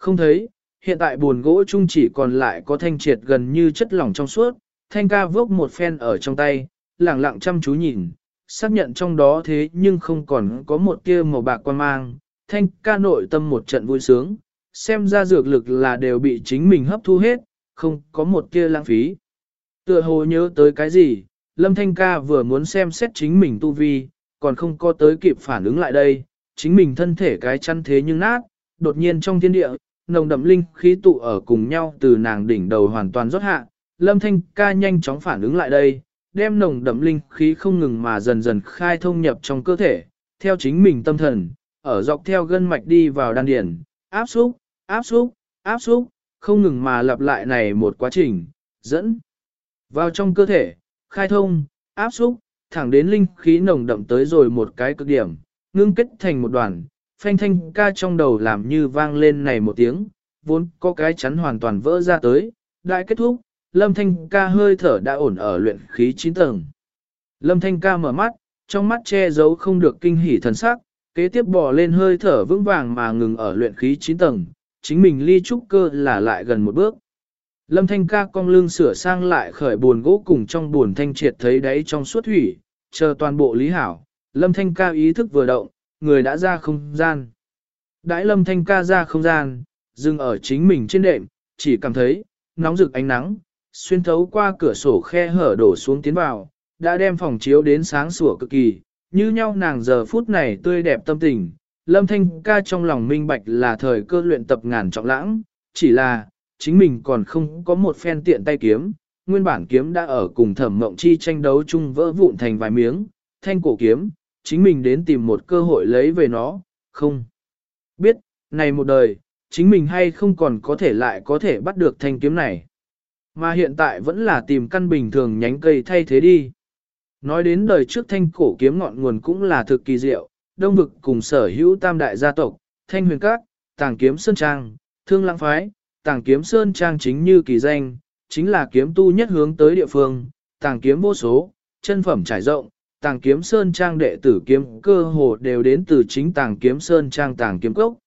Không thấy, hiện tại buồn gỗ chung chỉ còn lại có thanh triệt gần như chất lỏng trong suốt, thanh ca vốc một phen ở trong tay, lẳng lặng chăm chú nhìn, xác nhận trong đó thế nhưng không còn có một tia màu bạc quan mang, thanh ca nội tâm một trận vui sướng, xem ra dược lực là đều bị chính mình hấp thu hết, không có một tia lãng phí. Tựa hồ nhớ tới cái gì, Lâm Thanh ca vừa muốn xem xét chính mình tu vi, còn không có tới kịp phản ứng lại đây, chính mình thân thể cái chăn thế nhưng nát, đột nhiên trong thiên địa, nồng đậm linh khí tụ ở cùng nhau từ nàng đỉnh đầu hoàn toàn rót hạ, Lâm Thanh ca nhanh chóng phản ứng lại đây, đem nồng đậm linh khí không ngừng mà dần dần khai thông nhập trong cơ thể, theo chính mình tâm thần, ở dọc theo gân mạch đi vào đan điền, áp xúc, áp xúc, áp xúc, không ngừng mà lặp lại này một quá trình, dẫn vào trong cơ thể, khai thông, áp xúc, thẳng đến linh khí nồng đậm tới rồi một cái cực điểm, ngưng kết thành một đoàn, phanh thanh ca trong đầu làm như vang lên này một tiếng, vốn có cái chắn hoàn toàn vỡ ra tới, đại kết thúc, Lâm Thanh ca hơi thở đã ổn ở luyện khí 9 tầng. Lâm Thanh ca mở mắt, trong mắt che giấu không được kinh hỉ thần sắc, kế tiếp bò lên hơi thở vững vàng mà ngừng ở luyện khí 9 tầng, chính mình ly trúc cơ là lại gần một bước. Lâm Thanh ca cong lưng sửa sang lại khởi buồn gỗ cùng trong buồn thanh triệt thấy đáy trong suốt thủy, chờ toàn bộ lý hảo, Lâm Thanh ca ý thức vừa động, người đã ra không gian. Đãi Lâm Thanh ca ra không gian, dừng ở chính mình trên đệm, chỉ cảm thấy, nóng rực ánh nắng, xuyên thấu qua cửa sổ khe hở đổ xuống tiến vào, đã đem phòng chiếu đến sáng sủa cực kỳ, như nhau nàng giờ phút này tươi đẹp tâm tình. Lâm Thanh ca trong lòng minh bạch là thời cơ luyện tập ngàn trọng lãng, chỉ là, chính mình còn không có một phen tiện tay kiếm, nguyên bản kiếm đã ở cùng Thẩm Mộng Chi tranh đấu chung vỡ vụn thành vài miếng, thanh cổ kiếm, chính mình đến tìm một cơ hội lấy về nó, không biết, này một đời, chính mình hay không còn có thể lại có thể bắt được thanh kiếm này. Mà hiện tại vẫn là tìm căn bình thường nhánh cây thay thế đi. Nói đến đời trước thanh cổ kiếm ngọn nguồn cũng là thực kỳ diệu, đông vực cùng sở hữu tam đại gia tộc, thanh huyền các, tàng kiếm sơn trang, thương lãng phái, tàng kiếm sơn trang chính như kỳ danh, chính là kiếm tu nhất hướng tới địa phương, tàng kiếm vô số, chân phẩm trải rộng, tàng kiếm sơn trang đệ tử kiếm cơ hồ đều đến từ chính tàng kiếm sơn trang tàng kiếm cốc.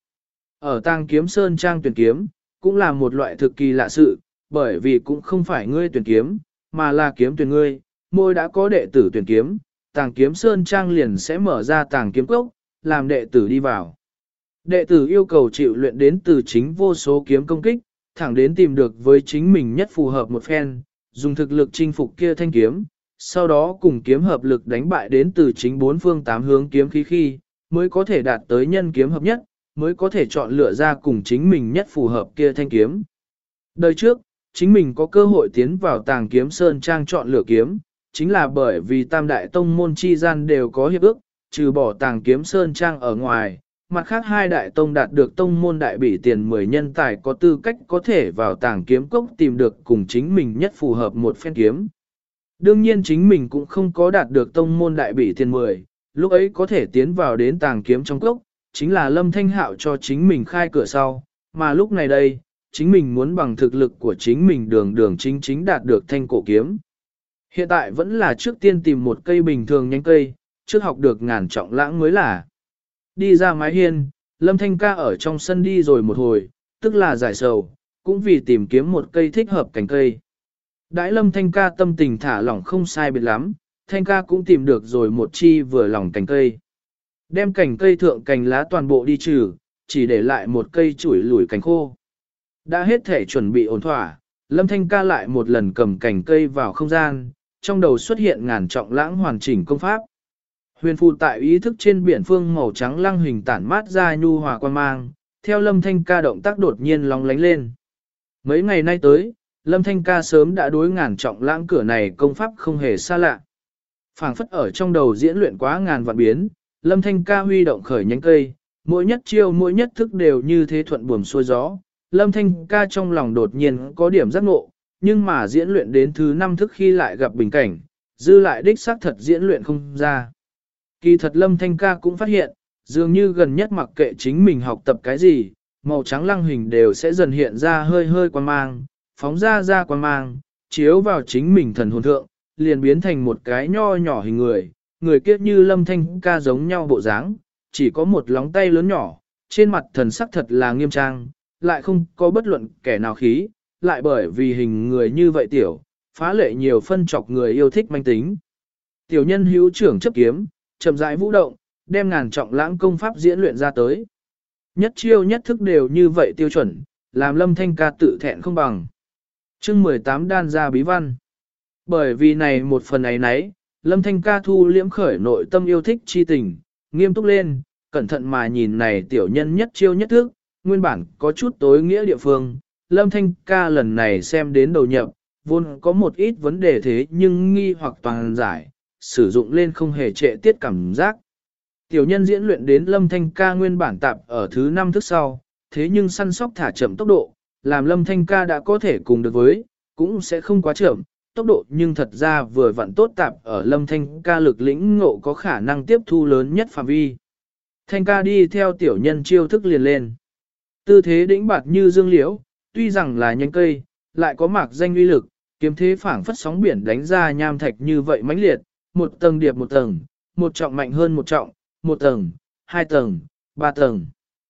Ở tàng kiếm sơn trang tuyển kiếm, cũng là một loại thực kỳ lạ sự, bởi vì cũng không phải ngươi tuyển kiếm, mà là kiếm tuyển ngươi, mỗi đã có đệ tử tuyển kiếm, tàng kiếm sơn trang liền sẽ mở ra tàng kiếm cốc, làm đệ tử đi vào. Đệ tử yêu cầu chịu luyện đến từ chính vô số kiếm công kích, thẳng đến tìm được với chính mình nhất phù hợp một phen, dùng thực lực chinh phục kia thanh kiếm, sau đó cùng kiếm hợp lực đánh bại đến từ chính bốn phương tám hướng kiếm khí khi, mới có thể đạt tới nhân kiếm hợp nhất, mới có thể chọn lựa ra cùng chính mình nhất phù hợp kia thanh kiếm. Đời trước, chính mình có cơ hội tiến vào tàng kiếm sơn trang chọn lựa kiếm, chính là bởi vì tam đại tông môn chi gian đều có hiệp ước, trừ bỏ tàng kiếm sơn trang ở ngoài, mặt khác hai đại tông đạt được tông môn đại bỉ tiền 10 nhân tài có tư cách có thể vào tàng kiếm cốc tìm được cùng chính mình nhất phù hợp một phen kiếm. Đương nhiên chính mình cũng không có đạt được tông môn đại bỉ tiền 10, lúc ấy có thể tiến vào đến tàng kiếm trong cốc, chính là Lâm Thanh Hạo cho chính mình khai cửa sau, mà lúc này đây, chính mình muốn bằng thực lực của chính mình đường chính đạt được thanh cổ kiếm. Hiện tại vẫn là trước tiên tìm một cây bình thường nhánh cây, trước học được ngàn trọng lãng mới là. Đi ra mái hiên, Lâm Thanh ca ở trong sân đi rồi một hồi, tức là giải sầu, cũng vì tìm kiếm một cây thích hợp cành cây. Đãi Lâm Thanh ca tâm tình thả lỏng không sai biệt lắm, Thanh ca cũng tìm được rồi một chi vừa lòng cành cây. Đem cành cây thượng cành lá toàn bộ đi trừ, chỉ để lại một cây chuỗi lủi cành khô. Đã hết thể chuẩn bị ổn thỏa, Lâm Thanh ca lại một lần cầm cành cây vào không gian, trong đầu xuất hiện ngàn trọng lãng hoàn chỉnh công pháp. Huyền phù tại ý thức trên biển phương màu trắng lăng hình tản mát ra nhu hòa quan mang, theo Lâm Thanh ca động tác đột nhiên long lánh lên. Mấy ngày nay tới, Lâm Thanh ca sớm đã đối ngàn trọng lãng cửa này công pháp không hề xa lạ. Phảng phất ở trong đầu diễn luyện quá ngàn vạn biến, Lâm Thanh ca huy động khởi nhánh cây, mỗi nhất chiêu mỗi nhất thức đều như thế thuận buồm xuôi gió. Lâm Thanh ca trong lòng đột nhiên có điểm giác ngộ, nhưng mà diễn luyện đến thứ 5 thức khi lại gặp bình cảnh, dư lại đích xác thật diễn luyện không ra. Kỳ thật Lâm Thanh ca cũng phát hiện, dường như gần nhất mặc kệ chính mình học tập cái gì, màu trắng lăng hình đều sẽ dần hiện ra hơi hơi quan mang, phóng ra quan mang, chiếu vào chính mình thần hồn thượng, liền biến thành một cái nho nhỏ hình người kia như Lâm Thanh ca giống nhau bộ dáng, chỉ có một lóng tay lớn nhỏ, trên mặt thần sắc thật là nghiêm trang, lại không có bất luận kẻ nào khí, lại bởi vì hình người như vậy tiểu, phá lệ nhiều phân chọc người yêu thích manh tính. Tiểu nhân hữu trưởng chấp kiếm, chậm rãi vũ động, đem ngàn trọng lãng công pháp diễn luyện ra tới. Nhất chiêu nhất thức đều như vậy tiêu chuẩn, làm Lâm Thanh ca tự thẹn không bằng. Chương 18 đan ra bí văn. Bởi vì này một phần ấy nấy, Lâm Thanh ca thu liễm khởi nội tâm yêu thích chi tình, nghiêm túc lên, cẩn thận mà nhìn này tiểu nhân nhất chiêu nhất thức, nguyên bản có chút tối nghĩa địa phương. Lâm Thanh ca lần này xem đến đầu nhập, vốn có một ít vấn đề thế nhưng nghi hoặc toàn giải, sử dụng lên không hề trệ tiết cảm giác. Tiểu nhân diễn luyện đến Lâm Thanh ca nguyên bản tạp ở thứ 5 thức sau, thế nhưng săn sóc thả chậm tốc độ, làm Lâm Thanh ca đã có thể cùng được với, cũng sẽ không quá chậm, tốc độ nhưng thật ra vừa vặn tốt tạp ở Lâm Thanh ca lực lĩnh ngộ có khả năng tiếp thu lớn nhất phạm vi. Thanh ca đi theo tiểu nhân chiêu thức liền lên. Tư thế đĩnh bạt như dương liễu, tuy rằng là nhánh cây, lại có mạc danh uy lực, kiếm thế phảng phất sóng biển đánh ra nham thạch như vậy mãnh liệt, một tầng điệp một tầng, một trọng mạnh hơn một trọng, một tầng, hai tầng, ba tầng,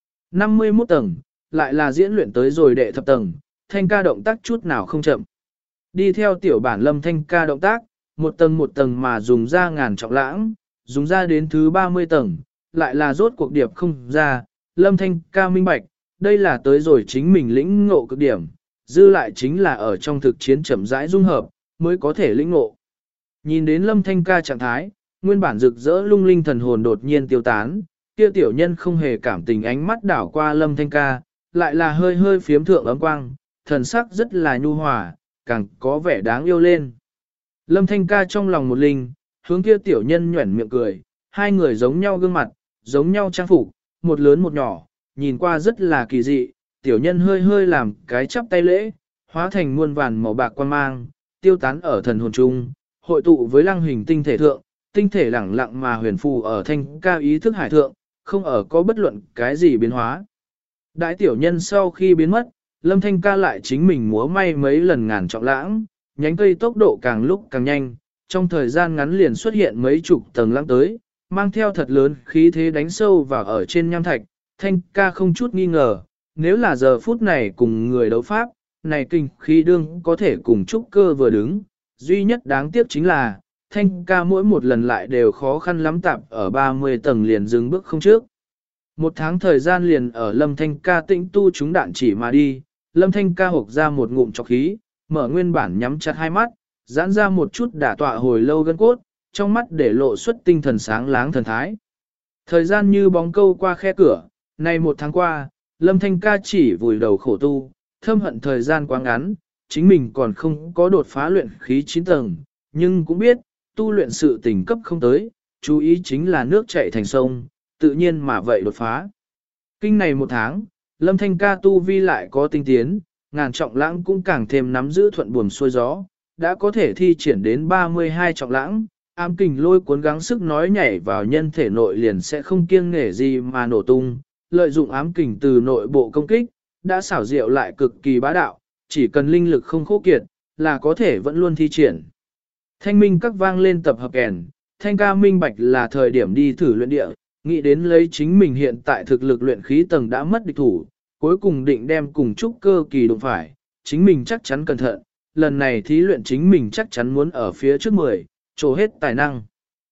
51 tầng, lại là diễn luyện tới rồi đệ thập tầng, Thanh ca động tác chút nào không chậm. Đi theo tiểu bản Lâm Thanh ca động tác, một tầng mà dùng ra ngàn trọng lãng, dùng ra đến thứ 30 tầng, lại là rốt cuộc điệp không ra, Lâm Thanh ca minh bạch, đây là tới rồi chính mình lĩnh ngộ cực điểm, dư lại chính là ở trong thực chiến chậm rãi dung hợp, mới có thể lĩnh ngộ. Nhìn đến Lâm Thanh ca trạng thái, nguyên bản rực rỡ lung linh thần hồn đột nhiên tiêu tán, kia tiểu nhân không hề cảm tình ánh mắt đảo qua Lâm Thanh ca, lại là hơi hơi phiếm thượng ấm quang, thần sắc rất là nhu hòa, càng có vẻ đáng yêu lên. Lâm Thanh ca trong lòng một linh, hướng kia tiểu nhân nhuẩn miệng cười, hai người giống nhau gương mặt, giống nhau trang phục, một lớn một nhỏ, nhìn qua rất là kỳ dị, tiểu nhân hơi hơi làm cái chắp tay lễ, hóa thành muôn vàn màu bạc quan mang, tiêu tán ở thần hồn trung, hội tụ với lăng hình tinh thể thượng, tinh thể lẳng lặng mà huyền phù ở Thanh ca ý thức hải thượng, không ở có bất luận cái gì biến hóa. Đại tiểu nhân sau khi biến mất, Lâm Thanh ca lại chính mình múa may mấy lần ngàn trọng lãng, nhánh cây tốc độ càng lúc càng nhanh, trong thời gian ngắn liền xuất hiện mấy chục tầng lãng tới, mang theo thật lớn khí thế đánh sâu vào ở trên nham thạch, Thanh ca không chút nghi ngờ, nếu là giờ phút này cùng người đấu pháp, này kinh khí đương có thể cùng trúc cơ vừa đứng, duy nhất đáng tiếc chính là, Thanh ca mỗi một lần lại đều khó khăn lắm tạp ở 30 tầng liền dừng bước không trước. Một tháng thời gian liền ở Lâm Thanh ca tĩnh tu chúng đạn chỉ mà đi, Lâm Thanh ca hộc ra một ngụm trọc khí, mở nguyên bản nhắm chặt hai mắt, giãn ra một chút đả tọa hồi lâu gân cốt, trong mắt để lộ xuất tinh thần sáng láng thần thái. Thời gian như bóng câu qua khe cửa, nay một tháng qua, Lâm Thanh ca chỉ vùi đầu khổ tu, thâm hận thời gian quá ngắn, chính mình còn không có đột phá luyện khí 9 tầng, nhưng cũng biết, tu luyện sự tình cấp không tới, chú ý chính là nước chảy thành sông, tự nhiên mà vậy đột phá. Kinh này một tháng, Lâm Thanh ca tu vi lại có tinh tiến, ngàn trọng lãng cũng càng thêm nắm giữ thuận buồm xuôi gió, đã có thể thi triển đến 32 trọng lãng, ám kình lôi cuốn gắng sức nói nhảy vào nhân thể nội liền sẽ không kiêng nể gì mà nổ tung, lợi dụng ám kình từ nội bộ công kích, đã xảo diệu lại cực kỳ bá đạo, chỉ cần linh lực không khô kiệt, là có thể vẫn luôn thi triển. Thanh minh các vang lên tập hợp kèn, Thanh ca minh bạch là thời điểm đi thử luyện địa, nghĩ đến lấy chính mình hiện tại thực lực luyện khí tầng đã mất địch thủ, cuối cùng định đem cùng trúc cơ kỳ đụng phải, chính mình chắc chắn cẩn thận, lần này thí luyện chính mình chắc chắn muốn ở phía trước 10, trổ hết tài năng.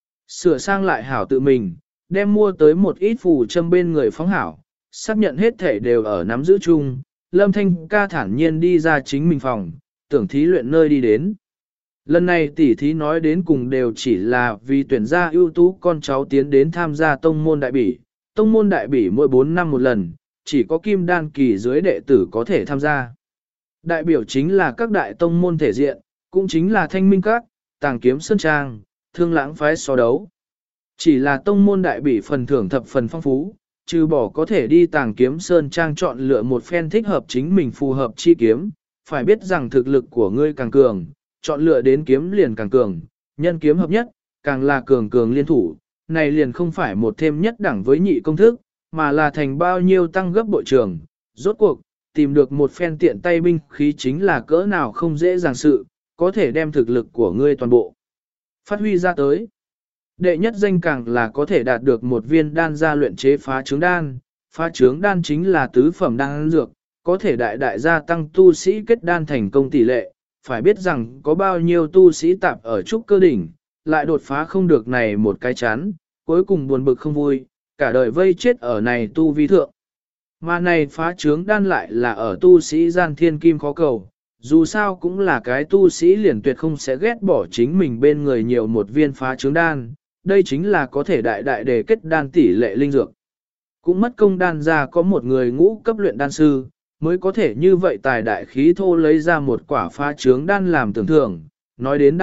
Sửa sang lại hảo tự mình, đem mua tới một ít phù châm bên người phóng hảo, xác nhận hết thể đều ở nắm giữ chung, Lâm Thanh ca thản nhiên đi ra chính mình phòng, tưởng thí luyện nơi đi đến. Lần này tỷ thí nói đến cùng đều chỉ là vì tuyển ra ưu tú con cháu tiến đến tham gia tông môn đại bỉ. Tông môn đại bỉ mỗi 4 năm một lần, chỉ có kim đan kỳ dưới đệ tử có thể tham gia. Đại biểu chính là các đại tông môn thể diện, cũng chính là thanh minh các, tàng kiếm sơn trang, thương lãng phái so đấu. Chỉ là tông môn đại bỉ phần thưởng thập phần phong phú, trừ bỏ có thể đi tàng kiếm sơn trang chọn lựa một phen thích hợp chính mình phù hợp chi kiếm, phải biết rằng thực lực của ngươi càng cường, chọn lựa đến kiếm liền càng cường, nhân kiếm hợp nhất, càng là cường cường liên thủ, này liền không phải một thêm nhất đẳng với nhị công thức, mà là thành bao nhiêu tăng gấp bội trường. Rốt cuộc, tìm được một phen tiện tay binh khí chính là cỡ nào không dễ dàng sự, có thể đem thực lực của ngươi toàn bộ phát huy ra tới. Đệ nhất danh càng là có thể đạt được một viên đan gia luyện chế phá trướng đan chính là tứ phẩm đan dược, có thể đại đại gia tăng tu sĩ kết đan thành công tỷ lệ, phải biết rằng có bao nhiêu tu sĩ tạp ở trúc cơ đỉnh, lại đột phá không được này một cái chán, cuối cùng buồn bực không vui, cả đời vây chết ở này tu vi thượng. Mà này phá trướng đan lại là ở tu sĩ gian thiên kim khó cầu, dù sao cũng là cái tu sĩ liền tuyệt không sẽ ghét bỏ chính mình bên người nhiều một viên phá trướng đan, đây chính là có thể đại đại đề kết đan tỷ lệ linh dược. Cũng mất công đan ra có một người ngũ cấp luyện đan sư, mới có thể như vậy tài đại khí thô lấy ra một quả phá trướng đan làm tưởng thưởng. Nói đến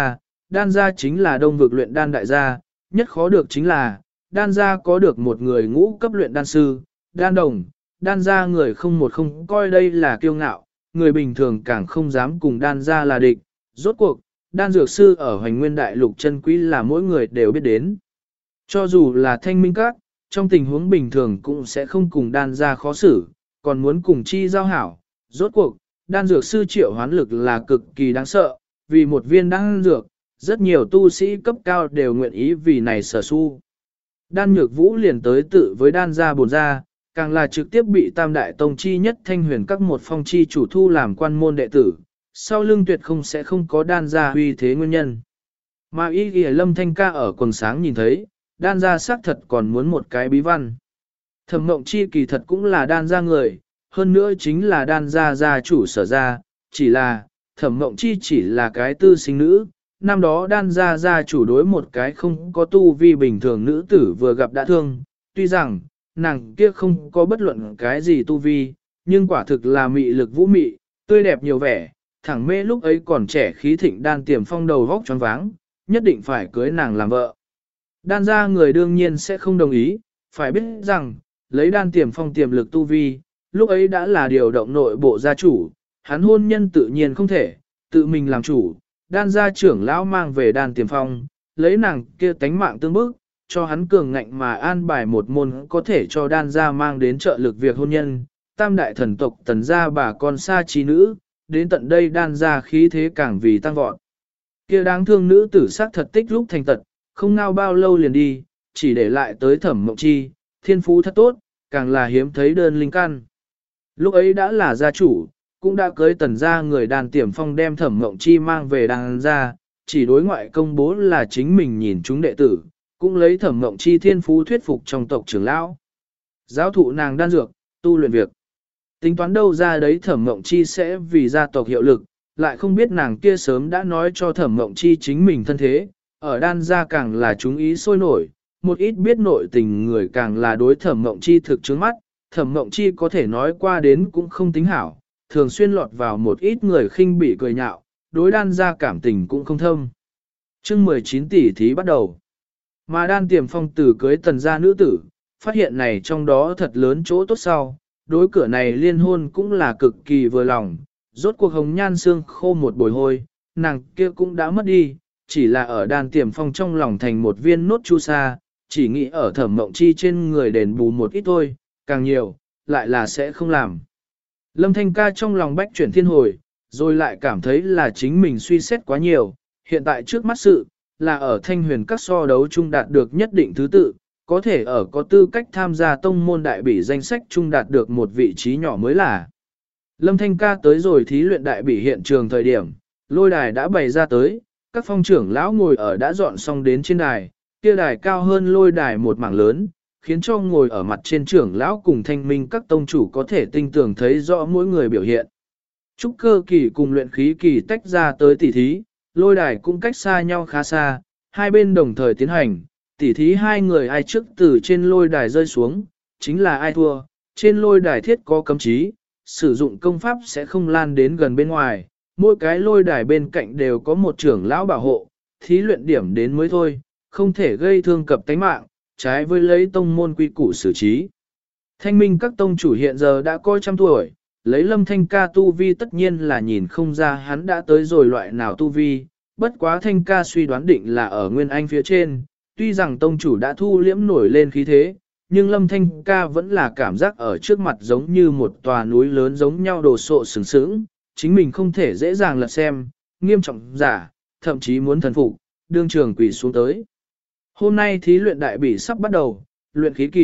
đan gia chính là đông vực luyện đan đại gia, nhất khó được chính là, đan gia có được một người ngũ cấp luyện đan sư, đan đồng, đan gia người không coi đây là kiêu ngạo, người bình thường càng không dám cùng đan gia là địch. Rốt cuộc, đan dược sư ở Hoành Nguyên Đại Lục chân quý là mỗi người đều biết đến. Cho dù là thanh minh các, trong tình huống bình thường cũng sẽ không cùng đan gia khó xử, còn muốn cùng chi giao hảo. Rốt cuộc, đan dược sư triệu hoán lực là cực kỳ đáng sợ, vì một viên đan dược, rất nhiều tu sĩ cấp cao đều nguyện ý vì này sở su. Đan Nhược Vũ liền tới tự với đan gia bổn gia, càng là trực tiếp bị tam đại tông chi nhất thanh huyền các một phong chi chủ thu làm quan môn đệ tử, sau lưng tuyệt không sẽ không có đan gia uy thế nguyên nhân. Mà Y Y Lâm Thanh Ca ở quần sáng nhìn thấy, đan gia xác thật còn muốn một cái bí văn. Thẩm Mộng Chi kỳ thật cũng là đan gia người, hơn nữa chính là đan gia gia chủ sở gia, chỉ là, Thẩm Mộng Chi chỉ là cái tư sinh nữ, năm đó đan gia gia chủ đối một cái không có tu vi bình thường nữ tử vừa gặp đã thương, tuy rằng, nàng kia không có bất luận cái gì tu vi, nhưng quả thực là mị lực vũ mị, tươi đẹp nhiều vẻ, thẳng mê lúc ấy còn trẻ khí thịnh đan tiềm phong đầu vóc choáng váng, nhất định phải cưới nàng làm vợ. Đan gia người đương nhiên sẽ không đồng ý, phải biết rằng, lấy đan tiềm phong tiềm lực tu vi, lúc ấy đã là điều động nội bộ gia chủ, hắn hôn nhân tự nhiên không thể, tự mình làm chủ, đan gia trưởng lão mang về đan tiềm phong, lấy nàng kia tánh mạng tương bức, cho hắn cường ngạnh mà an bài một môn có thể cho đan gia mang đến trợ lực việc hôn nhân, tam đại thần tộc tần gia bà con xa trí nữ, đến tận đây đan gia khí thế càng vì tăng vọt. Kia đáng thương nữ tử sắc thật tích lúc thành tật, không ngao bao lâu liền đi, chỉ để lại tới Thẩm Mộng Chi, thiên phú thật tốt, càng là hiếm thấy đơn linh căn. Lúc ấy đã là gia chủ, cũng đã cưới tần gia người đan tiềm phong đem Thẩm Mộng Chi mang về đan gia, chỉ đối ngoại công bố là chính mình nhìn chúng đệ tử, cũng lấy Thẩm Mộng Chi thiên phú thuyết phục trong tộc trưởng lão. Giáo thụ nàng đan dược, tu luyện việc. Tính toán đâu ra đấy Thẩm Mộng Chi sẽ vì gia tộc hiệu lực, lại không biết nàng kia sớm đã nói cho Thẩm Mộng Chi chính mình thân thế, ở đan gia càng là chúng ý sôi nổi, một ít biết nội tình người càng là đối Thẩm Mộng Chi thực trước mắt, Thẩm Mộng Chi có thể nói qua đến cũng không tính hảo, thường xuyên lọt vào một ít người khinh bỉ cười nhạo, đối đan gia cảm tình cũng không thâm. Chương 19 tỷ thí bắt đầu. Mà đan tiềm phong tử cưới tần gia nữ tử, phát hiện này trong đó thật lớn chỗ tốt sau, đối cửa này liên hôn cũng là cực kỳ vừa lòng, rốt cuộc hồng nhan xương khô một bồi hôi, nàng kia cũng đã mất đi, chỉ là ở đan tiềm phong trong lòng thành một viên nốt chu sa, chỉ nghĩ ở Thẩm Mộng Chi trên người đền bù một ít thôi, càng nhiều, lại là sẽ không làm. Lâm Thanh Ca trong lòng bách chuyển thiên hồi, rồi lại cảm thấy là chính mình suy xét quá nhiều, hiện tại trước mắt sự, là ở Thanh Huyền các so đấu chung đạt được nhất định thứ tự, có thể ở có tư cách tham gia tông môn đại bỉ danh sách chung đạt được một vị trí nhỏ mới là. Lâm Thanh Ca tới rồi thí luyện đại bỉ hiện trường thời điểm, lôi đài đã bày ra tới, các phong trưởng lão ngồi ở đã dọn xong đến trên đài, kia đài cao hơn lôi đài một mảng lớn, khiến cho ngồi ở mặt trên trưởng lão cùng thanh minh các tông chủ có thể tinh tường thấy rõ mỗi người biểu hiện. Trúc cơ kỳ cùng luyện khí kỳ tách ra tới tỉ thí, lôi đài cũng cách xa nhau khá xa, hai bên đồng thời tiến hành, tỉ thí hai người ai trước từ trên lôi đài rơi xuống, chính là ai thua, trên lôi đài thiết có cấm chí, sử dụng công pháp sẽ không lan đến gần bên ngoài, mỗi cái lôi đài bên cạnh đều có một trưởng lão bảo hộ, thí luyện điểm đến mới thôi, không thể gây thương cập tánh mạng, trái với lấy tông môn quy củ xử trí. Thanh minh các tông chủ hiện giờ đã coi trăm tuổi, lấy Lâm Thanh Ca tu vi tất nhiên là nhìn không ra hắn đã tới rồi loại nào tu vi, bất quá Thanh Ca suy đoán định là ở Nguyên Anh phía trên, tuy rằng tông chủ đã thu liễm nổi lên khí thế, nhưng Lâm Thanh Ca vẫn là cảm giác ở trước mặt giống như một tòa núi lớn giống nhau đồ sộ sừng sững, chính mình không thể dễ dàng lật xem, nghiêm trọng giả, thậm chí muốn thần phục, đương trường quỳ xuống tới. Hôm nay thí luyện đại bỉ sắp bắt đầu, luyện khí kỳ,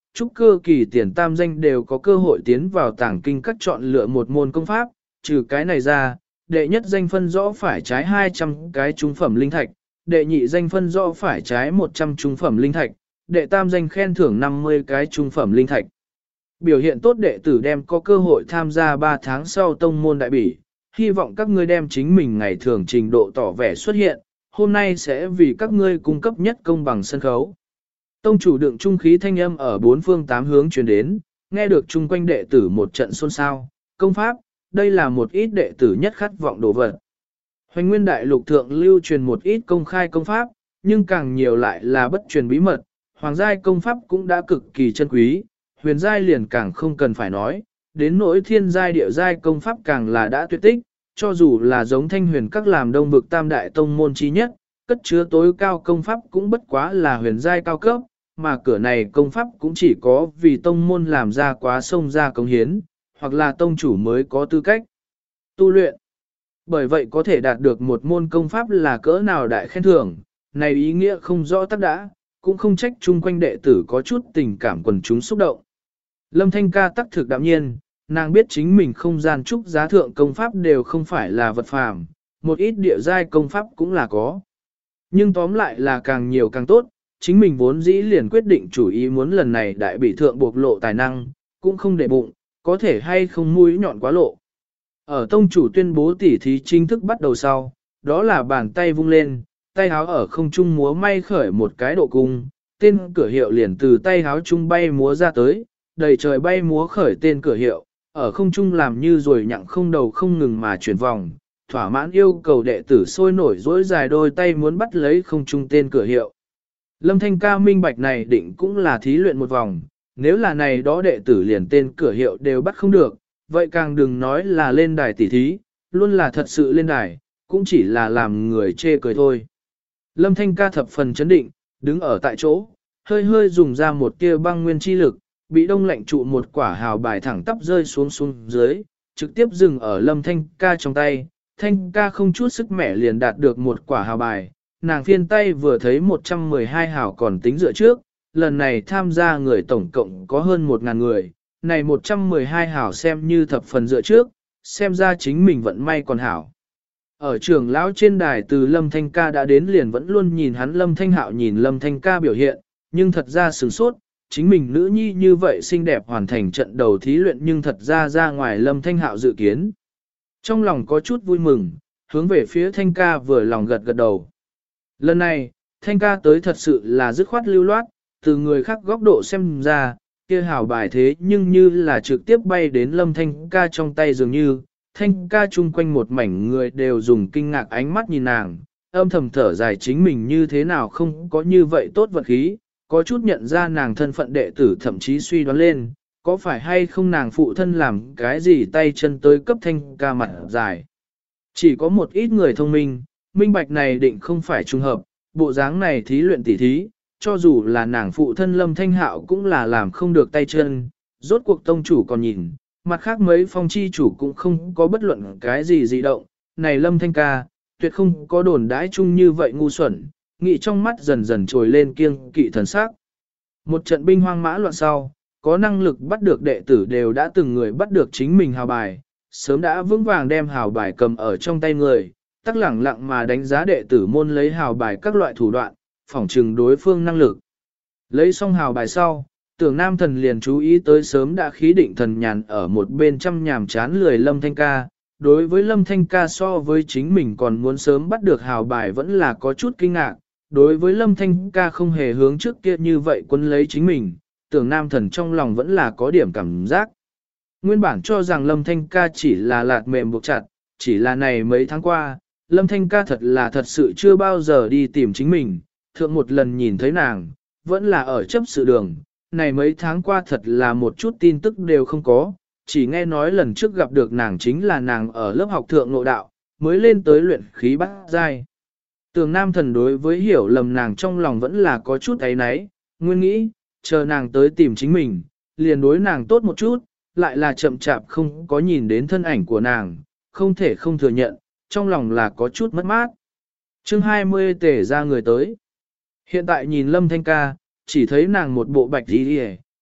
trúc cơ kỳ tiền tam danh đều có cơ hội tiến vào tàng kinh các chọn lựa một môn công pháp, trừ cái này ra, đệ nhất danh phân rõ phải trái 200 cái trung phẩm linh thạch, đệ nhị danh phân rõ phải trái 100 trung phẩm linh thạch, đệ tam danh khen thưởng 50 cái trung phẩm linh thạch. Biểu hiện tốt đệ tử đem có cơ hội tham gia 3 tháng sau tông môn đại bỉ, hy vọng các ngươi đem chính mình ngày thường trình độ tỏ vẻ xuất hiện, hôm nay sẽ vì các ngươi cung cấp nhất công bằng sân khấu. Tông chủ đựng trung khí thanh âm ở bốn phương tám hướng truyền đến, nghe được chung quanh đệ tử một trận xôn xao, công pháp, đây là một ít đệ tử nhất khát vọng đồ vật. Hoành nguyên đại lục thượng lưu truyền một ít công khai công pháp, nhưng càng nhiều lại là bất truyền bí mật, hoàng giai công pháp cũng đã cực kỳ chân quý, huyền giai liền càng không cần phải nói, đến nỗi thiên giai địa giai công pháp càng là đã tuyệt tích, cho dù là giống thanh huyền các làm đông vực tam đại tông môn chi nhất, cất chứa tối cao công pháp cũng bất quá là huyền giai cao cấp, mà cửa này công pháp cũng chỉ có vì tông môn làm ra quá sông ra công hiến, hoặc là tông chủ mới có tư cách tu luyện. Bởi vậy có thể đạt được một môn công pháp là cỡ nào đại khen thưởng, này ý nghĩa không rõ tác đã, cũng không trách chung quanh đệ tử có chút tình cảm quần chúng xúc động. Lâm Thanh Ca tắc thực đạm nhiên, nàng biết chính mình không gian trúc giá thượng công pháp đều không phải là vật phàm, một ít địa giai công pháp cũng là có. Nhưng tóm lại là càng nhiều càng tốt, chính mình vốn dĩ liền quyết định chủ ý muốn lần này đại bị thượng bộc lộ tài năng, cũng không để bụng, có thể hay không mũi nhọn quá lộ. Ở tông chủ tuyên bố tỉ thí chính thức bắt đầu sau, đó là bàn tay vung lên, tay háo ở không trung múa may khởi một cái độ cung, tên cửa hiệu liền từ tay háo trung bay múa ra tới, đầy trời bay múa khởi tên cửa hiệu, ở không trung làm như rồi nhặng không đầu không ngừng mà chuyển vòng, thỏa mãn yêu cầu đệ tử sôi nổi dỗi dài đôi tay muốn bắt lấy không trung tên cửa hiệu. Lâm Thanh Ca minh bạch này định cũng là thí luyện một vòng, nếu là này đó đệ tử liền tên cửa hiệu đều bắt không được, vậy càng đừng nói là lên đài tỉ thí, luôn là thật sự lên đài, cũng chỉ là làm người chê cười thôi. Lâm Thanh Ca thập phần chấn định, đứng ở tại chỗ, hơi hơi dùng ra một tia băng nguyên chi lực, bị đông lạnh trụ một quả hào bài thẳng tắp rơi xuống dưới, trực tiếp dừng ở Lâm Thanh Ca trong tay. Thanh Ca không chút sức mẻ liền đạt được một quả hào bài, nàng phiên tay vừa thấy 112 hào còn tính dựa trước, lần này tham gia người tổng cộng có hơn 1.000 người, này 112 hào xem như thập phần dựa trước, xem ra chính mình vận may còn hảo. Ở trường lão trên đài từ Lâm Thanh Ca đã đến liền vẫn luôn nhìn hắn Lâm Thanh Hạo nhìn Lâm Thanh Ca biểu hiện, nhưng thật ra sửng sốt, chính mình nữ nhi như vậy xinh đẹp hoàn thành trận đầu thí luyện nhưng thật ra ngoài Lâm Thanh Hạo dự kiến. Trong lòng có chút vui mừng, hướng về phía Thanh Ca vừa lòng gật gật đầu. Lần này, Thanh Ca tới thật sự là dứt khoát lưu loát, từ người khác góc độ xem ra, kia hảo bài thế nhưng như là trực tiếp bay đến Lâm Thanh Ca trong tay dường như, Thanh Ca chung quanh một mảnh người đều dùng kinh ngạc ánh mắt nhìn nàng, âm thầm thở dài chính mình như thế nào không có như vậy tốt vật khí, có chút nhận ra nàng thân phận đệ tử thậm chí suy đoán lên, có phải hay không nàng phụ thân làm cái gì tay chân tới cấp Thanh Ca mặt dài. Chỉ có một ít người thông minh, minh bạch này định không phải trùng hợp, bộ dáng này thí luyện tỉ thí, cho dù là nàng phụ thân Lâm Thanh Hạo cũng là làm không được tay chân, rốt cuộc tông chủ còn nhìn, mặt khác mấy phong chi chủ cũng không có bất luận cái gì dị động, này Lâm Thanh Ca, tuyệt không có đồn đãi chung như vậy ngu xuẩn, nghĩ trong mắt dần dần trồi lên kiêng kỵ thần sắc. Một trận binh hoang mã loạn sau, có năng lực bắt được đệ tử đều đã từng người bắt được chính mình hào bài, sớm đã vững vàng đem hào bài cầm ở trong tay người, tắc lẳng lặng mà đánh giá đệ tử môn lấy hào bài các loại thủ đoạn, phỏng trừng đối phương năng lực. Lấy xong hào bài sau, Tưởng Nam Thần liền chú ý tới sớm đã khí định thần nhàn ở một bên chăm nhàm chán lười Lâm Thanh Ca. Đối với Lâm Thanh Ca so với chính mình còn muốn sớm bắt được hào bài vẫn là có chút kinh ngạc. Đối với Lâm Thanh Ca không hề hướng trước kia như vậy quân lấy chính mình, Tưởng Nam Thần trong lòng vẫn là có điểm cảm giác. Nguyên bản cho rằng Lâm Thanh Ca chỉ là lạt mềm buộc chặt, chỉ là này mấy tháng qua, Lâm Thanh Ca thật sự chưa bao giờ đi tìm chính mình, thượng một lần nhìn thấy nàng, vẫn là ở chấp sự đường, này mấy tháng qua thật là một chút tin tức đều không có, chỉ nghe nói lần trước gặp được nàng chính là nàng ở lớp học thượng nội đạo, mới lên tới luyện khí bát giai. Tường Nam Thần đối với hiểu lầm nàng trong lòng vẫn là có chút ấy náy, nguyên nghĩ, chờ nàng tới tìm chính mình, liền đối nàng tốt một chút, lại là chậm chạp không có nhìn đến thân ảnh của nàng, không thể không thừa nhận, trong lòng là có chút mất mát. Chương 20 tể ra người tới. Hiện tại nhìn Lâm Thanh Ca, chỉ thấy nàng một bộ bạch y,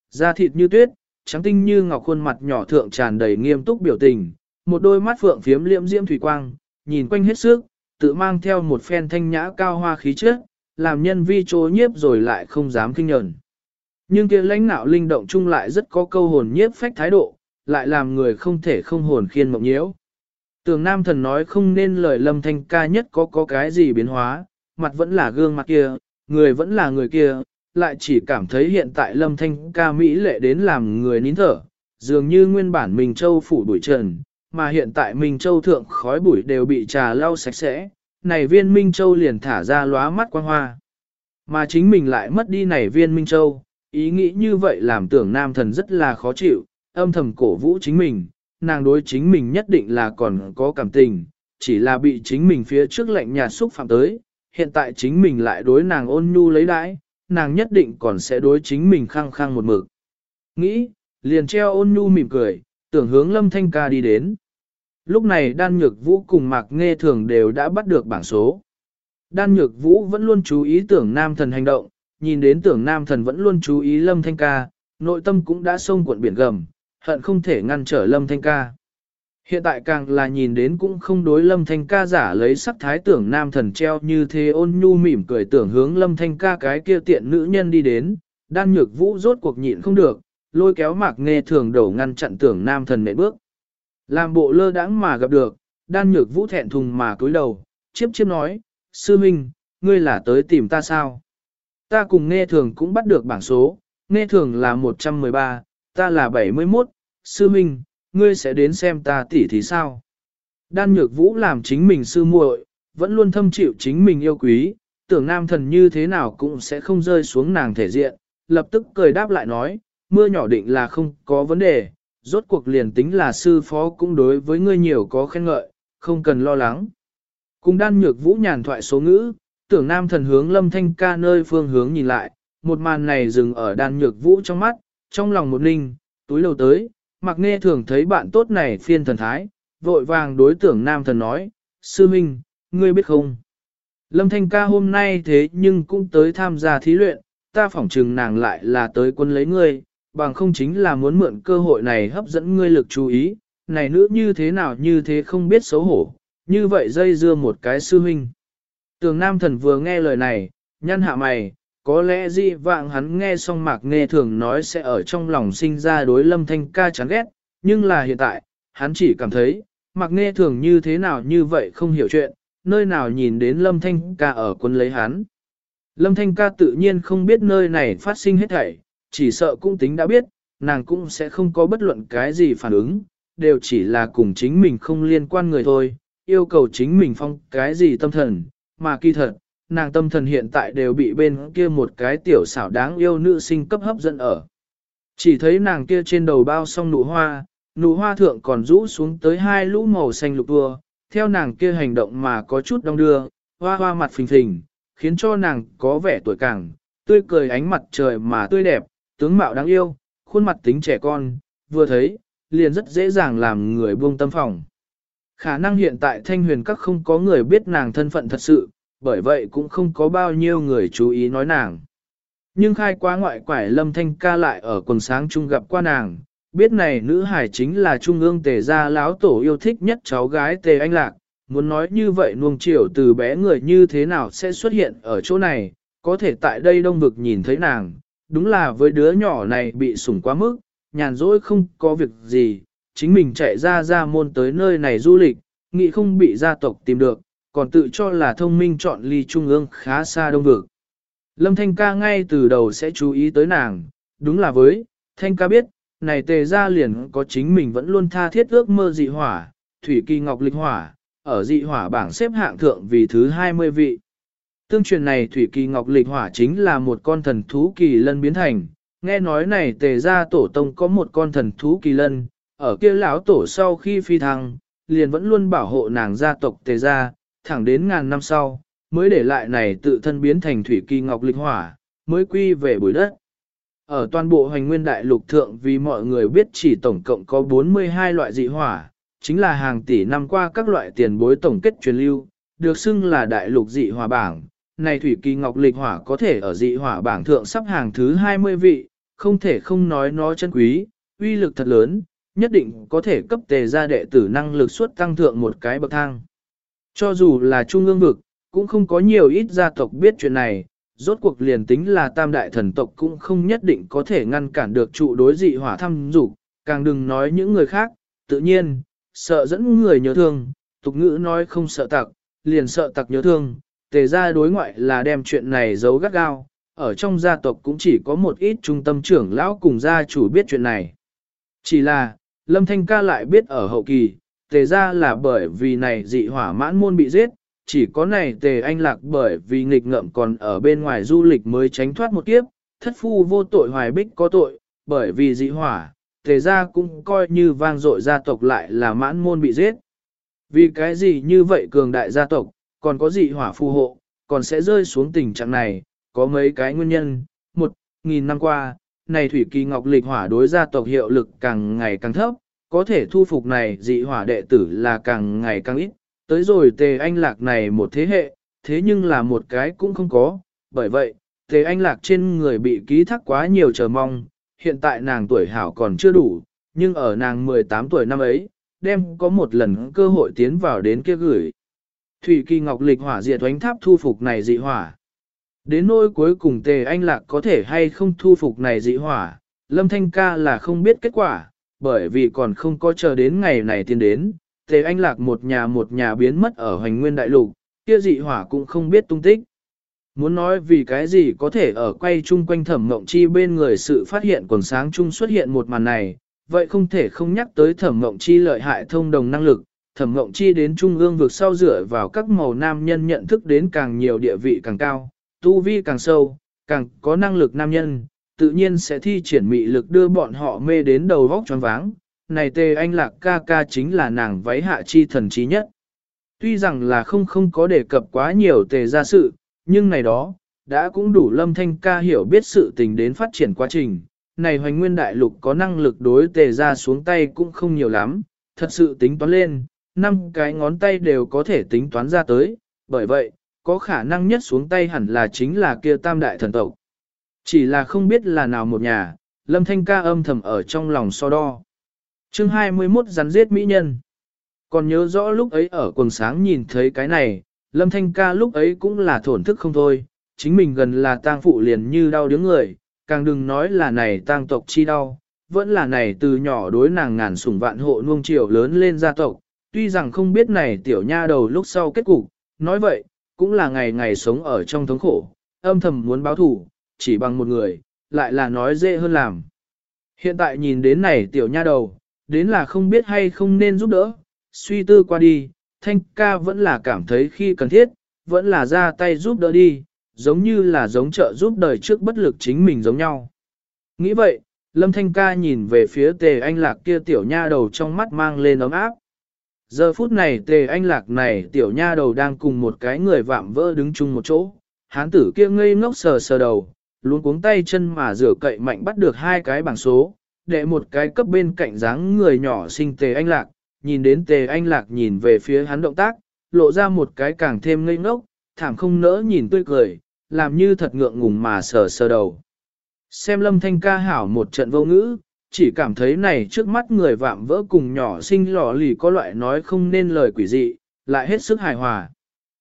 da thịt như tuyết, trắng tinh như ngọc, khuôn mặt nhỏ thượng tràn đầy nghiêm túc biểu tình, một đôi mắt phượng phiếm liễm diễm thủy quang, nhìn quanh hết sức, tự mang theo một phen thanh nhã cao hoa khí chất, làm nhân vi chố nhiếp rồi lại không dám kinh nhẫn. Nhưng kia lãnh nạo linh động chung lại rất có câu hồn nhiếp phách thái độ, lại làm người không thể không hồn khiên mộng nhiễu. Tưởng nam thần nói không nên lời Lâm Thanh Ca nhất có cái gì biến hóa, mặt vẫn là gương mặt kia, người vẫn là người kia, lại chỉ cảm thấy hiện tại Lâm Thanh Ca mỹ lệ đến làm người nín thở, dường như nguyên bản Minh Châu phủ bụi trần, mà hiện tại Minh Châu thượng khói bụi đều bị trà lau sạch sẽ, này viên Minh Châu liền thả ra lóa mắt quang hoa. Mà chính mình lại mất đi này viên Minh Châu, ý nghĩ như vậy làm tưởng nam thần rất là khó chịu, âm thầm cổ vũ chính mình, nàng đối chính mình nhất định là còn có cảm tình, chỉ là bị chính mình phía trước lạnh nhạt xúc phạm tới, hiện tại chính mình lại đối nàng ôn nhu lấy đãi, nàng nhất định còn sẽ đối chính mình khăng khăng một mực. Nghĩ, liền treo ôn nhu mỉm cười, tưởng hướng Lâm Thanh Ca đi đến. Lúc này Đan Nhược Vũ cùng Mạc Nghe Thường đều đã bắt được bảng số. Đan Nhược Vũ vẫn luôn chú ý tưởng nam thần hành động, nhìn đến tưởng nam thần vẫn luôn chú ý Lâm Thanh Ca, nội tâm cũng đã sông cuộn biển gầm, hận không thể ngăn trở Lâm Thanh Ca. Hiện tại càng là nhìn đến cũng không đối Lâm Thanh Ca giả lấy sắc thái tưởng nam thần treo như thế ôn nhu mỉm cười tưởng hướng Lâm Thanh Ca cái kia tiện nữ nhân đi đến, Đan Nhược Vũ rốt cuộc nhịn không được, lôi kéo Mạc Nghe Thường đầu ngăn chặn tưởng nam thần nệ bước. Làm bộ lơ đãng mà gặp được, Đan Nhược Vũ thẹn thùng mà cúi đầu, chiếp chiếp nói, sư minh, ngươi là tới tìm ta sao? Ta cùng Nghe Thường cũng bắt được bảng số, Nghe Thường là 113, ta là 71, sư minh, ngươi sẽ đến xem ta tỉ thì sao? Đan Nhược Vũ làm chính mình sư muội, vẫn luôn thâm chịu chính mình yêu quý, tưởng nam thần như thế nào cũng sẽ không rơi xuống nàng thể diện, lập tức cười đáp lại nói, mưa nhỏ định là không có vấn đề, rốt cuộc liền tính là sư phó cũng đối với ngươi nhiều có khen ngợi, không cần lo lắng. Cùng Đan Nhược Vũ nhàn thoại số ngữ, tưởng nam thần hướng Lâm Thanh Ca nơi phương hướng nhìn lại, một màn này dừng ở Đan Nhược Vũ trong mắt, trong lòng một ninh, túi lầu tới, Mạc Nghe Thường thấy bạn tốt này phiên thần thái, vội vàng đối tưởng nam thần nói, sư minh, ngươi biết không? Lâm Thanh Ca hôm nay thế nhưng cũng tới tham gia thí luyện, ta phỏng chừng nàng lại là tới quân lấy ngươi, bằng không chính là muốn mượn cơ hội này hấp dẫn ngươi lực chú ý, này nữ như thế nào như thế không biết xấu hổ, như vậy dây dưa một cái sư huynh. Tường nam thần vừa nghe lời này, nhăn hạ mày, có lẽ dị vạng hắn nghe xong Mạc Nghe Thường nói sẽ ở trong lòng sinh ra đối Lâm Thanh Ca chán ghét, nhưng là hiện tại, hắn chỉ cảm thấy, Mạc Nghe Thường như thế nào như vậy không hiểu chuyện, nơi nào nhìn đến Lâm Thanh Ca ở quân lấy hắn. Lâm Thanh Ca tự nhiên không biết nơi này phát sinh hết thảy, chỉ sợ cũng tính đã biết, nàng cũng sẽ không có bất luận cái gì phản ứng, đều chỉ là cùng chính mình không liên quan người thôi, yêu cầu chính mình phong cái gì tâm thần, mà kỳ thật, nàng tâm thần hiện tại đều bị bên kia một cái tiểu xảo đáng yêu nữ sinh cấp hấp dẫn ở. Chỉ thấy nàng kia trên đầu bao xong nụ hoa thượng còn rũ xuống tới hai lũ màu xanh lục tua, theo nàng kia hành động mà có chút đong đưa, hoa hoa mặt phình phình, khiến cho nàng có vẻ tuổi càng, tươi cười ánh mặt trời mà tươi đẹp, tướng mạo đáng yêu, khuôn mặt tính trẻ con, vừa thấy, liền rất dễ dàng làm người buông tâm phòng. Khả năng hiện tại Thanh Huyền Các không có người biết nàng thân phận thật sự, bởi vậy cũng không có bao nhiêu người chú ý nói nàng. Nhưng khai quá ngoại quải Lâm Thanh Ca lại ở quần sáng chung gặp qua nàng, biết này nữ hải chính là trung ương Tề gia lão tổ yêu thích nhất cháu gái Tề Anh Lạc, muốn nói như vậy nuông chiều từ bé người như thế nào sẽ xuất hiện ở chỗ này, có thể tại đây đông vực nhìn thấy nàng, đúng là với đứa nhỏ này bị sủng quá mức, nhàn rỗi không có việc gì, chính mình chạy ra môn tới nơi này du lịch, nghĩ không bị gia tộc tìm được, còn tự cho là thông minh chọn ly trung ương khá xa đông vực. Lâm Thanh Ca ngay từ đầu sẽ chú ý tới nàng, đúng là với, Thanh Ca biết, này Tề gia liền có chính mình vẫn luôn tha thiết ước mơ dị hỏa, thủy kỳ ngọc lịch hỏa, ở dị hỏa bảng xếp hạng thượng vì thứ 20 vị. Tương truyền này thủy kỳ ngọc lịch hỏa chính là một con thần thú kỳ lân biến thành, nghe nói này Tề gia tổ tông có một con thần thú kỳ lân, ở kia lão tổ sau khi phi thăng, liền vẫn luôn bảo hộ nàng gia tộc Tề gia, thẳng đến ngàn năm sau, mới để lại này tự thân biến thành thủy kỳ ngọc lịch hỏa, mới quy về bụi đất. Ở toàn bộ hoành nguyên đại lục thượng vì mọi người biết chỉ tổng cộng có 42 loại dị hỏa, chính là hàng tỷ năm qua các loại tiền bối tổng kết truyền lưu, được xưng là đại lục dị hỏa bảng. Này thủy kỳ ngọc lịch hỏa có thể ở dị hỏa bảng thượng sắp hàng thứ 20 vị, không thể không nói nó chân quý, uy lực thật lớn, nhất định có thể cấp Tề gia đệ tử năng lực suốt tăng thượng một cái bậc thang. Cho dù là trung ương vực, cũng không có nhiều ít gia tộc biết chuyện này, rốt cuộc liền tính là tam đại thần tộc cũng không nhất định có thể ngăn cản được trụ đối dị hỏa thăm dục, càng đừng nói những người khác, tự nhiên, sợ dẫn người nhớ thương, tục ngữ nói không sợ tặc, liền sợ tặc nhớ thương, Tề gia đối ngoại là đem chuyện này giấu gắt gao, ở trong gia tộc cũng chỉ có một ít trung tâm trưởng lão cùng gia chủ biết chuyện này. Chỉ là, Lâm Thanh Ca lại biết ở hậu kỳ, Tề gia là bởi vì này dị hỏa mãn môn bị giết, chỉ có này Tề Anh Lạc bởi vì nghịch ngợm còn ở bên ngoài du lịch mới tránh thoát một kiếp, thất phu vô tội hoài bích có tội, bởi vì dị hỏa, Tề gia cũng coi như vang dội gia tộc lại là mãn môn bị giết. Vì cái gì như vậy cường đại gia tộc, còn có dị hỏa phù hộ, còn sẽ rơi xuống tình trạng này, có mấy cái nguyên nhân. 1.000 năm qua, này thủy kỳ ngọc lịch hỏa đối gia tộc hiệu lực càng ngày càng thấp, có thể thu phục này dị hỏa đệ tử là càng ngày càng ít, tới rồi Tề Anh Lạc này một thế hệ, thế nhưng là một cái cũng không có, bởi vậy, Tề Anh Lạc trên người bị ký thác quá nhiều chờ mong, hiện tại nàng tuổi hảo còn chưa đủ, nhưng ở nàng 18 tuổi năm ấy, đem có một lần cơ hội tiến vào đến kia gửi. Thủy kỳ ngọc lịch hỏa diệt oánh tháp thu phục này dị hỏa. Đến nỗi cuối cùng Tề Anh Lạc có thể hay không thu phục này dị hỏa, Lâm Thanh Ca là không biết kết quả, bởi vì còn không có chờ đến ngày này tiến đến, Tề Anh Lạc một nhà biến mất ở Hoành Nguyên Đại Lục, kia dị hỏa cũng không biết tung tích. Muốn nói vì cái gì có thể ở quay chung quanh Thẩm Mộng Chi bên người sự phát hiện quần sáng chung xuất hiện một màn này, vậy không thể không nhắc tới Thẩm Mộng Chi lợi hại thông đồng năng lực. Thẩm Mộng Chi đến trung ương vực sau dựa vào các màu nam nhân nhận thức đến càng nhiều địa vị càng cao, tu vi càng sâu, càng có năng lực nam nhân, tự nhiên sẽ thi triển mị lực đưa bọn họ mê đến đầu vóc choáng váng. Này Tề Anh Lạc ca ca chính là nàng váy hạ chi thần trí nhất. Tuy rằng là không có đề cập quá nhiều Tề gia sự, nhưng này đó, đã cũng đủ Lâm Thanh Ca hiểu biết sự tình đến phát triển quá trình. Này Hoành Nguyên Đại Lục có năng lực đối Tề gia xuống tay cũng không nhiều lắm, thật sự tính toán lên, 5 cái ngón tay đều có thể tính toán ra tới, bởi vậy, có khả năng nhất xuống tay hẳn là chính là kia tam đại thần tộc. Chỉ là không biết là nào một nhà, Lâm Thanh Ca âm thầm ở trong lòng so đo. Chương 21 rắn giết mỹ nhân. Còn nhớ rõ lúc ấy ở quần sáng nhìn thấy cái này, Lâm Thanh Ca lúc ấy cũng là thổn thức không thôi, chính mình gần là tang phụ liền như đau điếng người, càng đừng nói là này tang tộc chi đau, vẫn là này từ nhỏ đối nàng ngàn sủng vạn hộ nuông chiều lớn lên gia tộc, tuy rằng không biết này tiểu nha đầu lúc sau kết cục, nói vậy, cũng là ngày ngày sống ở trong thống khổ, âm thầm muốn báo thù, chỉ bằng một người, lại là nói dễ hơn làm. Hiện tại nhìn đến này tiểu nha đầu, đến là không biết hay không nên giúp đỡ, suy tư qua đi, Thanh Ca vẫn là cảm thấy khi cần thiết, vẫn là ra tay giúp đỡ đi, giống như là giống trợ giúp đời trước bất lực chính mình giống nhau. Nghĩ vậy, Lâm Thanh Ca nhìn về phía Tề Anh Lạc kia tiểu nha đầu trong mắt mang lên ấm áp. Giờ phút này Tề Anh Lạc này tiểu nha đầu đang cùng một cái người vạm vỡ đứng chung một chỗ, hán tử kia ngây ngốc sờ sờ đầu, luôn cuống tay chân mà rửa cậy mạnh bắt được 2 cái bảng số, để một cái cấp bên cạnh dáng người nhỏ xinh Tề Anh Lạc, nhìn đến Tề Anh Lạc nhìn về phía hắn động tác, lộ ra một cái càng thêm ngây ngốc, thảm không nỡ nhìn tươi cười, làm như thật ngượng ngùng mà sờ sờ đầu. Xem Lâm Thanh Ca hảo một trận vô ngữ, chỉ cảm thấy này trước mắt người vạm vỡ cùng nhỏ xinh lò lì có loại nói không nên lời quỷ dị, lại hết sức hài hòa.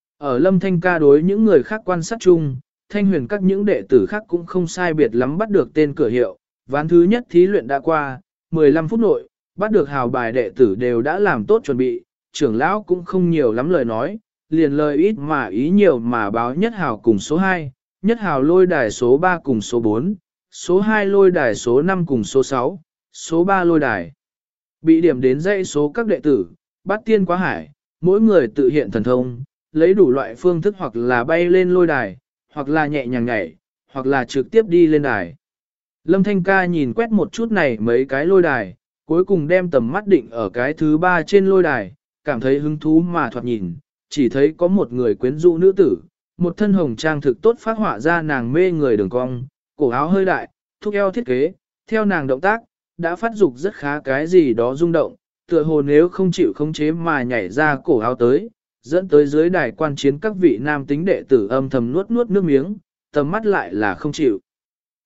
Ở Lâm Thanh Ca đối những người khác quan sát chung, Thanh Huyền các những đệ tử khác cũng không sai biệt lắm bắt được tên cửa hiệu, ván thứ nhất thí luyện đã qua, 15 phút nội, bắt được hào bài đệ tử đều đã làm tốt chuẩn bị, trưởng lão cũng không nhiều lắm lời nói, liền lời ít mà ý nhiều mà báo nhất hào cùng số 2, nhất hào lôi đài số 3 cùng số 4, số 2 lôi đài số 5 cùng số 6, số 3 lôi đài. Bị điểm đến dãy số các đệ tử, bát tiên quá hải, mỗi người tự hiện thần thông, lấy đủ loại phương thức hoặc là bay lên lôi đài, hoặc là nhẹ nhàng nhảy, hoặc là trực tiếp đi lên đài. Lâm Thanh Ca nhìn quét một chút này mấy cái lôi đài, cuối cùng đem tầm mắt định ở cái thứ 3 trên lôi đài, cảm thấy hứng thú mà thoạt nhìn, chỉ thấy có một người quyến rũ nữ tử, một thân hồng trang thực tốt phát họa ra nàng mê người đường cong, cổ áo hơi đại, thúc eo thiết kế, theo nàng động tác, đã phát dục rất khá cái gì đó rung động, tựa hồ nếu không chịu khống chế mà nhảy ra cổ áo tới, dẫn tới dưới đài quan chiến các vị nam tính đệ tử âm thầm nuốt nuốt nước miếng, tầm mắt lại là không chịu.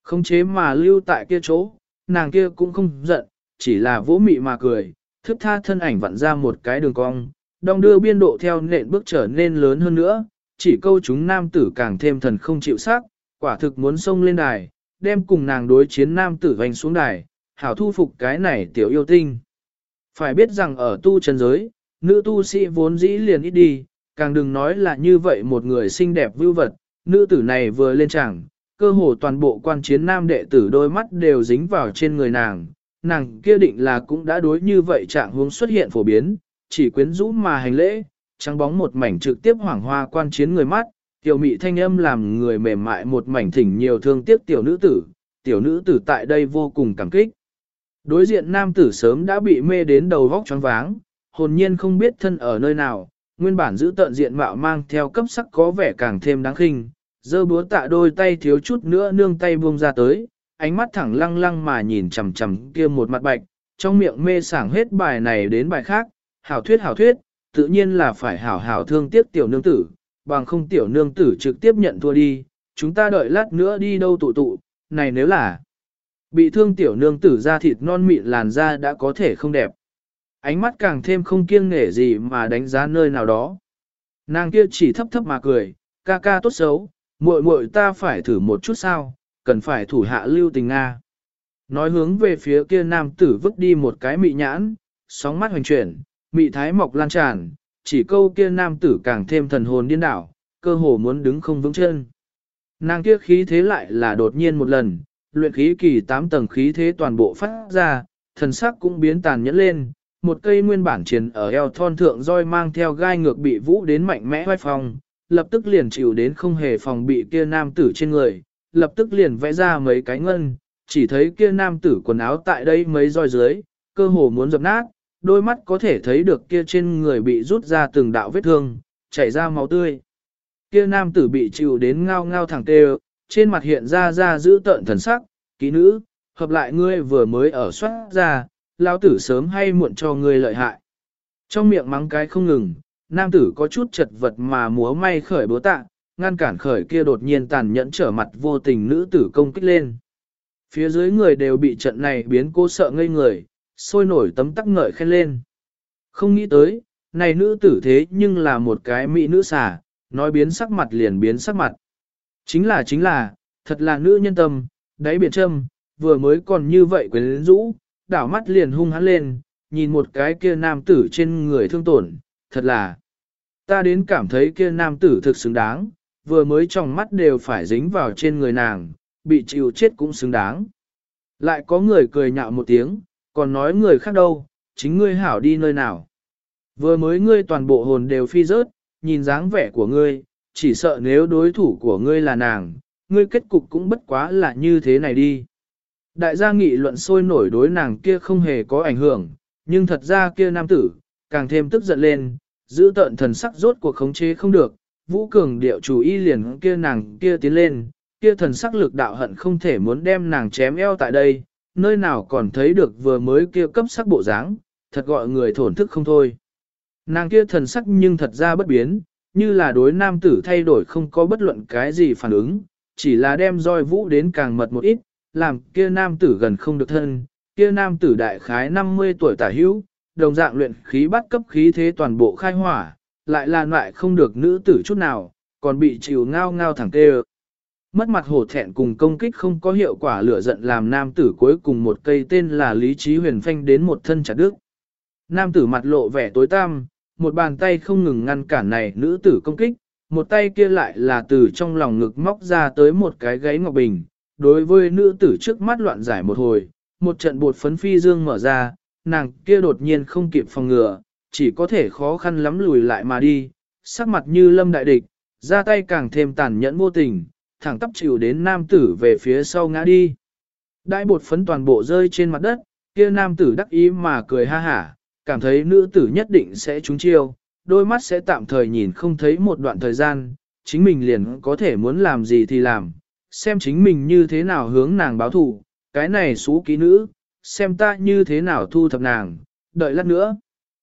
Không chế mà lưu tại kia chỗ, nàng kia cũng không giận, chỉ là vỗ mị mà cười, thức tha thân ảnh vặn ra một cái đường cong, đong đưa biên độ theo nện bước trở nên lớn hơn nữa, chỉ câu chúng nam tử càng thêm thần không chịu sắc, quả thực muốn xông lên đài, đem cùng nàng đối chiến nam tử vành xuống đài, hảo thu phục cái này tiểu yêu tinh. Phải biết rằng ở tu chân giới, nữ tu sĩ vốn dĩ liền ít đi, càng đừng nói là như vậy một người xinh đẹp vưu vật, nữ tử này vừa lên chẳng, cơ hồ toàn bộ quan chiến nam đệ tử đôi mắt đều dính vào trên người nàng kia định là cũng đã đối như vậy trạng huống xuất hiện phổ biến, chỉ quyến rũ mà hành lễ, trắng bóng một mảnh trực tiếp hoảng hoa quan chiến người mắt, tiểu mị thanh âm làm người mềm mại một mảnh thỉnh nhiều thương tiếc tiểu nữ tử tại đây vô cùng cảm kích. Đối diện nam tử sớm đã bị mê đến đầu vóc choáng váng, hồn nhiên không biết thân ở nơi nào, nguyên bản giữ tận diện mạo mang theo cấp sắc có vẻ càng thêm đáng khinh, giơ búa tạ đôi tay thiếu chút nữa nương tay buông ra tới, ánh mắt thẳng lăng lăng mà nhìn chằm chằm kia một mặt bạch, trong miệng mê sảng hết bài này đến bài khác, hảo thuyết, tự nhiên là phải hảo hảo thương tiếc tiểu nương tử, bằng không tiểu nương tử trực tiếp nhận thua đi, chúng ta đợi lát nữa đi đâu tụ, này nếu là bị thương tiểu nương tử da thịt non mịn làn da đã có thể không đẹp. Ánh mắt càng thêm không kiêng nể gì mà đánh giá nơi nào đó. Nàng kia chỉ thấp thấp mà cười, ca ca tốt xấu, muội muội ta phải thử một chút sao, cần phải thủ hạ lưu tình Nga. Nói hướng về phía kia nam tử vứt đi một cái mị nhãn, sóng mắt hoành chuyển, mị thái mọc lan tràn, chỉ câu kia nam tử càng thêm thần hồn điên đảo, cơ hồ muốn đứng không vững chân. Nàng kia khí thế lại là đột nhiên một lần, luyện khí kỳ 8 tầng khí thế toàn bộ phát ra, thần sắc cũng biến tàn nhẫn lên, một cây nguyên bản chiến ở eo thon thượng roi mang theo gai ngược bị vũ đến mạnh mẽ vai phòng, lập tức liền chịu đến không hề phòng bị kia nam tử trên người, lập tức liền vẽ ra mấy cái ngân, chỉ thấy kia nam tử quần áo tại đây mấy roi dưới, cơ hồ muốn dập nát, đôi mắt có thể thấy được kia trên người bị rút ra từng đạo vết thương, chảy ra máu tươi. Kia nam tử bị chịu đến ngao ngao thẳng tê, trên mặt hiện ra giữ tợn thần sắc, kỹ nữ, hợp lại ngươi vừa mới ở soát ra, lão tử sớm hay muộn cho ngươi lợi hại. Trong miệng mắng cái không ngừng, nam tử có chút chật vật mà múa may khởi búa tạ, ngăn cản khởi kia đột nhiên tàn nhẫn trở mặt vô tình nữ tử công kích lên. Phía dưới người đều bị trận này biến cố sợ ngây người, sôi nổi tấm tắc ngợi khen lên. Không nghĩ tới, này nữ tử thế nhưng là một cái mỹ nữ xà, nói biến sắc mặt liền biến sắc mặt. Chính là, thật là nữ nhân tâm, đáy biển châm, vừa mới còn như vậy quyến rũ, đảo mắt liền hung hắn lên, nhìn một cái kia nam tử trên người thương tổn, thật là. Ta đến cảm thấy kia nam tử thực xứng đáng, vừa mới trong mắt đều phải dính vào trên người nàng, bị chịu chết cũng xứng đáng. Lại có người cười nhạo một tiếng, còn nói người khác đâu, chính ngươi hảo đi nơi nào. Vừa mới ngươi toàn bộ hồn đều phi rớt, nhìn dáng vẻ của ngươi, chỉ sợ nếu đối thủ của ngươi là nàng, ngươi kết cục cũng bất quá là như thế này đi. Đại gia nghị luận sôi nổi đối nàng kia không hề có ảnh hưởng, nhưng thật ra kia nam tử, càng thêm tức giận lên, giữ tợn thần sắc rốt cuộc khống chế không được, Vũ Cường điệu chủ y liền kia nàng kia tiến lên, kia thần sắc lực đạo hận không thể muốn đem nàng chém eo tại đây, nơi nào còn thấy được vừa mới kia cấp sắc bộ dáng, thật gọi người thổn thức không thôi. Nàng kia thần sắc nhưng thật ra bất biến, như là đối nam tử thay đổi không có bất luận cái gì phản ứng, chỉ là đem roi vũ đến càng mật một ít, làm kia nam tử gần không được thân, kia nam tử đại khái 50 tuổi tả hữu, đồng dạng luyện khí bắt cấp khí thế toàn bộ khai hỏa, lại là loại không được nữ tử chút nào, còn bị chịu ngao ngao thẳng tê. Mất mặt hổ thẹn cùng công kích không có hiệu quả lửa giận làm nam tử cuối cùng một cây tên là Lý Trí Huyền phanh đến một thân chặt đứt. Nam tử mặt lộ vẻ tối tăm, một bàn tay không ngừng ngăn cản này nữ tử công kích, một tay kia lại là từ trong lòng ngực móc ra tới một cái gáy ngọc bình. Đối với nữ tử trước mắt loạn giải một hồi, một trận bột phấn phi dương mở ra, nàng kia đột nhiên không kịp phòng ngừa, chỉ có thể khó khăn lắm lùi lại mà đi, sắc mặt như lâm đại địch, ra tay càng thêm tàn nhẫn vô tình, thẳng tắp chịu đến nam tử về phía sau ngã đi. Đại bột phấn toàn bộ rơi trên mặt đất, kia nam tử đắc ý mà cười ha hả, cảm thấy nữ tử nhất định sẽ trúng chiêu, đôi mắt sẽ tạm thời nhìn không thấy một đoạn thời gian, chính mình liền có thể muốn làm gì thì làm, xem chính mình như thế nào hướng nàng báo thù, cái này xú ký nữ, xem ta như thế nào thu thập nàng, đợi lát nữa.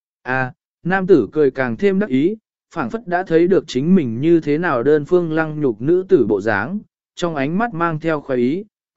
À, nam tử cười càng thêm đắc ý, phảng phất đã thấy được chính mình như thế nào đơn phương lăng nhục nữ tử bộ dáng, trong ánh mắt mang theo khoái ý,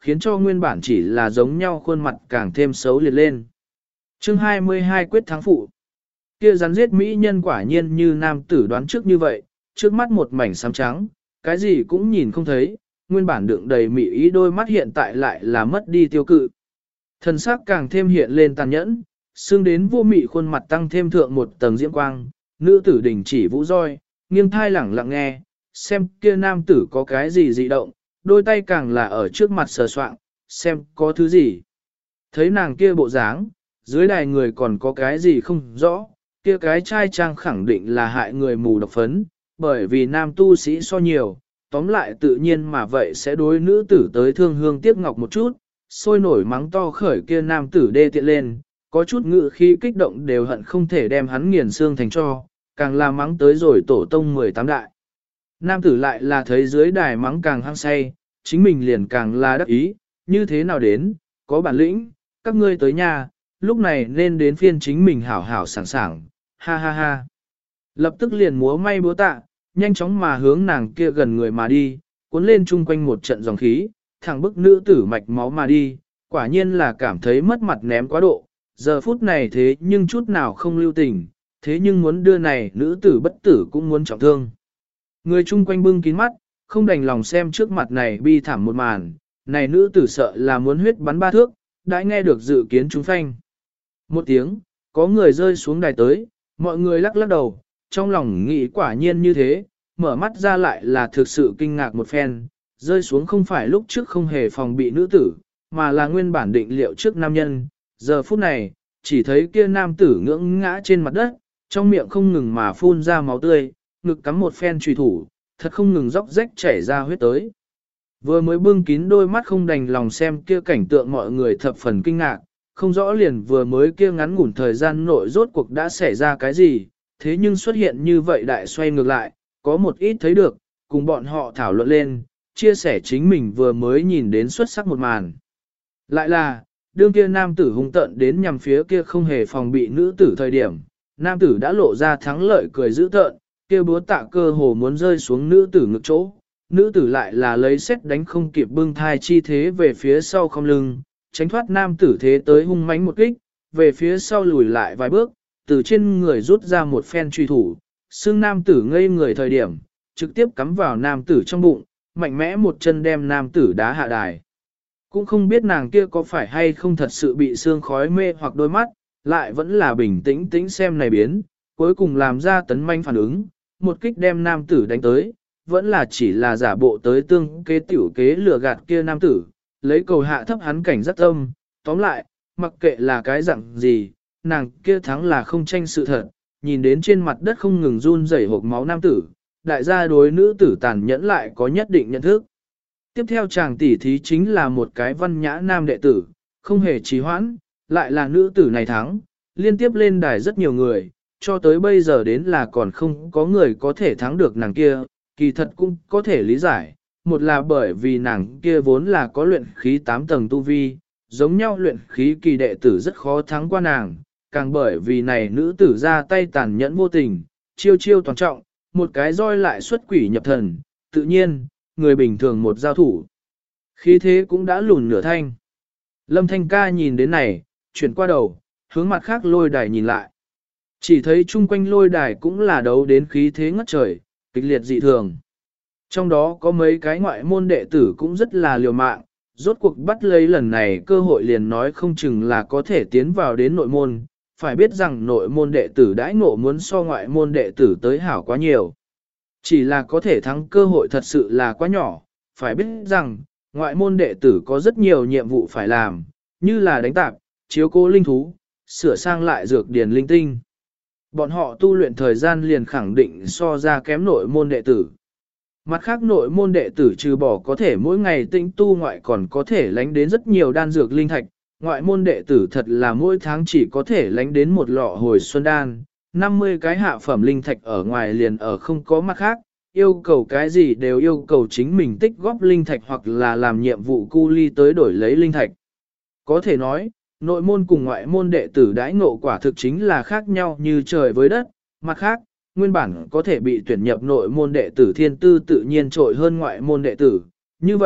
khiến cho nguyên bản chỉ là giống nhau khuôn mặt càng thêm xấu liệt lên. Chương 22 quyết thắng phụ. Kia rắn giết mỹ nhân quả nhiên như nam tử đoán trước như vậy, trước mắt một mảnh xám trắng, cái gì cũng nhìn không thấy, nguyên bản đựng đầy mỹ ý đôi mắt hiện tại lại là mất đi tiêu cự. Thần sắc càng thêm hiện lên tàn nhẫn, xương đến vô mị khuôn mặt tăng thêm thượng một tầng diễm quang, nữ tử đình chỉ vũ roi, nghiêng thai lẳng lặng nghe, xem kia nam tử có cái gì dị động, đôi tay càng là ở trước mặt sờ soạng, xem có thứ gì. Thấy nàng kia bộ dáng, dưới đài người còn có cái gì không rõ, kia cái trai trang khẳng định là hại người mù độc phấn, bởi vì nam tu sĩ so nhiều, tóm lại tự nhiên mà vậy sẽ đối nữ tử tới thương hương tiếc ngọc một chút, sôi nổi mắng to khởi kia nam tử đê tiện lên, có chút ngự khí kích động đều hận không thể đem hắn nghiền xương thành cho, càng là mắng tới rồi tổ tông 18 đại. Nam tử lại là thấy dưới đài mắng càng hăng say, chính mình liền càng là đắc ý, như thế nào đến, có bản lĩnh, các ngươi tới nhà, lúc này nên đến phiên chính mình hảo hảo sảng sảng, ha ha ha. Lập tức liền múa may búa tạ, nhanh chóng mà hướng nàng kia gần người mà đi, cuốn lên chung quanh một trận dòng khí, thẳng bức nữ tử mạch máu mà đi, quả nhiên là cảm thấy mất mặt ném quá độ, giờ phút này thế nhưng chút nào không lưu tình, thế nhưng muốn đưa này nữ tử bất tử cũng muốn trọng thương. Người chung quanh bưng kín mắt, không đành lòng xem trước mặt này bi thảm một màn, này nữ tử sợ là muốn huyết bắn ba thước, đã nghe được dự kiến chúng phanh. Một tiếng, có người rơi xuống đài tới, mọi người lắc lắc đầu, trong lòng nghĩ quả nhiên như thế, mở mắt ra lại là thực sự kinh ngạc một phen, rơi xuống không phải lúc trước không hề phòng bị nữ tử, mà là nguyên bản định liệu trước nam nhân, giờ phút này, chỉ thấy kia nam tử ngưỡng ngã trên mặt đất, trong miệng không ngừng mà phun ra máu tươi, ngực cắm một phen trùy thủ, thật không ngừng róc rách chảy ra huyết tới. Vừa mới bưng kín đôi mắt không đành lòng xem kia cảnh tượng mọi người thập phần kinh ngạc, không rõ liền vừa mới kia ngắn ngủn thời gian nội rốt cuộc đã xảy ra cái gì, thế nhưng xuất hiện như vậy đại xoay ngược lại, có một ít thấy được, cùng bọn họ thảo luận lên, chia sẻ chính mình vừa mới nhìn đến xuất sắc một màn. Lại là, đương kia nam tử hung tận đến nhằm phía kia không hề phòng bị nữ tử thời điểm, nam tử đã lộ ra thắng lợi cười dữ tợn, kia búa tạ cơ hồ muốn rơi xuống nữ tử ngực chỗ, nữ tử lại là lấy xét đánh không kịp bưng thai chi thế về phía sau không lưng, tránh thoát nam tử thế tới hung mãnh một kích, về phía sau lùi lại vài bước, từ trên người rút ra một phen truy thủ, xương nam tử ngây người thời điểm, trực tiếp cắm vào nam tử trong bụng, mạnh mẽ một chân đem nam tử đá hạ đài. Cũng không biết nàng kia có phải hay không thật sự bị xương khói mê hoặc đôi mắt, lại vẫn là bình tĩnh tĩnh xem này biến, cuối cùng làm ra tấn manh phản ứng, một kích đem nam tử đánh tới, vẫn là chỉ là giả bộ tới tương kế tiểu kế lừa gạt kia nam tử, lấy cầu hạ thấp hắn cảnh giác tâm, tóm lại, mặc kệ là cái dạng gì, nàng kia thắng là không tranh sự thật, nhìn đến trên mặt đất không ngừng run rẩy hộp máu nam tử, đại gia đối nữ tử tàn nhẫn lại có nhất định nhận thức. Tiếp theo chàng tỷ thí chính là một cái văn nhã nam đệ tử, không hề trì hoãn, lại là nữ tử này thắng, liên tiếp lên đài rất nhiều người, cho tới bây giờ đến là còn không có người có thể thắng được nàng kia, kỳ thật cũng có thể lý giải, một là bởi vì nàng kia vốn là có luyện khí 8 tầng tu vi, giống nhau luyện khí kỳ đệ tử rất khó thắng qua nàng, càng bởi vì này nữ tử ra tay tàn nhẫn vô tình, chiêu chiêu toàn trọng, một cái roi lại xuất quỷ nhập thần, tự nhiên, người bình thường một giao thủ. Khí thế cũng đã lùn nửa thanh. Lâm Thanh ca nhìn đến này, chuyển qua đầu, hướng mặt khác lôi đài nhìn lại. Chỉ thấy chung quanh lôi đài cũng là đấu đến khí thế ngất trời, kịch liệt dị thường. Trong đó có mấy cái ngoại môn đệ tử cũng rất là liều mạng, rốt cuộc bắt lấy lần này cơ hội liền nói không chừng là có thể tiến vào đến nội môn, phải biết rằng nội môn đệ tử đãi ngộ muốn so ngoại môn đệ tử tới hảo quá nhiều. Chỉ là có thể thắng cơ hội thật sự là quá nhỏ, phải biết rằng, ngoại môn đệ tử có rất nhiều nhiệm vụ phải làm, như là đánh tạp, chiếu cố linh thú, sửa sang lại dược điển linh tinh. Bọn họ tu luyện thời gian liền khẳng định so ra kém nội môn đệ tử. Mặt khác nội môn đệ tử trừ bỏ có thể mỗi ngày tĩnh tu ngoại còn có thể lánh đến rất nhiều đan dược linh thạch, ngoại môn đệ tử thật là mỗi tháng chỉ có thể lánh đến một lọ hồi xuân đan, 50 cái hạ phẩm linh thạch ở ngoài liền ở không có mặt khác, yêu cầu cái gì đều yêu cầu chính mình tích góp linh thạch hoặc là làm nhiệm vụ cu ly tới đổi lấy linh thạch. Có thể nói, nội môn cùng ngoại môn đệ tử đãi ngộ quả thực chính là khác nhau như trời với đất, mặt khác, nguyên bản có thể bị tuyển nhập nội môn đệ tử thiên tư tự nhiên trội hơn ngoại môn đệ tử, như vậy,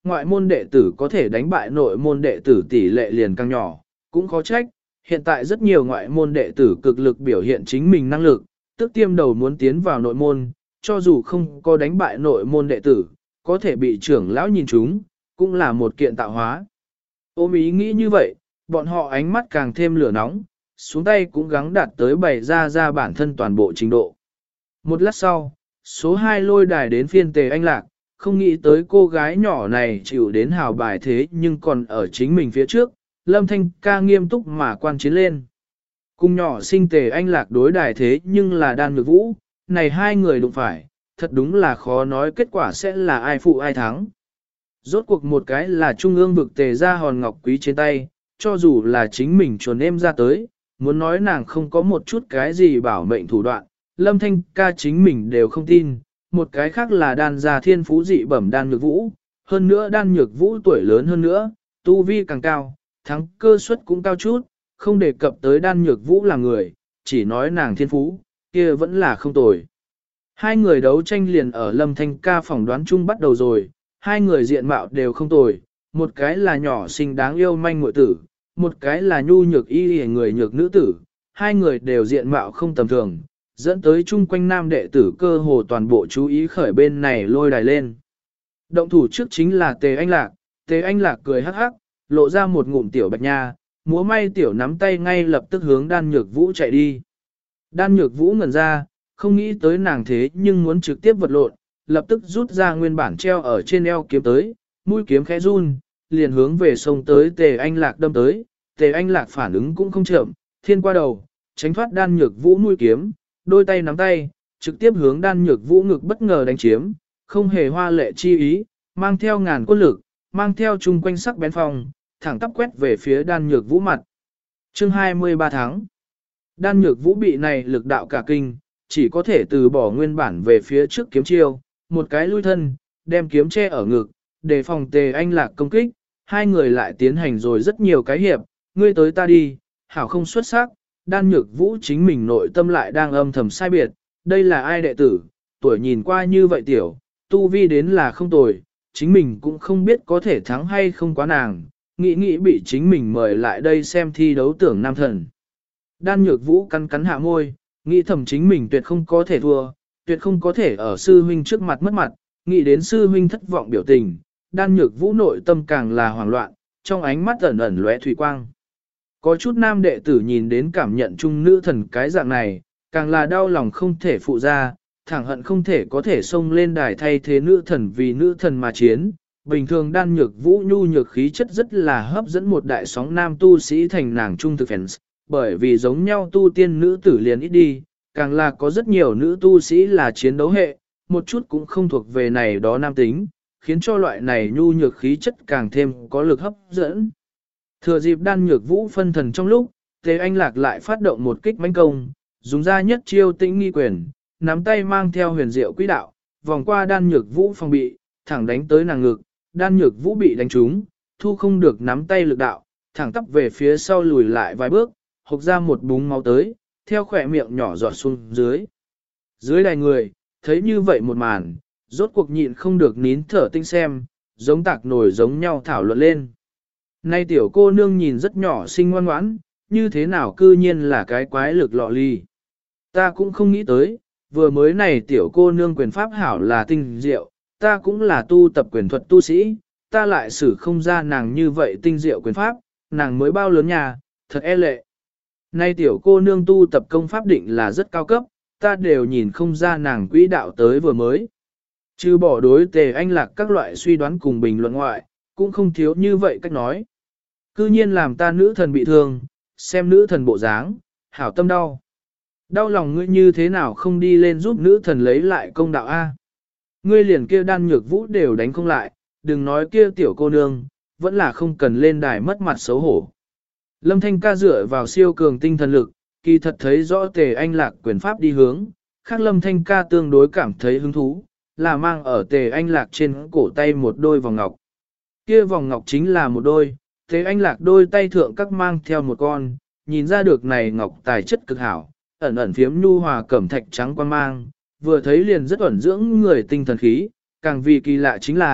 ngoại môn đệ tử có thể đánh bại nội môn đệ tử tỷ lệ liền càng nhỏ, cũng khó trách, hiện tại rất nhiều ngoại môn đệ tử cực lực biểu hiện chính mình năng lực, tức tiêm đầu muốn tiến vào nội môn, cho dù không có đánh bại nội môn đệ tử, có thể bị trưởng lão nhìn chúng, cũng là một kiện tạo hóa. Ôm ý nghĩ như vậy, bọn họ ánh mắt càng thêm lửa nóng, xuống tay cũng gắng đạt tới bày ra bản thân toàn bộ trình độ. Một lát sau, số 2 lôi đài đến phiên Tề Anh Lạc, không nghĩ tới cô gái nhỏ này chịu đến hào bài thế nhưng còn ở chính mình phía trước, Lâm Thanh ca nghiêm túc mà quan chiến lên. Cùng nhỏ sinh Tề Anh Lạc đối đài thế nhưng là Đan Nhược Vũ, này hai người đụng phải, thật đúng là khó nói kết quả sẽ là ai phụ ai thắng. Rốt cuộc một cái là trung ương vực Tề ra hòn ngọc quý trên tay, cho dù là chính mình chuồn em ra tới, muốn nói nàng không có một chút cái gì bảo mệnh thủ đoạn, Lâm Thanh ca chính mình đều không tin. Một cái khác là đan gia thiên phú dị bẩm Đan Nhược Vũ, hơn nữa Đan Nhược Vũ tuổi lớn hơn nữa, tu vi càng cao, thắng cơ suất cũng cao chút, không đề cập tới Đan Nhược Vũ là người, chỉ nói nàng thiên phú, kia vẫn là không tồi. Hai người đấu tranh liền ở Lâm Thanh ca phỏng đoán chung bắt đầu rồi, hai người diện mạo đều không tồi, một cái là nhỏ xinh đáng yêu manh muội tử, một cái là nhu nhược y người nhược nữ tử, hai người đều diện mạo không tầm thường, dẫn tới chung quanh nam đệ tử cơ hồ toàn bộ chú ý khởi bên này lôi đài lên. Động thủ trước chính là Tề Anh Lạc cười hắc hắc, lộ ra một ngụm tiểu bạch nha, múa may tiểu nắm tay ngay lập tức hướng Đan Nhược Vũ chạy đi. Đan Nhược Vũ ngẩn ra, không nghĩ tới nàng thế nhưng muốn trực tiếp vật lộn, lập tức rút ra nguyên bản treo ở trên eo kiếm tới, mũi kiếm khẽ run, liền hướng về sông tới Tề Anh Lạc đâm tới. Tề Anh Lạc phản ứng cũng không chậm, thiên qua đầu, tránh thoát Đan Nhược Vũ mũi kiếm, đôi tay nắm tay, trực tiếp hướng Đan Nhược Vũ ngực bất ngờ đánh chiếm, không hề hoa lệ chi ý, mang theo ngàn quân lực, mang theo chung quanh sắc bén phong, thẳng tắp quét về phía Đan Nhược Vũ mặt. Chương 23 tháng. Đan Nhược Vũ bị này lực đạo cả kinh, chỉ có thể từ bỏ nguyên bản về phía trước kiếm chiêu, một cái lui thân, đem kiếm che ở ngực, đề phòng Tề Anh Lạc công kích, hai người lại tiến hành rồi rất nhiều cái hiệp, ngươi tới ta đi, hảo không xuất sắc. Đan Nhược Vũ chính mình nội tâm lại đang âm thầm sai biệt, đây là ai đệ tử, tuổi nhìn qua như vậy tiểu, tu vi đến là không tồi, chính mình cũng không biết có thể thắng hay không quá nàng, nghĩ bị chính mình mời lại đây xem thi đấu tưởng nam thần. Đan Nhược Vũ cắn cắn hạ môi, nghĩ thầm chính mình tuyệt không có thể thua, tuyệt không có thể ở sư huynh trước mặt mất mặt, nghĩ đến sư huynh thất vọng biểu tình, Đan Nhược Vũ nội tâm càng là hoảng loạn, trong ánh mắt ẩn ẩn lóe thủy quang. Có chút nam đệ tử nhìn đến cảm nhận chung nữ thần cái dạng này, càng là đau lòng không thể phụ ra, thẳng hận không thể có thể xông lên đài thay thế nữ thần vì nữ thần mà chiến. Bình thường Đan Nhược Vũ nhu nhược khí chất rất là hấp dẫn một đại sóng nam tu sĩ thành nàng trung thực fans, bởi vì giống nhau tu tiên nữ tử liền ít đi, càng là có rất nhiều nữ tu sĩ là chiến đấu hệ, một chút cũng không thuộc về này đó nam tính, khiến cho loại này nhu nhược khí chất càng thêm có lực hấp dẫn. Thừa dịp Đan Nhược Vũ phân thần trong lúc, Tề Anh Lạc lại phát động một kích mãnh công, dùng ra nhất chiêu tĩnh nghi quyền, nắm tay mang theo huyền diệu quỹ đạo, vòng qua Đan Nhược Vũ phòng bị, thẳng đánh tới nàng ngực, Đan Nhược Vũ bị đánh trúng, thu không được nắm tay lực đạo, thẳng tắp về phía sau lùi lại vài bước, hộc ra một búng máu tới, theo khỏe miệng nhỏ giọt xuống dưới. Dưới đài người, thấy như vậy một màn, rốt cuộc nhịn không được nín thở tinh xem, giống tạc nổi giống nhau thảo luận lên. Nay tiểu cô nương nhìn rất nhỏ xinh ngoan ngoãn, như thế nào cư nhiên là cái quái lực lọ ly. Ta cũng không nghĩ tới, vừa mới này tiểu cô nương quyền pháp hảo là tinh diệu, ta cũng là tu tập quyền thuật tu sĩ, ta lại xử không ra nàng như vậy tinh diệu quyền pháp, nàng mới bao lớn nhà, thật e lệ. Nay tiểu cô nương tu tập công pháp định là rất cao cấp, ta đều nhìn không ra nàng quỹ đạo tới vừa mới. Chứ bỏ đối Tề Anh Lạc các loại suy đoán cùng bình luận ngoại, cũng không thiếu như vậy cách nói. Cư nhiên làm ta nữ thần bị thương, xem nữ thần bộ dáng, hảo tâm đau. Đau lòng ngươi như thế nào không đi lên giúp nữ thần lấy lại công đạo A. Ngươi liền kia Đan Nhược Vũ đều đánh không lại, đừng nói kia tiểu cô nương, vẫn là không cần lên đài mất mặt xấu hổ. Lâm Thanh ca dựa vào siêu cường tinh thần lực, kỳ thật thấy rõ Tề Anh Lạc quyền pháp đi hướng, khác Lâm Thanh ca tương đối cảm thấy hứng thú, là mang ở Tề Anh Lạc trên cổ tay một đôi vòng ngọc. Kia vòng ngọc chính là một đôi, Tề Anh Lạc đôi tay thượng các mang theo một con, nhìn ra được này ngọc tài chất cực hảo, ẩn ẩn phiếm nhu hòa cẩm thạch trắng quan mang, vừa thấy liền rất ẩn dưỡng người tinh thần khí, càng vì kỳ lạ chính là,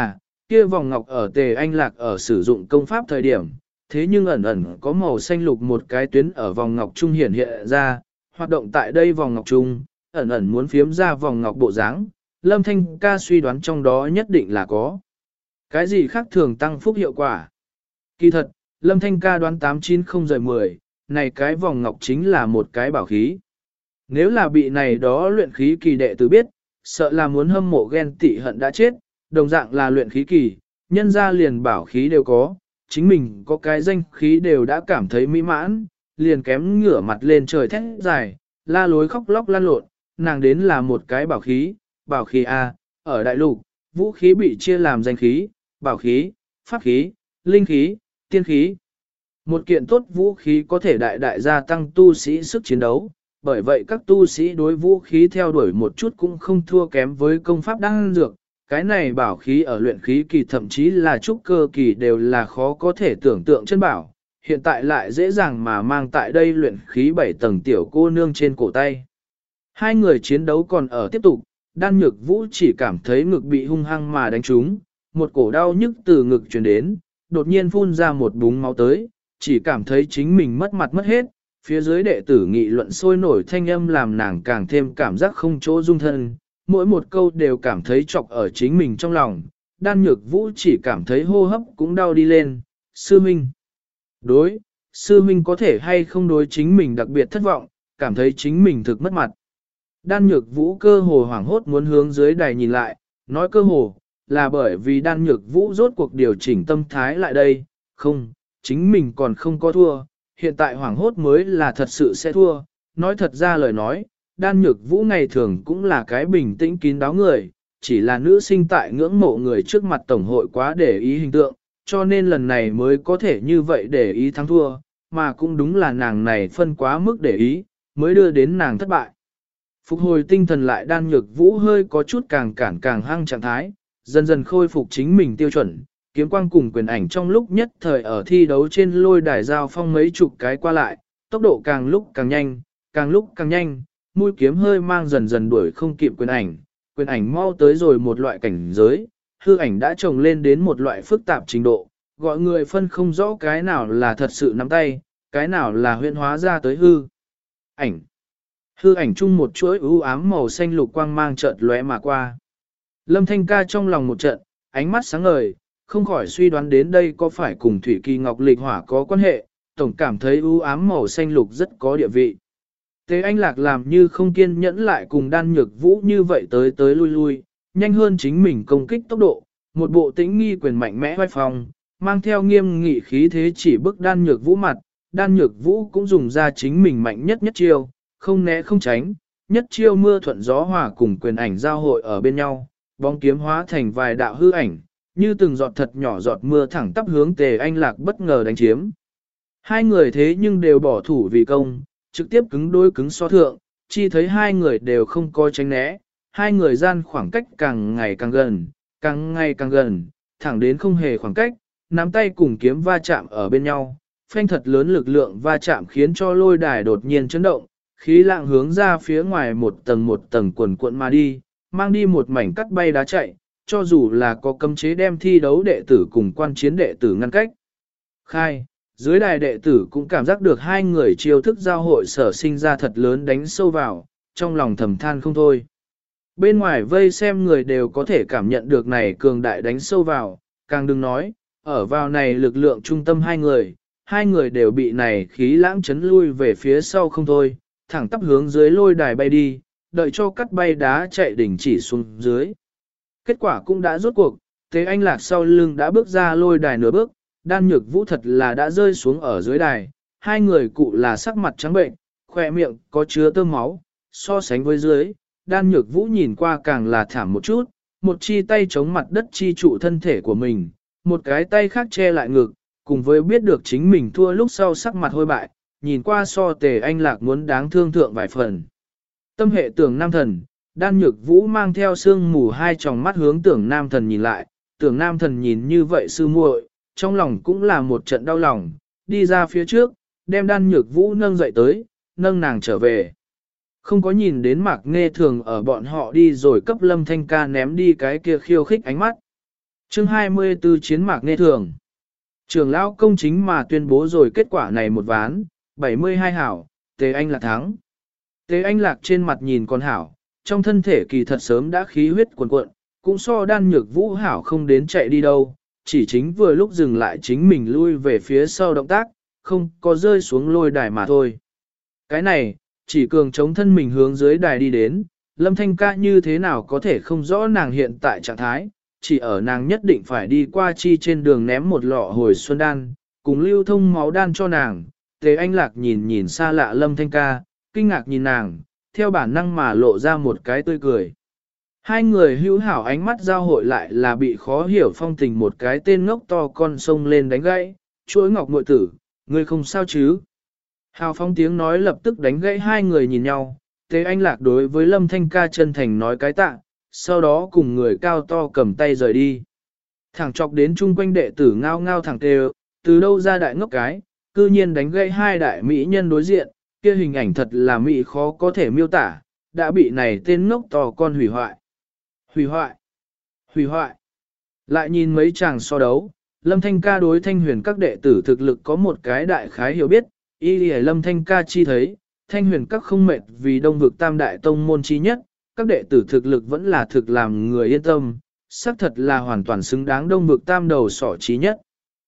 kia vòng ngọc ở Tề Anh Lạc ở sử dụng công pháp thời điểm, thế nhưng ẩn ẩn có màu xanh lục một cái tuyến ở vòng ngọc trung hiển hiện ra, hoạt động tại đây vòng ngọc trung, ẩn ẩn muốn phiếm ra vòng ngọc bộ dáng. Lâm Thanh ca suy đoán trong đó nhất định là có cái gì khác thường tăng phúc hiệu quả. Kỳ thật, Lâm Thanh ca đoán 890-10, này cái vòng ngọc chính là một cái bảo khí. Nếu là bị này đó luyện khí kỳ đệ tử biết, sợ là muốn hâm mộ ghen tị hận đã chết, đồng dạng là luyện khí kỳ, nhân ra liền bảo khí đều có, chính mình có cái danh khí đều đã cảm thấy mỹ mãn, liền kém ngửa mặt lên trời thét dài, la lối khóc lóc lan lộn, nàng đến là một cái bảo khí A, ở đại lục, vũ khí bị chia làm danh khí, bảo khí, pháp khí, linh khí, tiên khí. Một kiện tốt vũ khí có thể đại gia tăng tu sĩ sức chiến đấu, bởi vậy các tu sĩ đối vũ khí theo đuổi một chút cũng không thua kém với công pháp đan dược. Cái này bảo khí ở luyện khí kỳ thậm chí là trúc cơ kỳ đều là khó có thể tưởng tượng chân bảo, hiện tại lại dễ dàng mà mang tại đây luyện khí 7 tầng tiểu cô nương trên cổ tay. Hai người chiến đấu còn ở tiếp tục, Đan Nhược Vũ chỉ cảm thấy ngực bị hung hăng mà đánh trúng, một cổ đau nhức từ ngực truyền đến, đột nhiên phun ra một búng máu tới, chỉ cảm thấy chính mình mất mặt mất hết, phía dưới đệ tử nghị luận sôi nổi thanh âm làm nàng càng thêm cảm giác không chỗ dung thân, mỗi một câu đều cảm thấy chọc ở chính mình trong lòng. Đan Nhược Vũ chỉ cảm thấy hô hấp cũng đau đi lên. Sư Minh, sư Minh có thể hay không đối chính mình đặc biệt thất vọng, cảm thấy chính mình thực mất mặt. Đan Nhược Vũ cơ hồ hoảng hốt muốn hướng dưới đài nhìn lại, nói cơ hồ, là bởi vì Đan Nhược Vũ rốt cuộc điều chỉnh tâm thái lại đây, không, chính mình còn không có thua, hiện tại hoảng hốt mới là thật sự sẽ thua. Nói thật ra lời nói, Đan Nhược Vũ ngày thường cũng là cái bình tĩnh kín đáo người, chỉ là nữ sinh tại ngưỡng mộ người trước mặt tổng hội quá để ý hình tượng, cho nên lần này mới có thể như vậy để ý thắng thua, mà cũng đúng là nàng này phân quá mức để ý, mới đưa đến nàng thất bại. Phục hồi tinh thần lại Đan Nhược Vũ hơi có chút càng càng hăng trạng thái, dần dần khôi phục chính mình tiêu chuẩn, kiếm quang cùng quyền ảnh trong lúc nhất thời ở thi đấu trên lôi đài giao phong mấy chục cái qua lại, tốc độ càng lúc càng nhanh, mũi kiếm hơi mang dần dần đuổi không kịp quyền ảnh mau tới rồi một loại cảnh giới, hư ảnh đã trồng lên đến một loại phức tạp trình độ, gọi người phân không rõ cái nào là thật sự nắm tay, cái nào là huyễn hóa ra tới hư ảnh. Hư ảnh chung một chuỗi u ám màu xanh lục quang mang chợt lóe mà qua. Lâm Thanh ca trong lòng một trận, ánh mắt sáng ngời, không khỏi suy đoán đến đây có phải cùng Thủy Kỳ Ngọc lịch hỏa có quan hệ, tổng cảm thấy u ám màu xanh lục rất có địa vị. Tế Anh Lạc làm như không kiên nhẫn lại cùng Đan Nhược Vũ như vậy tới lui, nhanh hơn chính mình công kích tốc độ, một bộ tĩnh nghi quyền mạnh mẽ vai phòng, mang theo nghiêm nghị khí thế chỉ bức Đan Nhược Vũ mặt, Đan Nhược Vũ cũng dùng ra chính mình mạnh nhất chiêu, không né không tránh, nhất chiêu mưa thuận gió hòa cùng quyền ảnh giao hội ở bên nhau, bóng kiếm hóa thành vài đạo hư ảnh, như từng giọt thật nhỏ giọt mưa thẳng tắp hướng Tề Anh Lạc bất ngờ đánh chiếm. Hai người thế nhưng đều bỏ thủ vì công, trực tiếp cứng đối cứng so thượng, chi thấy hai người đều không có tránh né, hai người gian khoảng cách càng ngày càng gần, thẳng đến không hề khoảng cách, nắm tay cùng kiếm va chạm ở bên nhau, phanh thật lớn lực lượng va chạm khiến cho lôi đài đột nhiên chấn động, khí lạng hướng ra phía ngoài một tầng quần cuộn mà đi, mang đi một mảnh cắt bay đá chạy, cho dù là có cấm chế đem thi đấu đệ tử cùng quan chiến đệ tử ngăn cách. Khai, dưới đài đệ tử cũng cảm giác được hai người chiêu thức giao hội sở sinh ra thật lớn đánh sâu vào, trong lòng thầm than không thôi. Bên ngoài vây xem người đều có thể cảm nhận được này cường đại đánh sâu vào, càng đừng nói, ở vào này lực lượng trung tâm hai người đều bị này khí lãng chấn lui về phía sau không thôi, thẳng tắp hướng dưới lôi đài bay đi, đợi cho cắt bay đá chạy đỉnh chỉ xuống dưới. Kết quả cũng đã rốt cuộc, Tế Anh Lạc sau lưng đã bước ra lôi đài nửa bước, Đan Nhược Vũ thật là đã rơi xuống ở dưới đài, hai người cụ là sắc mặt trắng bệnh, khỏe miệng có chứa tơ máu, so sánh với dưới, Đan Nhược Vũ nhìn qua càng là thảm một chút, một chi tay chống mặt đất chi trụ thân thể của mình, một cái tay khác che lại ngực, cùng với biết được chính mình thua lúc sau sắc mặt hôi bại, nhìn qua so Tề Anh Lạc muốn đáng thương thượng vài phần. Tâm hệ tưởng nam thần, Đan Nhược Vũ mang theo sương mù hai tròng mắt hướng tưởng nam thần nhìn lại, tưởng nam thần nhìn như vậy sư muội, trong lòng cũng là một trận đau lòng, đi ra phía trước, đem Đan Nhược Vũ nâng dậy tới, nâng nàng trở về. Không có nhìn đến Mạc Nghe Thường ở bọn họ đi rồi cấp Lâm Thanh ca ném đi cái kia khiêu khích ánh mắt. Chương 24 Chiến mạc nghe thường. Trưởng lão công chính mà tuyên bố rồi kết quả này một ván, 72 hảo, Tề Anh Lạc thắng. Tề Anh Lạc trên mặt nhìn con hảo, trong thân thể kỳ thật sớm đã khí huyết cuồn cuộn, cũng so Đan Nhược Vũ hảo không đến chạy đi đâu, chỉ chính vừa lúc dừng lại chính mình lui về phía sau động tác, không có rơi xuống lôi đài mà thôi. Cái này, chỉ cường chống thân mình hướng dưới đài đi đến, Lâm Thanh ca như thế nào có thể không rõ nàng hiện tại trạng thái, chỉ ở nàng nhất định phải đi qua chi trên đường ném một lọ hồi xuân đan, cùng lưu thông máu đan cho nàng. Tề Anh Lạc nhìn nhìn xa lạ Lâm Thanh ca, kinh ngạc nhìn nàng, theo bản năng mà lộ ra một cái tươi cười. Hai người hữu hảo ánh mắt giao hội lại là bị khó hiểu phong tình một cái tên ngốc to con sông lên đánh gãy, chuỗi ngọc muội tử, ngươi không sao chứ? Hào phong tiếng nói lập tức đánh gãy hai người nhìn nhau, Tề Anh Lạc đối với Lâm Thanh ca chân thành nói cái tạ, sau đó cùng người cao to cầm tay rời đi. Thẳng chọc đến chung quanh đệ tử ngao ngao thẳng tề, từ đâu ra đại ngốc cái, cư nhiên đánh gãy hai đại mỹ nhân đối diện, kia hình ảnh thật là mỹ khó có thể miêu tả, đã bị này tên ngốc to con hủy hoại. Hủy hoại, hủy hoại. Lại nhìn mấy chàng so đấu, Lâm Thanh ca đối Thanh Huyền các đệ tử thực lực có một cái đại khái hiểu biết, y lìa Lâm Thanh ca chi thấy, Thanh Huyền các không mệt vì đông vực tam đại tông môn chi nhất, các đệ tử thực lực vẫn là thực làm người yên tâm, xác thật là hoàn toàn xứng đáng đông vực tam đầu sỏ trí nhất.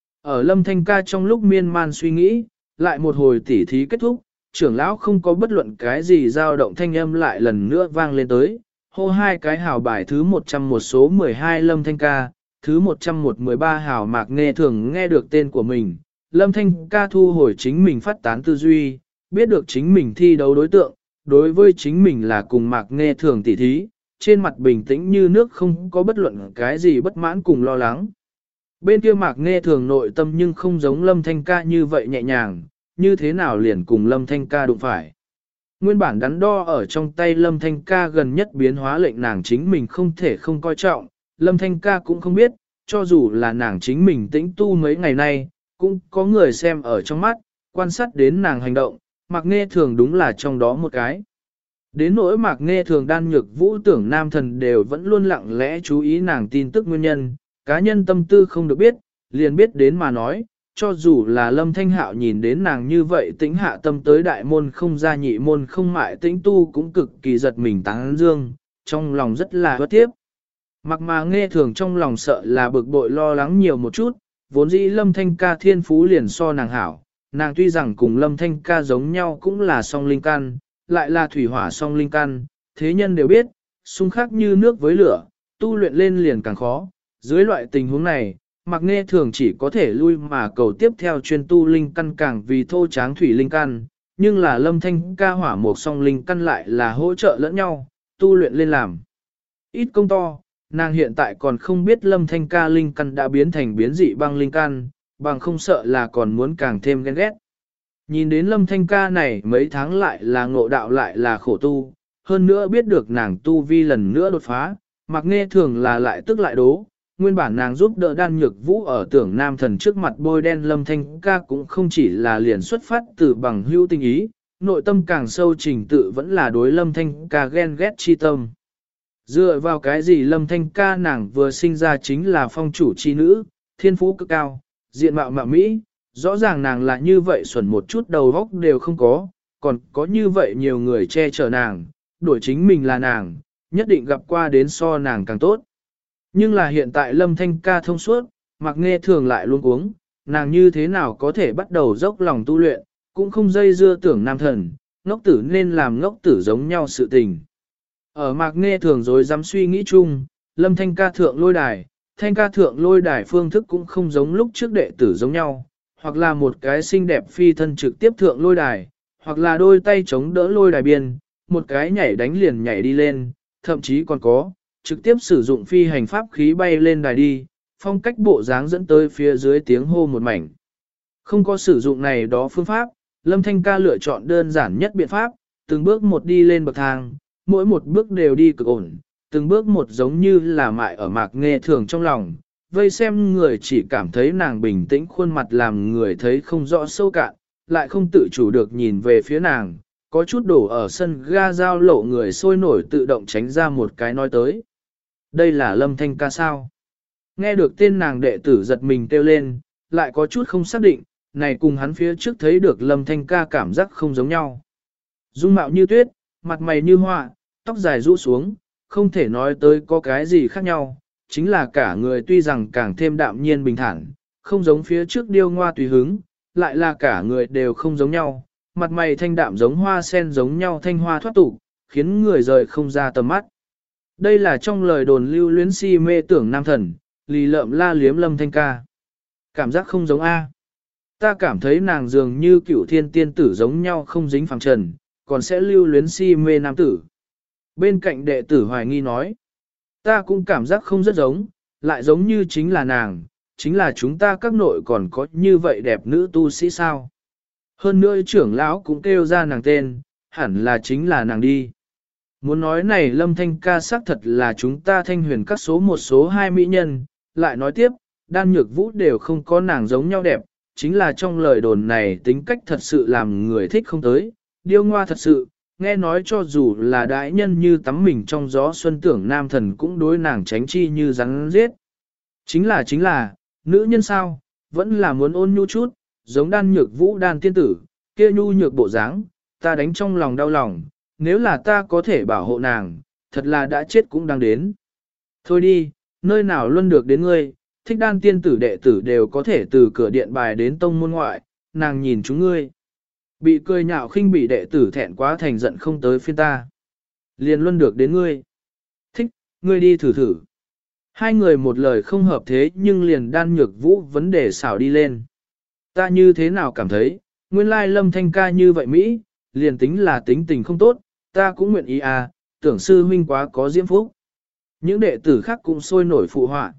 Ở Lâm Thanh ca trong lúc miên man suy nghĩ, lại một hồi tỉ thí kết thúc, trưởng lão không có bất luận cái gì dao động thanh âm lại lần nữa vang lên tới, hô hai cái hào bài thứ 101 số 12 Lâm Thanh ca, thứ 113 hào mạc nghe thường nghe được tên của mình, Lâm Thanh ca thu hồi chính mình phát tán tư duy, biết được chính mình thi đấu đối tượng, đối với chính mình là cùng mạc nghe thường tỉ thí, trên mặt bình tĩnh như nước không có bất luận cái gì bất mãn cùng lo lắng. Bên kia mạc nghe thường nội tâm nhưng không giống Lâm Thanh ca như vậy nhẹ nhàng, như thế nào liền cùng Lâm Thanh ca đụng phải. Nguyên bản đắn đo ở trong tay Lâm Thanh ca gần nhất biến hóa lệnh nàng chính mình không thể không coi trọng, Lâm Thanh ca cũng không biết, cho dù là nàng chính mình tĩnh tu mấy ngày nay, cũng có người xem ở trong mắt, quan sát đến nàng hành động, Mạc Nghe Thường đúng là trong đó một cái. Đến nỗi Mạc Nghe Thường Đan Nhược Vũ Tưởng Nam Thần đều vẫn luôn lặng lẽ chú ý nàng tin tức nguyên nhân, cá nhân tâm tư không được biết, liền biết đến mà nói, cho dù là Lâm Thanh Hạo nhìn đến nàng như vậy tĩnh hạ tâm tới đại môn không ra nhị môn không mại tĩnh tu cũng cực kỳ giật mình tán dương, trong lòng rất là bất tiếp. Mặc mà Nghe Thường trong lòng sợ là bực bội lo lắng nhiều một chút, vốn dĩ Lâm Thanh ca thiên phú liền so nàng hảo, nàng tuy rằng cùng Lâm Thanh ca giống nhau cũng là song linh căn, lại là thủy hỏa song linh căn, thế nhân đều biết, xung khắc như nước với lửa, tu luyện lên liền càng khó, dưới loại tình huống này, Mạc Nghe Thường chỉ có thể lui mà cầu tiếp theo chuyên tu linh căn càng vì thô tráng thủy linh căn, nhưng là Lâm Thanh ca hỏa một song linh căn lại là hỗ trợ lẫn nhau, tu luyện lên làm. Ít công to, nàng hiện tại còn không biết Lâm Thanh ca linh căn đã biến thành biến dị băng linh căn, bằng không sợ là còn muốn càng thêm ghen ghét. Nhìn đến Lâm Thanh ca này mấy tháng lại là ngộ đạo lại là khổ tu, hơn nữa biết được nàng tu vi lần nữa đột phá, Mạc Nghe Thường là lại tức lại đố. Nguyên bản nàng giúp đỡ Đan Nhược Vũ ở Tưởng Nam Thần trước mặt bôi đen Lâm Thanh ca cũng không chỉ là liền xuất phát từ bằng hữu tình ý, nội tâm càng sâu trình tự vẫn là đối Lâm Thanh ca ghen ghét chi tâm. Dựa vào cái gì Lâm Thanh ca nàng vừa sinh ra chính là phong chủ chi nữ, thiên phú cực cao, diện mạo mạo mỹ, rõ ràng nàng là như vậy xuẩn một chút đầu óc đều không có, còn có như vậy nhiều người che chở nàng, đổi chính mình là nàng, nhất định gặp qua đến so nàng càng tốt. Nhưng là hiện tại Lâm Thanh ca thông suốt, Mạc Nghe Thường lại luôn uống, nàng như thế nào có thể bắt đầu dốc lòng tu luyện, cũng không dây dưa Tưởng Nam Thần, ngốc tử nên làm ngốc tử giống nhau sự tình. Ở Mạc Nghe Thường rồi dám suy nghĩ chung, Lâm Thanh ca thượng lôi đài, Thanh ca thượng lôi đài phương thức cũng không giống lúc trước đệ tử giống nhau, hoặc là một cái xinh đẹp phi thân trực tiếp thượng lôi đài, hoặc là đôi tay chống đỡ lôi đài biên, một cái nhảy đánh liền nhảy đi lên, thậm chí còn có trực tiếp sử dụng phi hành pháp khí bay lên đài đi, phong cách bộ dáng dẫn tới phía dưới tiếng hô một mảnh. Không có sử dụng này đó phương pháp, Lâm Thanh ca lựa chọn đơn giản nhất biện pháp, từng bước một đi lên bậc thang, mỗi một bước đều đi cực ổn, từng bước một giống như là mại ở Mạc Nghe Thường trong lòng, vây xem người chỉ cảm thấy nàng bình tĩnh khuôn mặt làm người thấy không rõ sâu cạn, lại không tự chủ được nhìn về phía nàng, có chút đổ ở sân ga giao lộ người sôi nổi tự động tránh ra một cái nói tới. Đây là Lâm Thanh ca sao? Nghe được tên nàng đệ tử giật mình kêu lên, lại có chút không xác định, này cùng hắn phía trước thấy được Lâm Thanh ca cảm giác không giống nhau. Dung mạo như tuyết, mặt mày như họa, tóc dài rũ xuống, không thể nói tới có cái gì khác nhau, chính là cả người tuy rằng càng thêm đạm nhiên bình thản, không giống phía trước điêu ngoa tùy hứng, lại là cả người đều không giống nhau, mặt mày thanh đạm giống hoa sen giống nhau thanh hoa thoát tục, khiến người rời không ra tầm mắt. Đây là trong lời đồn lưu luyến si mê tưởng nam thần, lì lợm la liếm Lâm Thanh ca. Cảm giác không giống A. Ta cảm thấy nàng dường như cửu thiên tiên tử giống nhau không dính phẳng trần, còn sẽ lưu luyến si mê nam tử. Bên cạnh đệ tử hoài nghi nói, ta cũng cảm giác không rất giống, lại giống như chính là nàng, chính là chúng ta các nội còn có như vậy đẹp nữ tu sĩ sao. Hơn nữa trưởng lão cũng kêu ra nàng tên, hẳn là chính là nàng đi. Muốn nói này Lâm Thanh ca xác thật là chúng ta thanh huyền các số một số hai mỹ nhân, lại nói tiếp, đan nhược vũ đều không có nàng giống nhau đẹp, chính là trong lời đồn này tính cách thật sự làm người thích không tới, điêu ngoa thật sự, nghe nói cho dù là đại nhân như tắm mình trong gió xuân tưởng nam thần cũng đối nàng tránh chi như rắn giết. Chính là, nữ nhân sao, vẫn là muốn ôn nhu chút, giống đan nhược vũ đan tiên tử, kia nhu nhược bộ dáng, ta đánh trong lòng đau lòng, nếu là ta có thể bảo hộ nàng, thật là đã chết cũng đang đến. Thôi đi, nơi nào luôn được đến ngươi, thích đan tiên tử đệ tử đều có thể từ cửa điện bài đến tông môn ngoại, nàng nhìn chúng ngươi. Bị cười nhạo khinh bị đệ tử thẹn quá thành giận không tới phiên ta. Liền luôn được đến ngươi. Thích, ngươi đi thử thử. Hai người một lời không hợp thế nhưng liền đan nhược vũ vấn đề xảo đi lên. Ta như thế nào cảm thấy, nguyên lai Lâm Thanh ca như vậy Mỹ, liền tính là tính tình không tốt, ta cũng nguyện ý à, tưởng sư huynh quá có diễm phúc. Những đệ tử khác cũng sôi nổi phụ họa.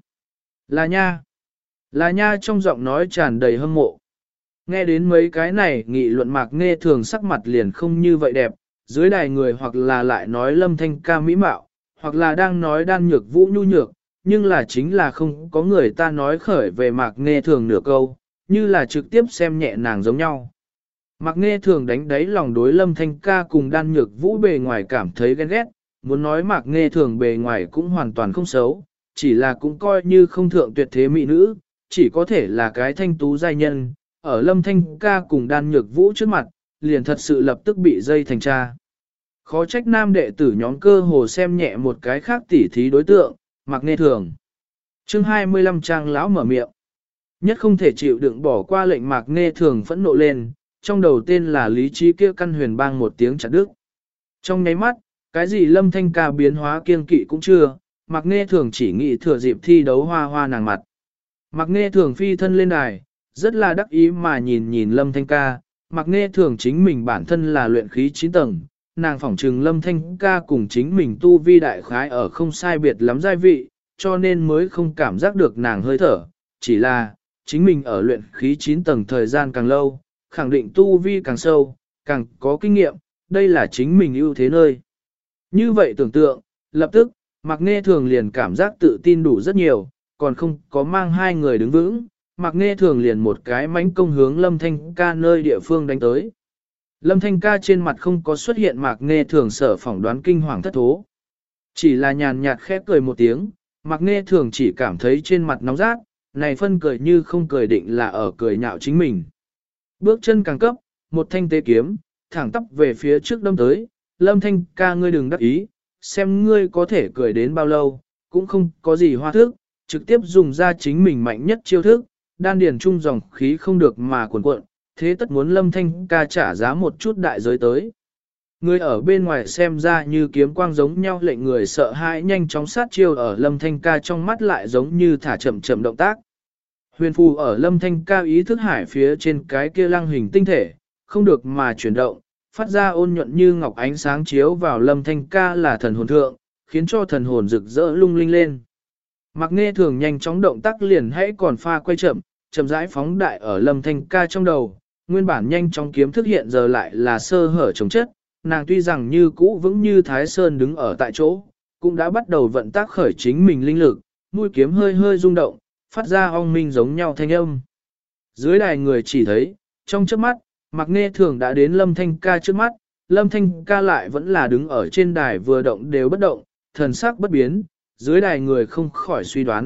Là nha trong giọng nói tràn đầy hâm mộ. Nghe đến mấy cái này nghị luận Mạc Nghe Thường sắc mặt liền không như vậy đẹp, dưới đài người hoặc là lại nói Lâm Thanh ca mỹ mạo, hoặc là đang nói đan nhược vũ nhu nhược, nhưng là chính là không có người ta nói khởi về Mạc Nghe Thường nửa câu, như là trực tiếp xem nhẹ nàng giống nhau. Mạc Nghe Thường đánh đáy lòng đối Lâm Thanh ca cùng đan nhược vũ bề ngoài cảm thấy ghen ghét, muốn nói Mạc Nghe Thường bề ngoài cũng hoàn toàn không xấu, chỉ là cũng coi như không thượng tuyệt thế mỹ nữ, chỉ có thể là cái thanh tú giai nhân, ở Lâm Thanh ca cùng đan nhược vũ trước mặt, liền thật sự lập tức bị dây thành cha. Khó trách nam đệ tử nhóm cơ hồ xem nhẹ một cái khác tỉ thí đối tượng, Mạc Nghe Thường. Chương 25 trang lão mở miệng. Nhất không thể chịu đựng bỏ qua lệnh Mạc Nghe Thường phẫn nộ lên, trong đầu tên là lý trí kia căn huyền bang một tiếng chặt đứt. Trong nháy mắt, cái gì Lâm Thanh ca biến hóa kiên kỵ cũng chưa, Mạc Nghe Thường chỉ nghĩ thừa dịp thi đấu hoa hoa nàng mặt. Mạc Nghe Thường phi thân lên đài, rất là đắc ý mà nhìn Lâm Thanh ca, Mạc Nghe Thường chính mình bản thân là luyện khí 9 tầng, nàng phỏng trừng Lâm Thanh ca cùng chính mình tu vi đại khái ở không sai biệt lắm giai vị, cho nên mới không cảm giác được nàng hơi thở, chỉ là, chính mình ở luyện khí 9 tầng thời gian càng lâu, khẳng định tu vi càng sâu, càng có kinh nghiệm, đây là chính mình ưu thế nơi. Như vậy tưởng tượng, lập tức, Mạc Nghe Thường liền cảm giác tự tin đủ rất nhiều, còn không có mang hai người đứng vững, Mạc Nghe Thường liền một cái mãnh công hướng Lâm Thanh ca nơi địa phương đánh tới. Lâm Thanh ca trên mặt không có xuất hiện Mạc Nghe Thường sở phỏng đoán kinh hoàng thất thố. Chỉ là nhàn nhạt khép cười một tiếng, Mạc Nghe Thường chỉ cảm thấy trên mặt nóng rát, này phân cười như không cười định là ở cười nhạo chính mình. Bước chân càng cấp, một thanh tế kiếm, thẳng tắp về phía trước đâm tới, Lâm Thanh ca ngươi đừng đắc ý, xem ngươi có thể cười đến bao lâu, cũng không có gì hoa thức, trực tiếp dùng ra chính mình mạnh nhất chiêu thức, đan điền trung dòng khí không được mà cuộn cuộn, thế tất muốn Lâm Thanh ca trả giá một chút đại giới tới. Người ở bên ngoài xem ra như kiếm quang giống nhau lệnh người sợ hãi nhanh chóng sát chiêu ở Lâm Thanh ca trong mắt lại giống như thả chậm chậm động tác. Huyền phù ở Lâm Thanh ca ý thức hải phía trên cái kia lăng hình tinh thể, không được mà chuyển động, phát ra ôn nhuận như ngọc ánh sáng chiếu vào Lâm Thanh ca là thần hồn thượng, khiến cho thần hồn rực rỡ lung linh lên. Mạc Nghe Thường nhanh chóng động tác liền hãy còn pha quay chậm, chậm rãi phóng đại ở Lâm Thanh ca trong đầu, nguyên bản nhanh chóng kiếm thức hiện giờ lại là sơ hở chống chất, nàng tuy rằng như cũ vững như Thái Sơn đứng ở tại chỗ, cũng đã bắt đầu vận tác khởi chính mình linh lực, mũi kiếm hơi hơi rung động, phát ra ong minh giống nhau thanh âm. Dưới đài người chỉ thấy, trong chớp mắt, Mạc Nghe Thường đã đến Lâm Thanh ca trước mắt, Lâm Thanh ca lại vẫn là đứng ở trên đài vừa động đều bất động, thần sắc bất biến, dưới đài người không khỏi suy đoán,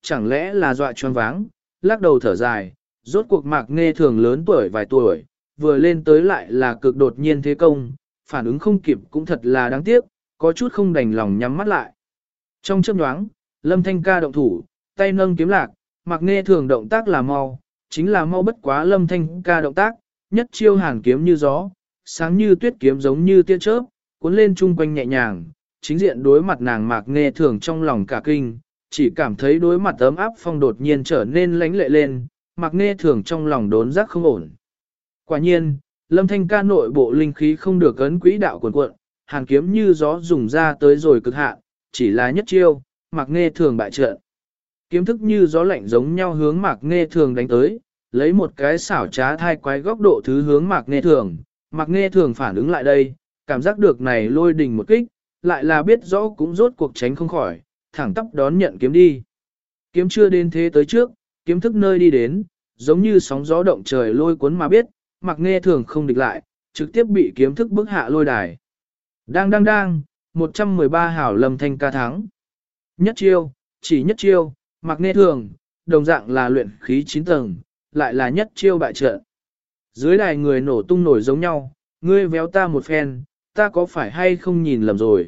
chẳng lẽ là dọa choáng váng, lắc đầu thở dài, rốt cuộc Mạc Nghe Thường lớn tuổi vài tuổi, vừa lên tới lại là cực đột nhiên thế công, phản ứng không kịp cũng thật là đáng tiếc, có chút không đành lòng nhắm mắt lại. Trong chớp nhoáng, Lâm Thanh Ca động thủ, tay nâng kiếm lạc, Mạc Nghe Thường động tác là mau, chính là mau bất quá Lâm Thanh Ca động tác, nhất chiêu hàn kiếm như gió, sáng như tuyết kiếm giống như tia chớp, cuốn lên chung quanh nhẹ nhàng, chính diện đối mặt nàng Mạc Nghe Thường trong lòng cả kinh, chỉ cảm thấy đối mặt ấm áp phong đột nhiên trở nên lánh lệ lên, Mạc Nghe Thường trong lòng đốn giác không ổn. Quả nhiên, Lâm Thanh Ca nội bộ linh khí không được ấn quỹ đạo cuộn cuộn, hàn kiếm như gió dùng ra tới rồi cực hạn, chỉ là nhất chiêu, Mạc Nghe Thường bại trận. Kiếm thức như gió lạnh giống nhau hướng Mạc Nghe Thường đánh tới, lấy một cái xảo trá thai quái góc độ thứ hướng Mạc Nghe Thường. Mạc Nghe Thường phản ứng lại đây, cảm giác được này lôi đình một kích, lại là biết rõ cũng rốt cuộc tránh không khỏi, thẳng tắp đón nhận kiếm đi. Kiếm chưa đến thế tới trước, kiếm thức nơi đi đến, giống như sóng gió động trời lôi cuốn mà biết, Mạc Nghe Thường không địch lại, trực tiếp bị kiếm thức bức hạ lôi đài. Đang, 113 hảo Lâm Thanh Ca thắng. Nhất chiêu, chỉ nhất chiêu, Mạc Nghe Thường, đồng dạng là luyện khí 9 tầng, lại là nhất chiêu bại trận. Dưới đài người nổ tung nổi giống nhau, ngươi véo ta một phen, ta có phải hay không nhìn lầm rồi?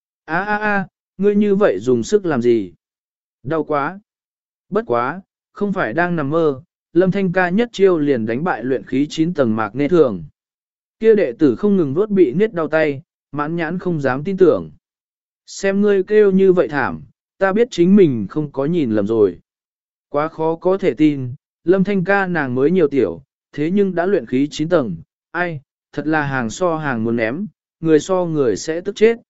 Ngươi như vậy dùng sức làm gì? Đau quá. Bất quá, không phải đang nằm mơ, Lâm Thanh Ca nhất chiêu liền đánh bại luyện khí 9 tầng Mạc Nghe Thường. Kia đệ tử không ngừng vuốt bị niết đau tay, mãn nhãn không dám tin tưởng. Xem ngươi kêu như vậy thảm, ta biết chính mình không có nhìn lầm rồi. Quá khó có thể tin, Lâm Thanh Ca nàng mới nhiều tiểu, thế nhưng đã luyện khí 9 tầng, ai, thật là hàng so hàng muốn ném, người so người sẽ tức chết.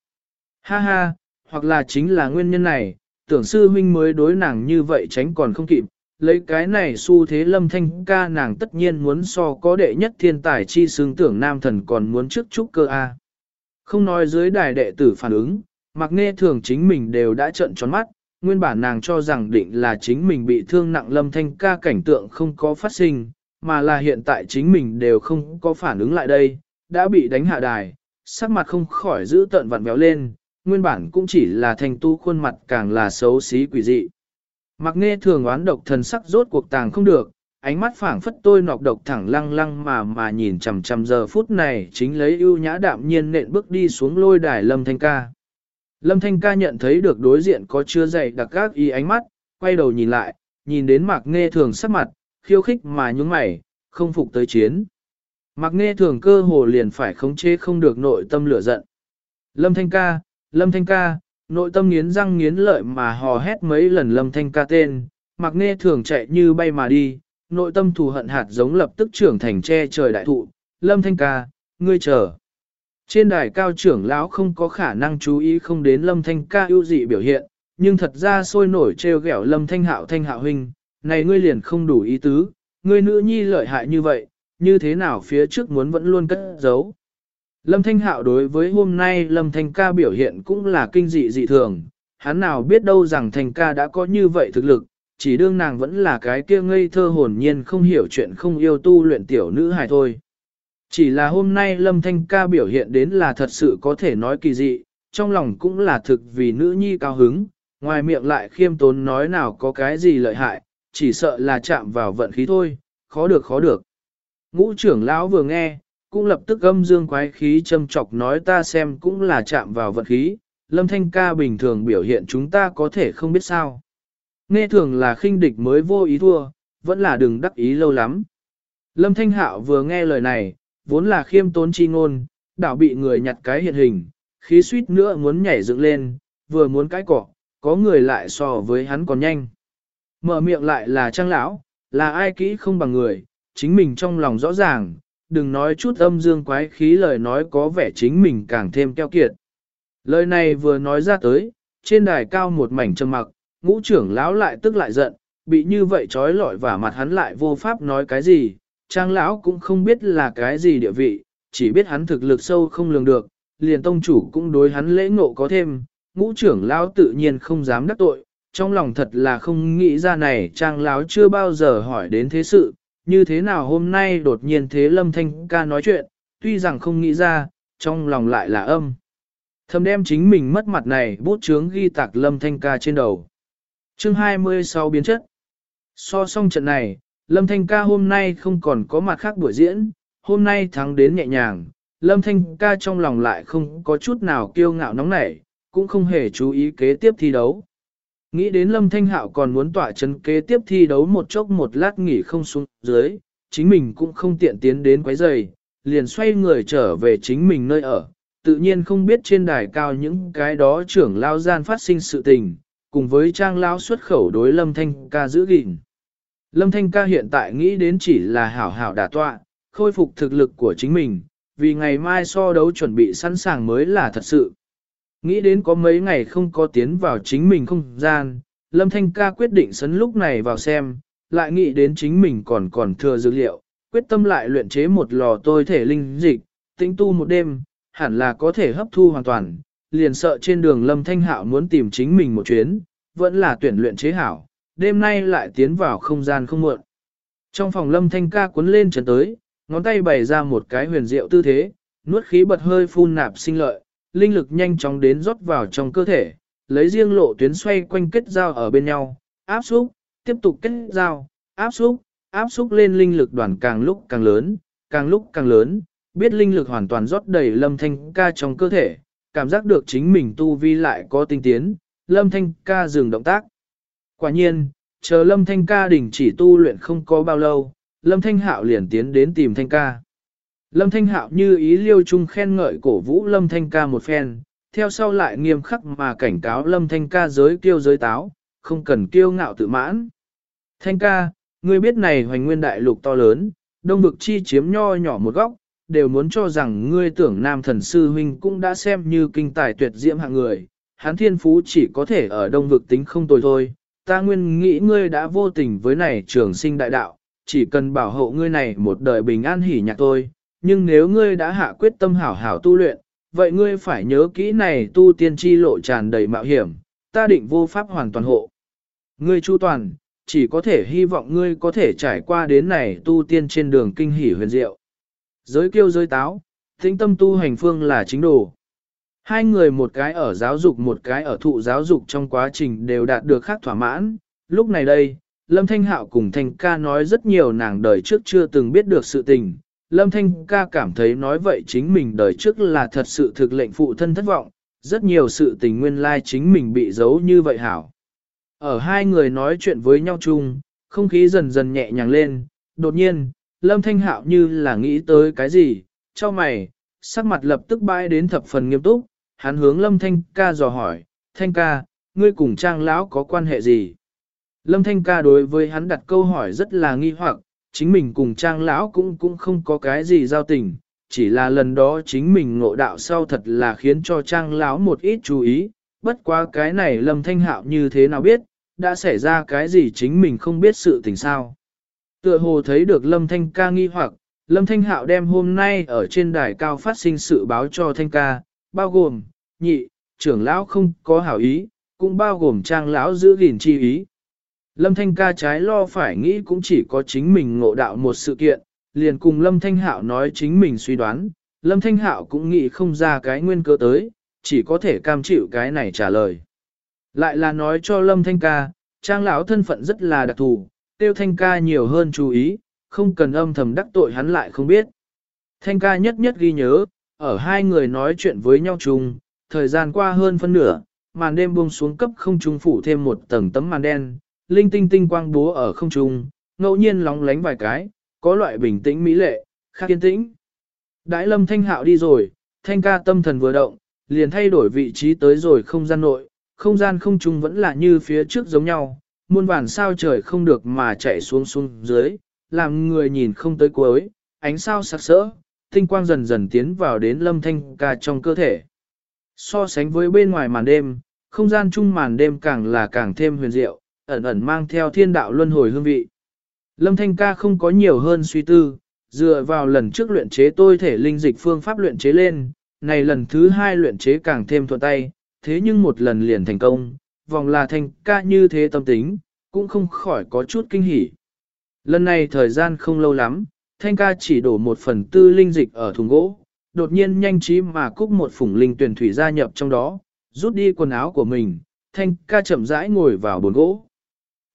Ha, hoặc là chính là nguyên nhân này, tưởng sư huynh mới đối nàng như vậy tránh còn không kịp, lấy cái này xu thế Lâm Thanh Ca nàng tất nhiên muốn so có đệ nhất thiên tài chi xứng tưởng nam thần còn muốn trước trúc cơ A. Không nói dưới đài đệ tử phản ứng, Mạc Nghe Thường chính mình đều đã trợn tròn mắt, nguyên bản nàng cho rằng định là chính mình bị thương nặng Lâm Thanh Ca cảnh tượng không có phát sinh, mà là hiện tại chính mình đều không có phản ứng lại đây, đã bị đánh hạ đài, sắc mặt không khỏi giữ tợn vặn béo lên, nguyên bản cũng chỉ là thanh tu khuôn mặt càng là xấu xí quỷ dị. Mạc Nghe Thường oán độc thần sắc rốt cuộc tàng không được, ánh mắt phảng phất tôi nọc độc thẳng lăng lăng mà nhìn chằm chằm giờ phút này chính lấy ưu nhã đạm nhiên nện bước đi xuống lôi đài Lâm Thanh Ca. Lâm Thanh Ca nhận thấy được đối diện có chưa dày đặc gác ý ánh mắt, quay đầu nhìn lại, nhìn đến Mạc Nghe Thường sắc mặt, khiêu khích mà nhúng mày, không phục tới chiến. Mạc Nghe Thường cơ hồ liền phải khống chế không được nội tâm lửa giận. Lâm Thanh Ca, nội tâm nghiến răng nghiến lợi mà hò hét mấy lần Lâm Thanh Ca tên, Mạc Nghe Thường chạy như bay mà đi, nội tâm thù hận hạt giống lập tức trưởng thành che trời đại thụ, Lâm Thanh Ca, ngươi chờ. Trên đài cao trưởng lão không có khả năng chú ý không đến Lâm Thanh Ca ưu dị biểu hiện, nhưng thật ra sôi nổi trêu ghẹo Lâm Thanh Hạo huynh, này ngươi liền không đủ ý tứ, ngươi nữ nhi lợi hại như vậy, như thế nào phía trước muốn vẫn luôn cất giấu. Lâm Thanh Hạo đối với hôm nay Lâm Thanh Ca biểu hiện cũng là kinh dị dị thường, hắn nào biết đâu rằng Thanh Ca đã có như vậy thực lực, chỉ đương nàng vẫn là cái kia ngây thơ hồn nhiên không hiểu chuyện không yêu tu luyện tiểu nữ hài thôi. Chỉ là hôm nay Lâm Thanh Ca biểu hiện đến là thật sự có thể nói kỳ dị, trong lòng cũng là thực vì nữ nhi cao hứng, ngoài miệng lại khiêm tốn nói nào có cái gì lợi hại, chỉ sợ là chạm vào vận khí thôi, khó được. Ngũ trưởng lão vừa nghe, cũng lập tức âm dương quái khí châm chọc nói ta xem cũng là chạm vào vận khí, Lâm Thanh Ca bình thường biểu hiện chúng ta có thể không biết sao. Nghe thường là khinh địch mới vô ý thua, vẫn là đừng đắc ý lâu lắm. Lâm Thanh Hạo vừa nghe lời này, vốn là khiêm tốn chi ngôn, đảo bị người nhặt cái hiện hình, khí suýt nữa muốn nhảy dựng lên, vừa muốn cái cỏ, có người lại so với hắn còn nhanh. Mở miệng lại là Trang lão, là ai kỹ không bằng người, chính mình trong lòng rõ ràng, đừng nói chút âm dương quái khí lời nói có vẻ chính mình càng thêm keo kiệt. Lời này vừa nói ra tới, trên đài cao một mảnh trầm mặc, ngũ trưởng lão lại tức lại giận, bị như vậy trói lọi và mặt hắn lại vô pháp nói cái gì, Trang lão cũng không biết là cái gì địa vị, chỉ biết hắn thực lực sâu không lường được, liền tông chủ cũng đối hắn lễ ngộ có thêm, ngũ trưởng lão tự nhiên không dám đắc tội, trong lòng thật là không nghĩ ra này Trang lão chưa bao giờ hỏi đến thế sự, như thế nào hôm nay đột nhiên thế Lâm Thanh Ca nói chuyện, tuy rằng không nghĩ ra, trong lòng lại là âm. Thầm đem chính mình mất mặt này bút chướng ghi tạc Lâm Thanh Ca trên đầu. Chương 26 biến chất. So xong trận này, Lâm Thanh ca hôm nay không còn có mặt khác buổi diễn, hôm nay thắng đến nhẹ nhàng, Lâm Thanh ca trong lòng lại không có chút nào kiêu ngạo nóng nảy, cũng không hề chú ý kế tiếp thi đấu. Nghĩ đến Lâm Thanh Hạo còn muốn tỏa chân kế tiếp thi đấu một chốc một lát nghỉ không xuống dưới, chính mình cũng không tiện tiến đến quấy rầy, liền xoay người trở về chính mình nơi ở, tự nhiên không biết trên đài cao những cái đó trưởng lao gian phát sinh sự tình, cùng với trang lao xuất khẩu đối Lâm Thanh ca giữ gìn. Lâm Thanh ca hiện tại nghĩ đến chỉ là hảo hảo đả tọa, khôi phục thực lực của chính mình, vì ngày mai so đấu chuẩn bị sẵn sàng mới là thật sự. Nghĩ đến có mấy ngày không có tiến vào chính mình không gian, Lâm Thanh ca quyết định sấn lúc này vào xem, lại nghĩ đến chính mình còn thừa dữ liệu, quyết tâm lại luyện chế một lò tôi thể linh dịch, tĩnh tu một đêm, hẳn là có thể hấp thu hoàn toàn, liền sợ trên đường Lâm Thanh Hạo muốn tìm chính mình một chuyến, vẫn là tuyển luyện chế hảo, đêm nay lại tiến vào không gian không muộn. Trong phòng Lâm Thanh ca cuốn lên trần tới, ngón tay bày ra một cái huyền diệu tư thế, nuốt khí bật hơi phun nạp sinh lợi, linh lực nhanh chóng đến rót vào trong cơ thể, lấy riêng lộ tuyến xoay quanh kết giao ở bên nhau, áp xúc, tiếp tục kết giao, áp xúc lên linh lực đoàn càng lúc càng lớn, biết linh lực hoàn toàn rót đầy Lâm Thanh ca trong cơ thể, cảm giác được chính mình tu vi lại có tinh tiến, Lâm Thanh ca dừng động tác. Quả nhiên, chờ Lâm Thanh ca đình chỉ tu luyện không có bao lâu, Lâm Thanh Hạo liền tiến đến tìm Thanh ca. Lâm Thanh Hạo như ý liêu chung khen ngợi cổ vũ Lâm Thanh ca một phen, theo sau lại nghiêm khắc mà cảnh cáo Lâm Thanh ca giới kiêu giới táo, không cần kiêu ngạo tự mãn. Thanh ca, ngươi biết này hoành nguyên đại lục to lớn, đông vực chi chiếm nho nhỏ một góc, đều muốn cho rằng ngươi tưởng nam thần sư huynh cũng đã xem như kinh tài tuyệt diễm hạng người, hán thiên phú chỉ có thể ở đông vực tính không tồi thôi, ta nguyên nghĩ ngươi đã vô tình với này trường sinh đại đạo, chỉ cần bảo hộ ngươi này một đời bình an hỉ nhạc thôi, nhưng nếu ngươi đã hạ quyết tâm hảo hảo tu luyện, vậy ngươi phải nhớ kỹ này tu tiên chi lộ tràn đầy mạo hiểm, ta định vô pháp hoàn toàn hộ. Ngươi chu toàn, chỉ có thể hy vọng ngươi có thể trải qua đến này tu tiên trên đường kinh hỉ huyền diệu. Giới kiêu giới táo, tĩnh tâm tu hành phương là chính đồ. Hai người một cái ở giáo dục một cái ở thụ giáo dục trong quá trình đều đạt được khác thỏa mãn. Lúc này đây, Lâm Thanh Hạo cùng Thanh ca nói rất nhiều nàng đời trước chưa từng biết được sự tình. Lâm Thanh ca cảm thấy nói vậy chính mình đời trước là thật sự thực lệnh phụ thân thất vọng, rất nhiều sự tình nguyên lai chính mình bị giấu như vậy hảo. Ở hai người nói chuyện với nhau chung, không khí dần dần nhẹ nhàng lên, đột nhiên, Lâm Thanh Hạo như là nghĩ tới cái gì, cho mày, sắc mặt lập tức bãi đến thập phần nghiêm túc, hắn hướng Lâm Thanh ca dò hỏi, Thanh ca, ngươi cùng Trang lão có quan hệ gì? Lâm Thanh ca đối với hắn đặt câu hỏi rất là nghi hoặc, chính mình cùng Trang lão cũng không có cái gì giao tình, chỉ là lần đó chính mình ngộ đạo sau thật là khiến cho Trang lão một ít chú ý, bất quá cái này Lâm Thanh Hạo như thế nào biết, đã xảy ra cái gì chính mình không biết sự tình sao. Tựa hồ thấy được Lâm Thanh ca nghi hoặc, Lâm Thanh Hạo đem hôm nay ở trên đài cao phát sinh sự báo cho Thanh ca, bao gồm, nhị, trưởng lão không có hảo ý, cũng bao gồm Trang lão giữ gìn chi ý. Lâm Thanh ca trái lo phải nghĩ cũng chỉ có chính mình ngộ đạo một sự kiện, liền cùng Lâm Thanh Hạo nói chính mình suy đoán, Lâm Thanh Hạo cũng nghĩ không ra cái nguyên cớ tới, chỉ có thể cam chịu cái này trả lời. Lại là nói cho Lâm Thanh ca, Trang lão thân phận rất là đặc thù, tiêu Thanh ca nhiều hơn chú ý, không cần âm thầm đắc tội hắn lại không biết. Thanh ca nhất nhất ghi nhớ, ở hai người nói chuyện với nhau chung, thời gian qua hơn phân nửa, màn đêm buông xuống cấp không trung phủ thêm một tầng tấm màn đen, linh tinh tinh quang búa ở không trung, ngẫu nhiên lóng lánh vài cái, có loại bình tĩnh mỹ lệ, khác yên tĩnh. Đãi Lâm Thanh Hạo đi rồi, Thanh ca tâm thần vừa động, liền thay đổi vị trí tới rồi không gian nội, không gian không trung vẫn là như phía trước giống nhau, muôn vàn sao trời không được mà chạy xuống dưới, làm người nhìn không tới cuối, ánh sao sặc sỡ, tinh quang dần dần tiến vào đến Lâm Thanh ca trong cơ thể. So sánh với bên ngoài màn đêm, không gian chung màn đêm càng thêm huyền diệu, ẩn ẩn mang theo thiên đạo luân hồi hương vị. Lâm Thanh ca không có nhiều hơn suy tư, dựa vào lần trước luyện chế tôi thể linh dịch phương pháp luyện chế lên, này lần thứ hai luyện chế càng thêm thuận tay, thế nhưng một lần liền thành công, vòng là Thanh ca như thế tâm tính, cũng không khỏi có chút kinh hỉ. Lần này thời gian không lâu lắm, Thanh ca chỉ đổ 1/4 linh dịch ở thùng gỗ, đột nhiên nhanh trí mà cúc một phủng linh tuyển thủy gia nhập trong đó, rút đi quần áo của mình, Thanh ca chậm rãi ngồi vào bồn gỗ.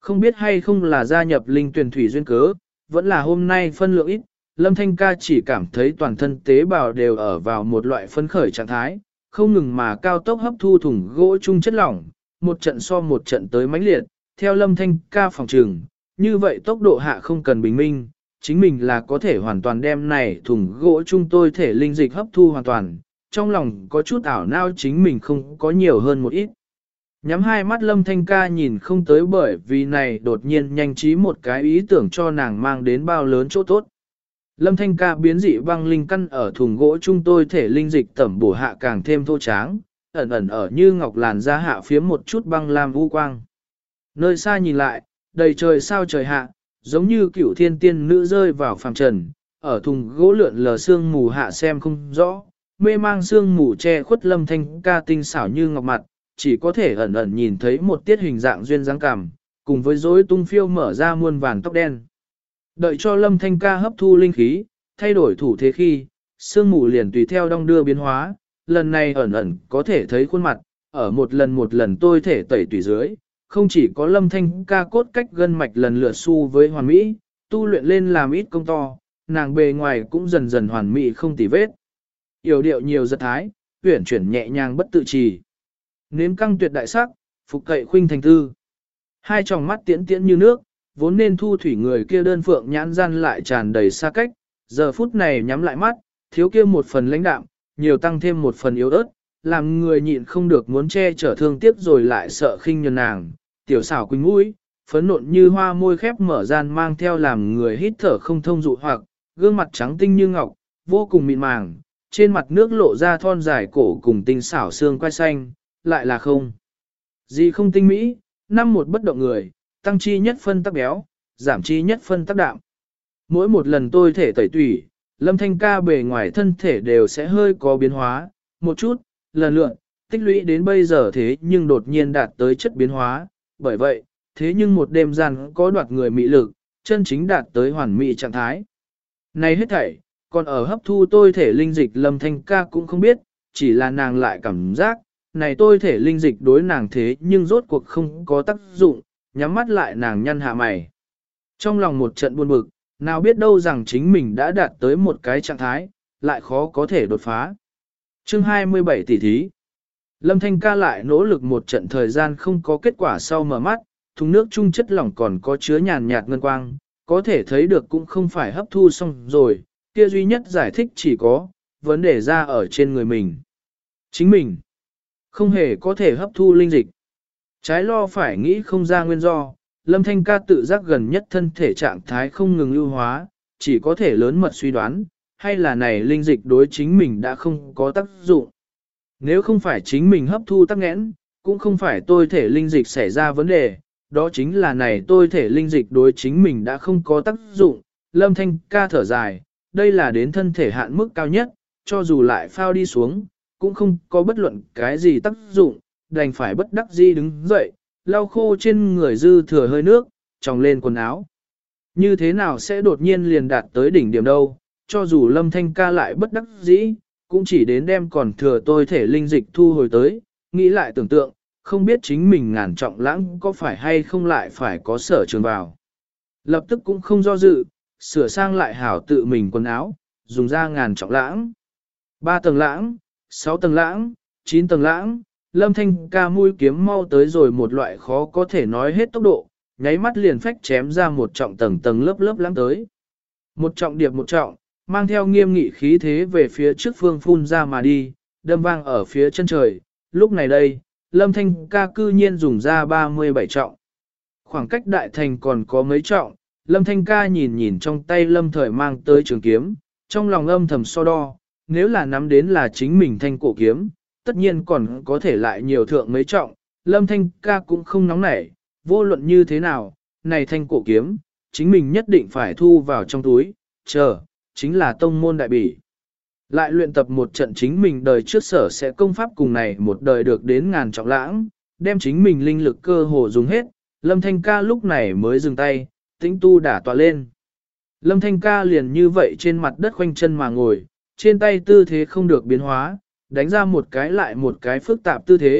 Không biết hay không là gia nhập linh tuyển thủy duyên cớ, vẫn là hôm nay phân lượng ít, Lâm Thanh ca chỉ cảm thấy toàn thân tế bào đều ở vào một loại phấn khởi trạng thái, không ngừng mà cao tốc hấp thu thùng gỗ chung chất lỏng, một trận so một trận tới mãnh liệt, theo Lâm Thanh ca phòng trường, như vậy tốc độ hạ không cần bình minh, chính mình là có thể hoàn toàn đem này thùng gỗ chung tôi thể linh dịch hấp thu hoàn toàn, trong lòng có chút ảo não chính mình không có nhiều hơn một ít. Nhắm hai mắt Lâm Thanh ca nhìn không tới bởi vì này đột nhiên nhanh trí một cái ý tưởng cho nàng mang đến bao lớn chỗ tốt. Lâm Thanh ca biến dị băng linh căn ở thùng gỗ chung tôi thể linh dịch tẩm bổ hạ càng thêm thô tráng, ẩn ẩn ở như ngọc làn da hạ phía một chút băng lam u quang. Nơi xa nhìn lại, đầy trời sao trời hạ, giống như cựu thiên tiên nữ rơi vào phàm trần, ở thùng gỗ lượn lờ sương mù hạ xem không rõ, mê mang sương mù che khuất Lâm Thanh ca tinh xảo như ngọc mặt, chỉ có thể ẩn ẩn nhìn thấy một tiết hình dạng duyên dáng cảm, cùng với rối tung phiêu mở ra muôn vàn tóc đen. Đợi cho Lâm Thanh ca hấp thu linh khí, thay đổi thủ thế khi, sương mù liền tùy theo đong đưa biến hóa, lần này ẩn ẩn có thể thấy khuôn mặt, ở một lần tôi thể tẩy tùy dưới, không chỉ có Lâm Thanh ca cốt cách gân mạch lần lượt su với hoàn mỹ, tu luyện lên làm ít công to, nàng bề ngoài cũng dần dần hoàn mỹ không tì vết. Yểu điệu nhiều giật thái, uyển chuyển nhẹ nhàng bất tự trì. Nếm căng tuyệt đại sắc, phục cậy khuynh thành tư. Hai tròng mắt tiễn tiễn như nước, vốn nên thu thủy người kia đơn phượng nhãn gian lại tràn đầy xa cách, giờ phút này nhắm lại mắt, thiếu kia một phần lãnh đạm, nhiều tăng thêm một phần yếu ớt, làm người nhịn không được muốn che chở thương tiếc rồi lại sợ khinh nhường nàng, tiểu xảo quỳnh mũi, phấn nộn như hoa môi khép mở gian mang theo làm người hít thở không thông dụ hoặc, gương mặt trắng tinh như ngọc, vô cùng mịn màng, trên mặt nước lộ ra thon dài cổ cùng tinh xảo xương quai xanh, lại là không. Gì không tinh mỹ, năm một bất động người, tăng chi nhất phân tắc béo, giảm chi nhất phân tắc đạm. Mỗi một lần tôi thể tẩy tủy, Lâm Thanh ca bề ngoài thân thể đều sẽ hơi có biến hóa, một chút, lần lượn, tích lũy đến bây giờ thế nhưng đột nhiên đạt tới chất biến hóa, bởi vậy, thế nhưng một đêm gian có đoạt người mị lực, chân chính đạt tới hoàn mỹ trạng thái. Này hết thảy, còn ở hấp thu tôi thể linh dịch Lâm Thanh ca cũng không biết, chỉ là nàng lại cảm giác, này tôi thể linh dịch đối nàng thế nhưng rốt cuộc không có tác dụng, nhắm mắt lại nàng nhăn hạ mày. Trong lòng một trận buồn bực, nào biết đâu rằng chính mình đã đạt tới một cái trạng thái, lại khó có thể đột phá. Chương 27 tỷ thí. Lâm Thanh ca lại nỗ lực một trận thời gian không có kết quả sau mở mắt, thùng nước chung chất lỏng còn có chứa nhàn nhạt ngân quang, có thể thấy được cũng không phải hấp thu xong rồi, kia duy nhất giải thích chỉ có, vấn đề ra ở trên người mình. Chính mình không hề có thể hấp thu linh dịch. Trái lo phải nghĩ không ra nguyên do, Lâm Thanh ca tự giác gần nhất thân thể trạng thái không ngừng ưu hóa, chỉ có thể lớn mật suy đoán, hay là này linh dịch đối chính mình đã không có tác dụng. Nếu không phải chính mình hấp thu tắc nghẽn, cũng không phải tôi thể linh dịch xảy ra vấn đề, đó chính là này tôi thể linh dịch đối chính mình đã không có tác dụng. Lâm Thanh ca thở dài, đây là đến thân thể hạn mức cao nhất, cho dù lại phao đi xuống, cũng không có bất luận cái gì tác dụng, đành phải bất đắc dĩ đứng dậy, lau khô trên người dư thừa hơi nước, tròng lên quần áo. Như thế nào sẽ đột nhiên liền đạt tới đỉnh điểm đâu, cho dù Lâm Thanh ca lại bất đắc dĩ, cũng chỉ đến đem còn thừa tôi thể linh dịch thu hồi tới, nghĩ lại tưởng tượng, không biết chính mình ngàn trọng lãng có phải hay không lại phải có sở trường vào. Lập tức cũng không do dự, sửa sang lại hảo tự mình quần áo, dùng ra ngàn trọng lãng. 3 tầng lãng, 6 tầng lãng, 9 tầng lãng, Lâm Thanh ca mũi kiếm mau tới rồi một loại khó có thể nói hết tốc độ, nháy mắt liền phách chém ra một trọng tầng tầng lớp lớp lãng tới. Một trọng điệp một trọng, mang theo nghiêm nghị khí thế về phía trước phương phun ra mà đi, đâm vang ở phía chân trời. Lúc này đây, Lâm Thanh ca cư nhiên dùng ra 37 trọng. Khoảng cách đại thành còn có mấy trọng, Lâm Thanh ca nhìn nhìn trong tay Lâm Thời mang tới trường kiếm, trong lòng âm thầm so đo, nếu là nắm đến là chính mình thanh cổ kiếm, tất nhiên còn có thể lại nhiều thượng mấy trọng, Lâm Thanh ca cũng không nóng nảy, vô luận như thế nào, này thanh cổ kiếm, chính mình nhất định phải thu vào trong túi, chờ, chính là tông môn đại bỉ. Lại luyện tập một trận chính mình đời trước sở sẽ công pháp cùng này một đời được đến ngàn trọng lãng, đem chính mình linh lực cơ hồ dùng hết, Lâm Thanh ca lúc này mới dừng tay, tĩnh tu đả tọa lên. Lâm Thanh ca liền như vậy trên mặt đất khoanh chân mà ngồi, trên tay tư thế không được biến hóa, đánh ra một cái lại một cái phức tạp tư thế,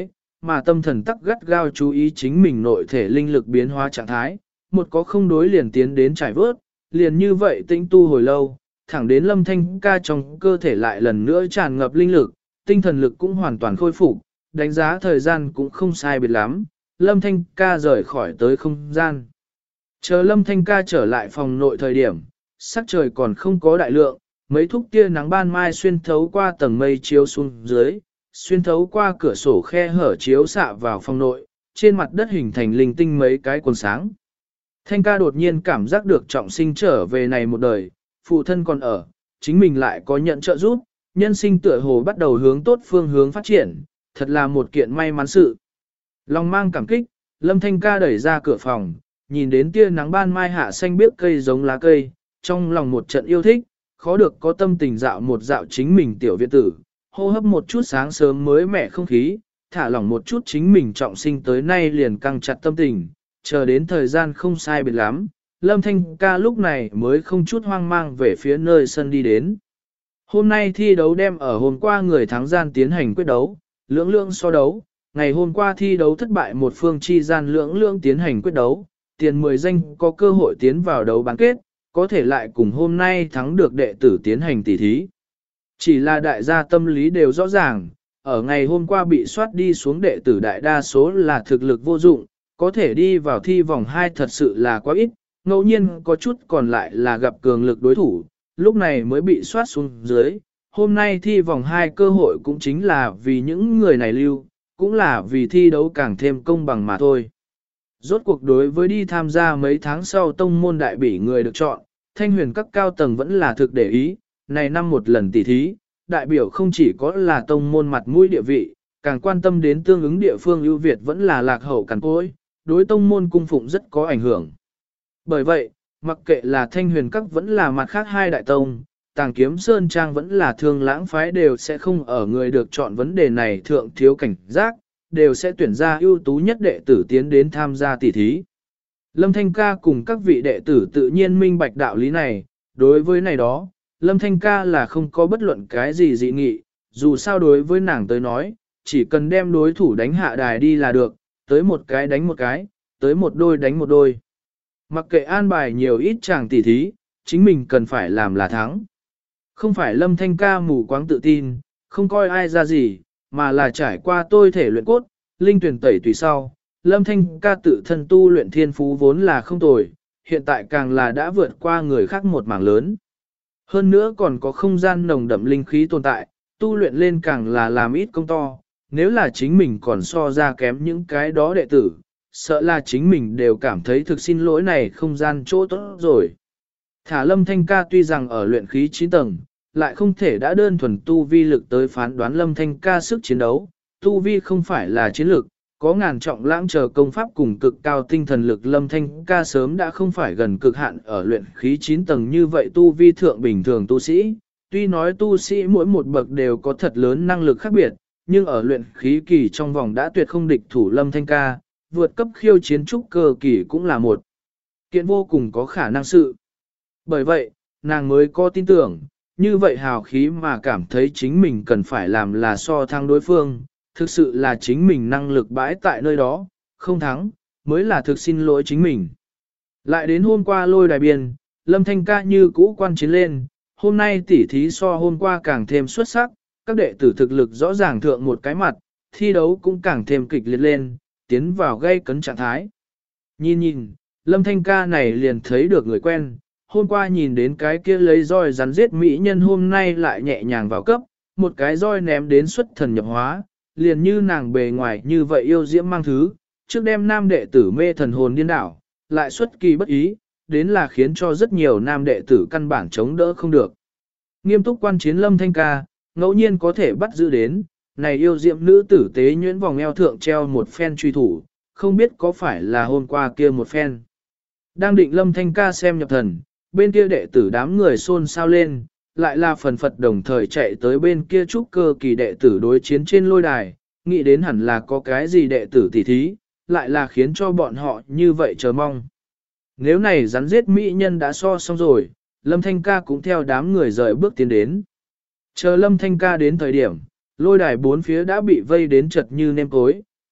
mà tâm thần tắc gắt gao chú ý chính mình nội thể linh lực biến hóa trạng thái, một có không đối liền tiến đến trải vớt, liền như vậy tĩnh tu hồi lâu, thẳng đến Lâm Thanh Ca trong cơ thể lại lần nữa tràn ngập linh lực, tinh thần lực cũng hoàn toàn khôi phục, đánh giá thời gian cũng không sai biệt lắm, Lâm Thanh Ca rời khỏi tới không gian. Chờ Lâm Thanh Ca trở lại phòng nội thời điểm, sắc trời còn không có đại lượng, mấy thúc tia nắng ban mai xuyên thấu qua tầng mây chiếu xuống dưới, xuyên thấu qua cửa sổ khe hở chiếu xạ vào phòng nội, trên mặt đất hình thành linh tinh mấy cái quần sáng. Thanh Ca đột nhiên cảm giác được trọng sinh trở về này một đời, phụ thân còn ở, chính mình lại có nhận trợ giúp, nhân sinh tựa hồ bắt đầu hướng tốt phương hướng phát triển, thật là một kiện may mắn sự. Lòng mang cảm kích, Lâm Thanh Ca đẩy ra cửa phòng, nhìn đến tia nắng ban mai hạ xanh biếc cây giống lá cây, trong lòng một trận yêu thích, khó được có tâm tình dạo một dạo chính mình tiểu viện tử, hô hấp một chút sáng sớm mới mẻ không khí, thả lỏng một chút chính mình trọng sinh tới nay liền căng chặt tâm tình, chờ đến thời gian không sai biệt lắm, Lâm Thanh Ca lúc này mới không chút hoang mang về phía nơi sân đi đến. Hôm nay thi đấu đem ở hôm qua người thắng gian tiến hành quyết đấu, lưỡng lưỡng so đấu, ngày hôm qua thi đấu thất bại một phương chi gian lưỡng lưỡng tiến hành quyết đấu, tiền 10 danh có cơ hội tiến vào đấu bán kết, có thể lại cùng hôm nay thắng được đệ tử tiến hành tỷ thí. Chỉ là đại gia tâm lý đều rõ ràng, ở ngày hôm qua bị soát đi xuống đệ tử đại đa số là thực lực vô dụng, có thể đi vào thi vòng 2 thật sự là quá ít, ngẫu nhiên có chút còn lại là gặp cường lực đối thủ, lúc này mới bị soát xuống dưới. Hôm nay thi vòng 2 cơ hội cũng chính là vì những người này lưu, cũng là vì thi đấu càng thêm công bằng mà thôi. Rốt cuộc đối với đi tham gia mấy tháng sau tông môn đại bỉ người được chọn, thanh huyền các cao tầng vẫn là thực để ý, này năm một lần tỷ thí, đại biểu không chỉ có là tông môn mặt mũi địa vị, càng quan tâm đến tương ứng địa phương ưu việt vẫn là lạc hậu cằn cỗi, đối tông môn cung phụng rất có ảnh hưởng. Bởi vậy, mặc kệ là thanh huyền các vẫn là mặt khác hai đại tông, tàng kiếm sơn trang vẫn là thương lãng phái đều sẽ không ở người được chọn vấn đề này thượng thiếu cảnh giác, đều sẽ tuyển ra ưu tú nhất đệ tử tiến đến tham gia tỷ thí. Lâm Thanh Ca cùng các vị đệ tử tự nhiên minh bạch đạo lý này, đối với này đó, Lâm Thanh Ca là không có bất luận cái gì dị nghị, dù sao đối với nàng tới nói, chỉ cần đem đối thủ đánh hạ đài đi là được, tới một cái đánh một cái, tới một đôi đánh một đôi. Mặc kệ an bài nhiều ít chàng tỷ thí, chính mình cần phải làm là thắng. Không phải Lâm Thanh Ca mù quáng tự tin, không coi ai ra gì, mà là trải qua tôi thể luyện cốt, linh tuyển tẩy tùy sau. Lâm Thanh Ca tự thân tu luyện thiên phú vốn là không tồi, hiện tại càng là đã vượt qua người khác một mảng lớn. Hơn nữa còn có không gian nồng đậm linh khí tồn tại, tu luyện lên càng là làm ít công to, nếu là chính mình còn so ra kém những cái đó đệ tử, sợ là chính mình đều cảm thấy thực xin lỗi này không gian chỗ tốt rồi. Thả Lâm Thanh Ca tuy rằng ở luyện khí 9 tầng, lại không thể đã đơn thuần tu vi lực tới phán đoán Lâm Thanh Ca sức chiến đấu, tu vi không phải là chiến lực, có ngàn trọng lãng chờ công pháp cùng cực cao tinh thần lực Lâm Thanh Ca sớm đã không phải gần cực hạn ở luyện khí 9 tầng như vậy tu vi thượng bình thường tu sĩ, tuy nói tu sĩ mỗi một bậc đều có thật lớn năng lực khác biệt, nhưng ở luyện khí kỳ trong vòng đã tuyệt không địch thủ Lâm Thanh Ca, vượt cấp khiêu chiến trúc cơ kỳ cũng là một kiện vô cùng có khả năng sự. Bởi vậy, nàng mới có tin tưởng, như vậy hào khí mà cảm thấy chính mình cần phải làm là so thắng đối phương, thực sự là chính mình năng lực bãi tại nơi đó, không thắng, mới là thực xin lỗi chính mình. Lại đến hôm qua lôi đài biên, Lâm Thanh Ca như cũ quan chiến lên, hôm nay tỉ thí so hôm qua càng thêm xuất sắc, các đệ tử thực lực rõ ràng thượng một cái mặt, thi đấu cũng càng thêm kịch liệt lên, tiến vào gây cấn trạng thái. Nhìn, Lâm Thanh Ca này liền thấy được người quen, hôm qua nhìn đến cái kia lấy roi rắn giết mỹ nhân hôm nay lại nhẹ nhàng vào cấp, một cái roi ném đến xuất thần nhập hóa, liền như nàng bề ngoài như vậy yêu diễm mang thứ, trước đem nam đệ tử mê thần hồn điên đảo, lại xuất kỳ bất ý, đến là khiến cho rất nhiều nam đệ tử căn bản chống đỡ không được. Nghiêm túc quan chiến Lâm Thanh Ca, ngẫu nhiên có thể bắt giữ đến, này yêu diễm nữ tử tế nhuyễn vòng eo thượng treo một phen truy thủ, không biết có phải là hôm qua kia một phen. Đang định Lâm Thanh Ca xem nhập thần, bên kia đệ tử đám người xôn xao lên, lại là phần phật đồng thời chạy tới bên kia trúc cơ kỳ đệ tử đối chiến trên lôi đài, nghĩ đến hẳn là có cái gì đệ tử tỉ thí, lại là khiến cho bọn họ như vậy chờ mong. Nếu này rắn giết mỹ nhân đã so xong rồi, Lâm Thanh Ca cũng theo đám người rời bước tiến đến. Chờ Lâm Thanh Ca đến thời điểm, lôi đài bốn phía đã bị vây đến chật như nêm cối,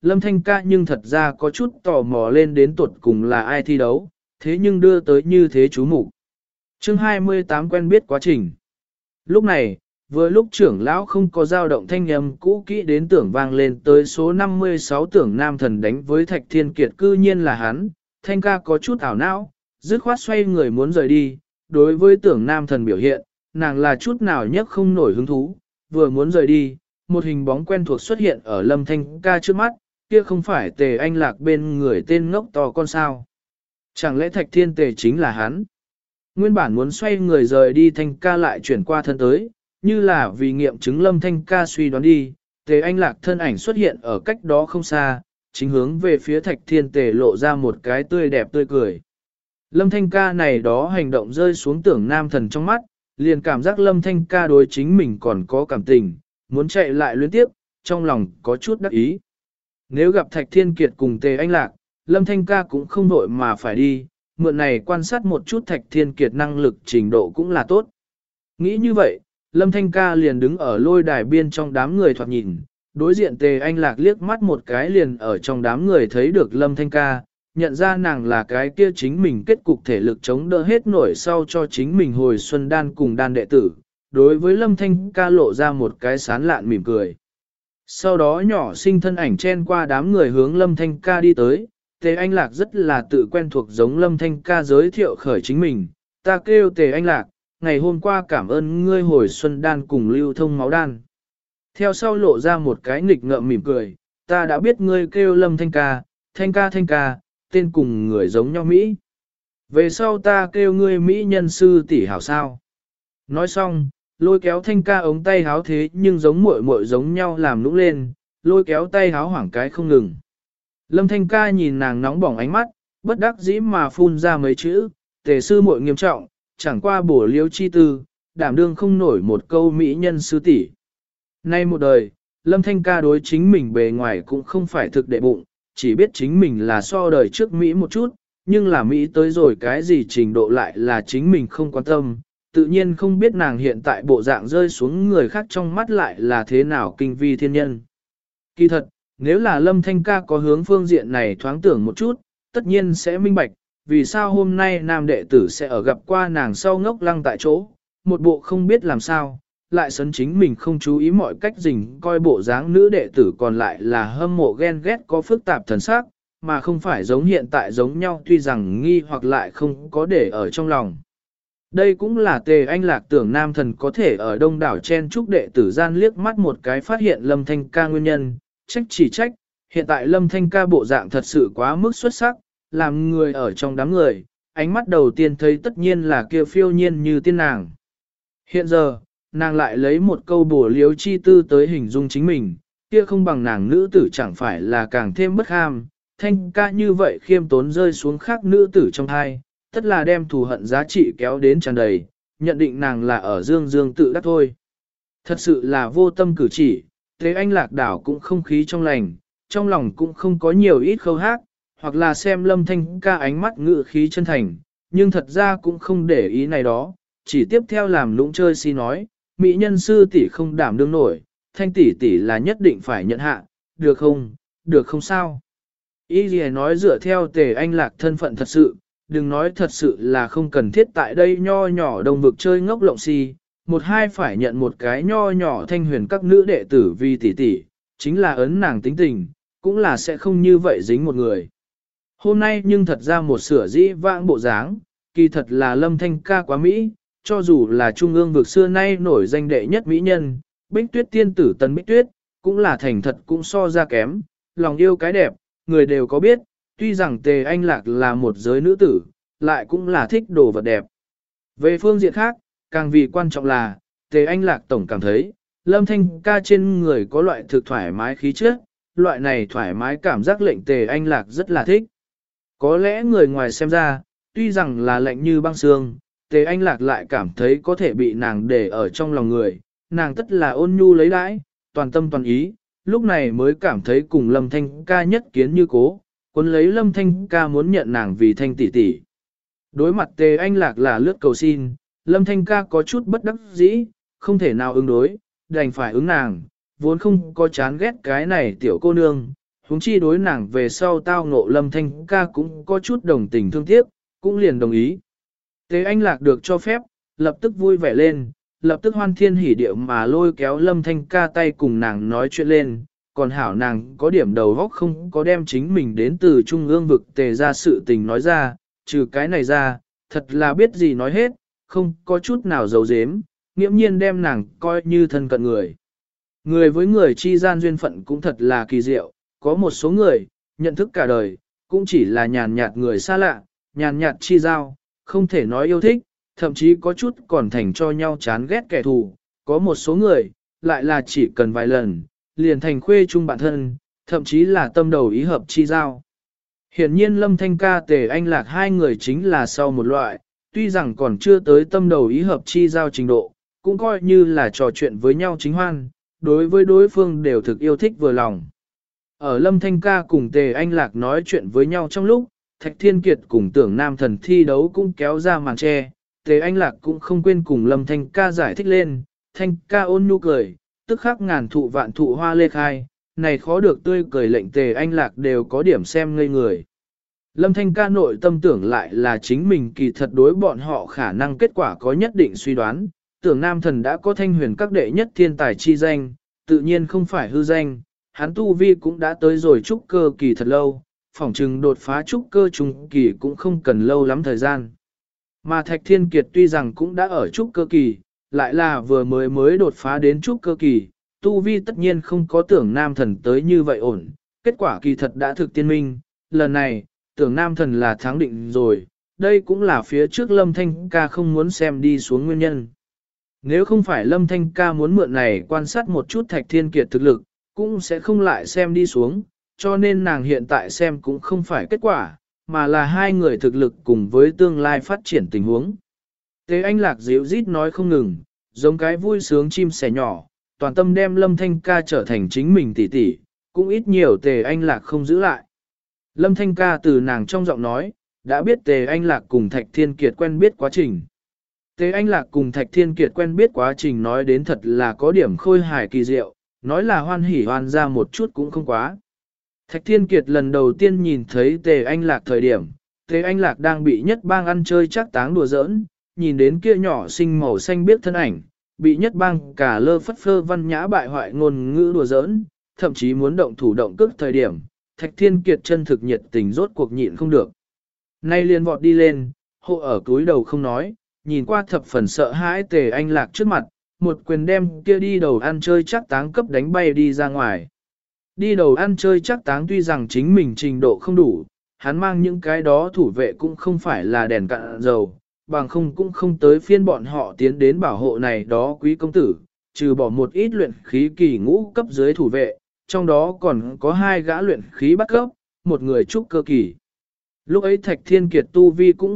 Lâm Thanh ca nhưng thật ra có chút tò mò lên đến tuột cùng là ai thi đấu, thế nhưng đưa tới như thế chú mục. Chương 28 quen biết quá trình. Lúc này, vừa lúc trưởng lão không có dao động thanh âm cũ kỹ đến tưởng vang lên tới số 56 tưởng nam thần đánh với Thạch Thiên Kiệt cư nhiên là hắn, Thanh ca có chút ảo não, dứt khoát xoay người muốn rời đi, đối với tưởng nam thần biểu hiện, nàng là chút nào nhất không nổi hứng thú, vừa muốn rời đi, một hình bóng quen thuộc xuất hiện ở Lâm Thanh ca trước mắt, kia không phải Tề Anh Lạc bên người tên ngốc to con sao. Chẳng lẽ Thạch Thiên Tề chính là hắn? Nguyên bản muốn xoay người rời đi Thanh ca lại chuyển qua thân tới, như là vì nghiệm chứng Lâm Thanh ca suy đoán đi, Tề Anh Lạc thân ảnh xuất hiện ở cách đó không xa, chính hướng về phía Thạch Thiên Tề lộ ra một cái tươi đẹp tươi cười. Lâm Thanh ca này đó hành động rơi xuống tưởng nam thần trong mắt, liền cảm giác Lâm Thanh ca đối chính mình còn có cảm tình, muốn chạy lại luyến tiếp, trong lòng có chút đắc ý. Nếu gặp Thạch Thiên Kiệt cùng Tề Anh Lạc, Lâm Thanh ca cũng không vội mà phải đi, mượn này quan sát một chút Thạch Thiên Kiệt năng lực trình độ cũng là tốt. Nghĩ như vậy, Lâm Thanh ca liền đứng ở lôi đài biên trong đám người thoạt nhìn, đối diện Tề Anh Lạc liếc mắt một cái liền ở trong đám người thấy được Lâm Thanh ca, nhận ra nàng là cái kia chính mình kết cục thể lực chống đỡ hết nổi sau cho chính mình hồi xuân đan cùng đan đệ tử, đối với Lâm Thanh ca lộ ra một cái sán lạn mỉm cười. Sau đó nhỏ sinh thân ảnh chen qua đám người hướng Lâm Thanh ca đi tới, Tề Anh Lạc rất là tự quen thuộc giống Lâm Thanh ca giới thiệu khởi chính mình, ta kêu Tề Anh Lạc, ngày hôm qua cảm ơn ngươi hồi xuân đan cùng lưu thông máu đan. Theo sau lộ ra một cái nghịch ngợm mỉm cười, ta đã biết ngươi kêu Lâm Thanh ca, Thanh ca, tên cùng người giống nhau Mỹ. Về sau ta kêu ngươi Mỹ nhân sư tỷ hảo sao. Nói xong, lôi kéo Thanh ca ống tay háo thế nhưng giống muội muội giống nhau làm nũng lên, lôi kéo tay háo hoảng cái không ngừng. Lâm Thanh ca nhìn nàng nóng bỏng ánh mắt, bất đắc dĩ mà phun ra mấy chữ, Tề sư muội nghiêm trọng, chẳng qua bổ liêu chi tư, đảm đương không nổi một câu Mỹ nhân sư tỷ. Nay một đời, Lâm Thanh ca đối chính mình bề ngoài cũng không phải thực đệ bụng, chỉ biết chính mình là so đời trước Mỹ một chút, nhưng là Mỹ tới rồi cái gì trình độ lại là chính mình không quan tâm, tự nhiên không biết nàng hiện tại bộ dạng rơi xuống người khác trong mắt lại là thế nào kinh vi thiên nhân. Kỳ thật, nếu là Lâm Thanh ca có hướng phương diện này thoáng tưởng một chút, tất nhiên sẽ minh bạch, vì sao hôm nay nam đệ tử sẽ ở gặp qua nàng sau ngốc lăng tại chỗ, một bộ không biết làm sao, lại sấn chính mình không chú ý mọi cách dình coi bộ dáng nữ đệ tử còn lại là hâm mộ ghen ghét có phức tạp thần sắc, mà không phải giống hiện tại giống nhau tuy rằng nghi hoặc lại không có để ở trong lòng. Đây cũng là Tề Anh Lạc tưởng nam thần có thể ở đông đảo chen chúc đệ tử gian liếc mắt một cái phát hiện Lâm Thanh ca nguyên nhân, trách chỉ trách, hiện tại Lâm Thanh ca bộ dạng thật sự quá mức xuất sắc, làm người ở trong đám người, ánh mắt đầu tiên thấy tất nhiên là kia phiêu nhiên như tiên nàng. Hiện giờ, nàng lại lấy một câu bổ liếu chi tư tới hình dung chính mình, kia không bằng nàng nữ tử chẳng phải là càng thêm bất ham, Thanh ca như vậy khiêm tốn rơi xuống khác nữ tử trong hai, tất là đem thù hận giá trị kéo đến tràn đầy, nhận định nàng là ở dương dương tự đắc thôi. Thật sự là vô tâm cử chỉ, Thế Anh Lạc đảo cũng không khí trong lành, trong lòng cũng không có nhiều ít khâu hát, hoặc là xem Lâm Thanh ca ánh mắt ngự khí chân thành, nhưng thật ra cũng không để ý này đó, chỉ tiếp theo làm lũng chơi si nói, mỹ nhân sư tỷ không đảm đương nổi, Thanh tỷ tỷ là nhất định phải nhận hạ, được không sao. Ý gì nói dựa theo Tề Anh Lạc thân phận thật sự, đừng nói thật sự là không cần thiết tại đây nho nhỏ đồng vực chơi ngốc lộng si, một hai phải nhận một cái nho nhỏ thanh huyền các nữ đệ tử vì tỷ tỷ, chính là ấn nàng tính tình, cũng là sẽ không như vậy dính một người. Hôm nay nhưng thật ra một sửa dĩ vãng bộ dáng, kỳ thật là Lâm Thanh ca quá Mỹ, cho dù là trung ương vực xưa nay nổi danh đệ nhất mỹ nhân, Bích Tuyết tiên tử Tần Bích Tuyết, cũng là thành thật cũng so ra kém, lòng yêu cái đẹp, người đều có biết, tuy rằng Tề Anh Lạc là một giới nữ tử, lại cũng là thích đồ vật đẹp. Về phương diện khác, càng vì quan trọng là, Tề Anh Lạc tổng cảm thấy, Lâm Thanh ca trên người có loại thực thoải mái khí chất, loại này thoải mái cảm giác lệnh Tề Anh Lạc rất là thích. Có lẽ người ngoài xem ra, tuy rằng là lạnh như băng xương, Tề Anh Lạc lại cảm thấy có thể bị nàng để ở trong lòng người, nàng tất là ôn nhu lấy đãi, toàn tâm toàn ý, lúc này mới cảm thấy cùng Lâm Thanh ca nhất kiến như cố, cuốn lấy Lâm Thanh ca muốn nhận nàng vì Thanh tỷ tỷ. Đối mặt Tề Anh Lạc là lướt cầu xin, Lâm Thanh ca có chút bất đắc dĩ, không thể nào ứng đối, đành phải ứng nàng, vốn không có chán ghét cái này tiểu cô nương, huống chi đối nàng về sau tao ngộ Lâm Thanh ca cũng có chút đồng tình thương tiếc, cũng liền đồng ý. Tề Anh Lạc được cho phép, lập tức vui vẻ lên, lập tức hoan thiên hỉ điệu mà lôi kéo Lâm Thanh ca tay cùng nàng nói chuyện lên, còn hảo nàng có điểm đầu góc không có đem chính mình đến từ trung ương vực Tề ra sự tình nói ra, trừ cái này ra, thật là biết gì nói hết, không có chút nào giấu giếm, nghiễm nhiên đem nàng coi như thân cận người. Người với người chi gian duyên phận cũng thật là kỳ diệu, có một số người, nhận thức cả đời, cũng chỉ là nhàn nhạt người xa lạ, nhàn nhạt chi giao, không thể nói yêu thích, thậm chí có chút còn thành cho nhau chán ghét kẻ thù. Có một số người, lại là chỉ cần vài lần, liền thành khuê chung bạn thân, thậm chí là tâm đầu ý hợp chi giao. Hiển nhiên Lâm Thanh ca Tề Anh Lạc hai người chính là sau một loại, tuy rằng còn chưa tới tâm đầu ý hợp chi giao trình độ, cũng coi như là trò chuyện với nhau chính hoan, đối với đối phương đều thực yêu thích vừa lòng. Ở Lâm Thanh ca cùng Tề Anh Lạc nói chuyện với nhau trong lúc, Thạch Thiên Kiệt cùng Tưởng Nam Thần thi đấu cũng kéo ra màn che, Tề Anh Lạc cũng không quên cùng Lâm Thanh ca giải thích lên, Thanh ca ôn nhu cười, tức khắc ngàn thụ vạn thụ hoa lê khai, này khó được tươi cười lệnh Tề Anh Lạc đều có điểm xem ngây người. Lâm Thanh ca nội tâm tưởng lại là chính mình kỳ thật đối bọn họ khả năng kết quả có nhất định suy đoán, Tưởng Nam Thần đã có thanh huyền các đệ nhất thiên tài chi danh, tự nhiên không phải hư danh, hắn tu vi cũng đã tới rồi trúc cơ kỳ thật lâu, phỏng chừng đột phá trúc cơ trung kỳ cũng không cần lâu lắm thời gian. Mà Thạch Thiên Kiệt tuy rằng cũng đã ở trúc cơ kỳ, lại là vừa mới đột phá đến trúc cơ kỳ, tu vi tất nhiên không có Tưởng Nam Thần tới như vậy ổn, kết quả kỳ thật đã thực tiên minh, lần này, Tưởng Nam Thần là thắng định rồi, đây cũng là phía trước Lâm Thanh ca không muốn xem đi xuống nguyên nhân. Nếu không phải Lâm Thanh ca muốn mượn này quan sát một chút Thạch Thiên Kiệt thực lực, cũng sẽ không lại xem đi xuống, cho nên nàng hiện tại xem cũng không phải kết quả, mà là hai người thực lực cùng với tương lai phát triển tình huống. Tế Anh Lạc dịu rít nói không ngừng, giống cái vui sướng chim sẻ nhỏ, toàn tâm đem Lâm Thanh ca trở thành chính mình tỷ tỷ, cũng ít nhiều Tề Anh Lạc không giữ lại. Lâm Thanh ca từ nàng trong giọng nói, đã biết Tề Anh Lạc cùng Thạch Thiên Kiệt quen biết quá trình. Tề Anh Lạc cùng Thạch Thiên Kiệt quen biết quá trình nói đến thật là có điểm khôi hài kỳ diệu, nói là hoan hỉ hoan ra một chút cũng không quá. Thạch Thiên Kiệt lần đầu tiên nhìn thấy Tề Anh Lạc thời điểm, Tề Anh Lạc đang bị nhất bang ăn chơi chắc táng đùa giỡn, nhìn đến kia nhỏ xinh màu xanh biếc thân ảnh, bị nhất bang cả lơ phất phơ văn nhã bại hoại ngôn ngữ đùa giỡn, thậm chí muốn động thủ động cước thời điểm, Thạch Thiên Kiệt chân thực nhiệt tình rốt cuộc nhịn không được. Nay liền vọt đi lên, hộ ở túi đầu không nói, nhìn qua thập phần sợ hãi Tề Anh Lạc trước mặt, một quyền đem kia đi đầu ăn chơi chắc táng cấp đánh bay đi ra ngoài. Đi đầu ăn chơi chắc táng tuy rằng chính mình trình độ không đủ, hắn mang những cái đó thủ vệ cũng không phải là đèn cạn dầu, bằng không cũng không tới phiên bọn họ tiến đến bảo hộ này đó quý công tử, trừ bỏ một ít luyện khí kỳ ngũ cấp dưới thủ vệ, trong đó còn có hai gã luyện khí bắt cấp, một người trúc cơ kỳ. Lúc ấy Thạch Thiên Kiệt tu vi cũng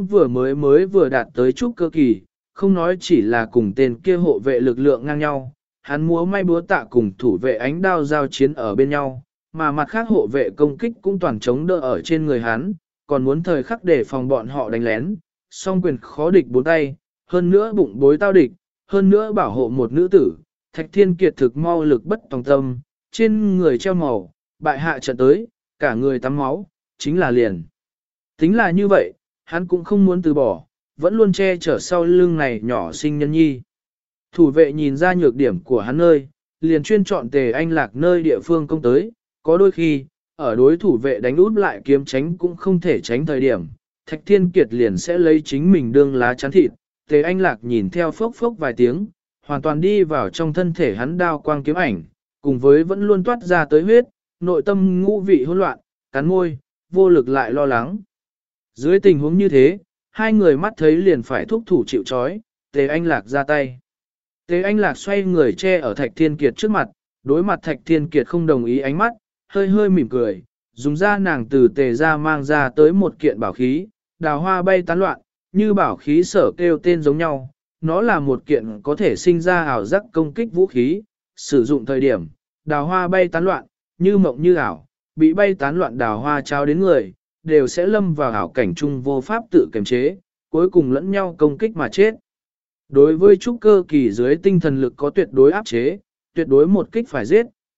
vừa đạt tới trúc cơ kỳ, không nói chỉ là cùng tên kia hộ vệ lực lượng ngang nhau, hắn múa may búa tạ cùng thủ vệ ánh đao giao chiến ở bên nhau, mà mặt khác hộ vệ công kích cũng toàn chống đỡ ở trên người hắn, còn muốn thời khắc để phòng bọn họ đánh lén, song quyền khó địch bốn tay, hơn nữa bụng bối tao địch, hơn nữa bảo hộ một nữ tử, Thạch Thiên Kiệt thực mau lực bất tòng tâm, trên người treo màu, bại hạ trận tới, cả người tắm máu, chính là liền. Tính là như vậy, hắn cũng không muốn từ bỏ, vẫn luôn che chở sau lưng này nhỏ sinh nhân nhi. Thủ vệ nhìn ra nhược điểm của hắn nơi, liền chuyên chọn Tề Anh Lạc nơi địa phương công tới, có đôi khi, ở đối thủ vệ đánh út lại kiếm tránh cũng không thể tránh thời điểm, Thạch Thiên Kiệt liền sẽ lấy chính mình đương lá chắn thịt, Tề Anh Lạc nhìn theo phốc phốc vài tiếng, hoàn toàn đi vào trong thân thể hắn đao quang kiếm ảnh, cùng với vẫn luôn toát ra tới huyết, nội tâm ngũ vị hỗn loạn, cắn môi, vô lực lại lo lắng. Dưới tình huống như thế, hai người mắt thấy liền phải thúc thủ chịu trói, Tề Anh Lạc ra tay. Tề Anh Lạc xoay người che ở Thạch Thiên Kiệt trước mặt, đối mặt Thạch Thiên Kiệt không đồng ý ánh mắt, hơi hơi mỉm cười, dùng ra nàng từ Tề ra mang ra tới một kiện bảo khí, đào hoa bay tán loạn, như bảo khí sở kêu tên giống nhau, nó là một kiện có thể sinh ra ảo giác công kích vũ khí, sử dụng thời điểm, đào hoa bay tán loạn, như mộng như ảo, bị bay tán loạn đào hoa trao đến người, đều sẽ lâm vào ảo cảnh chung vô pháp tự kiềm chế, cuối cùng lẫn nhau công kích mà chết. Đối với trúc cơ kỳ dưới tinh thần lực có tuyệt đối áp chế, tuyệt đối một kích phải giết,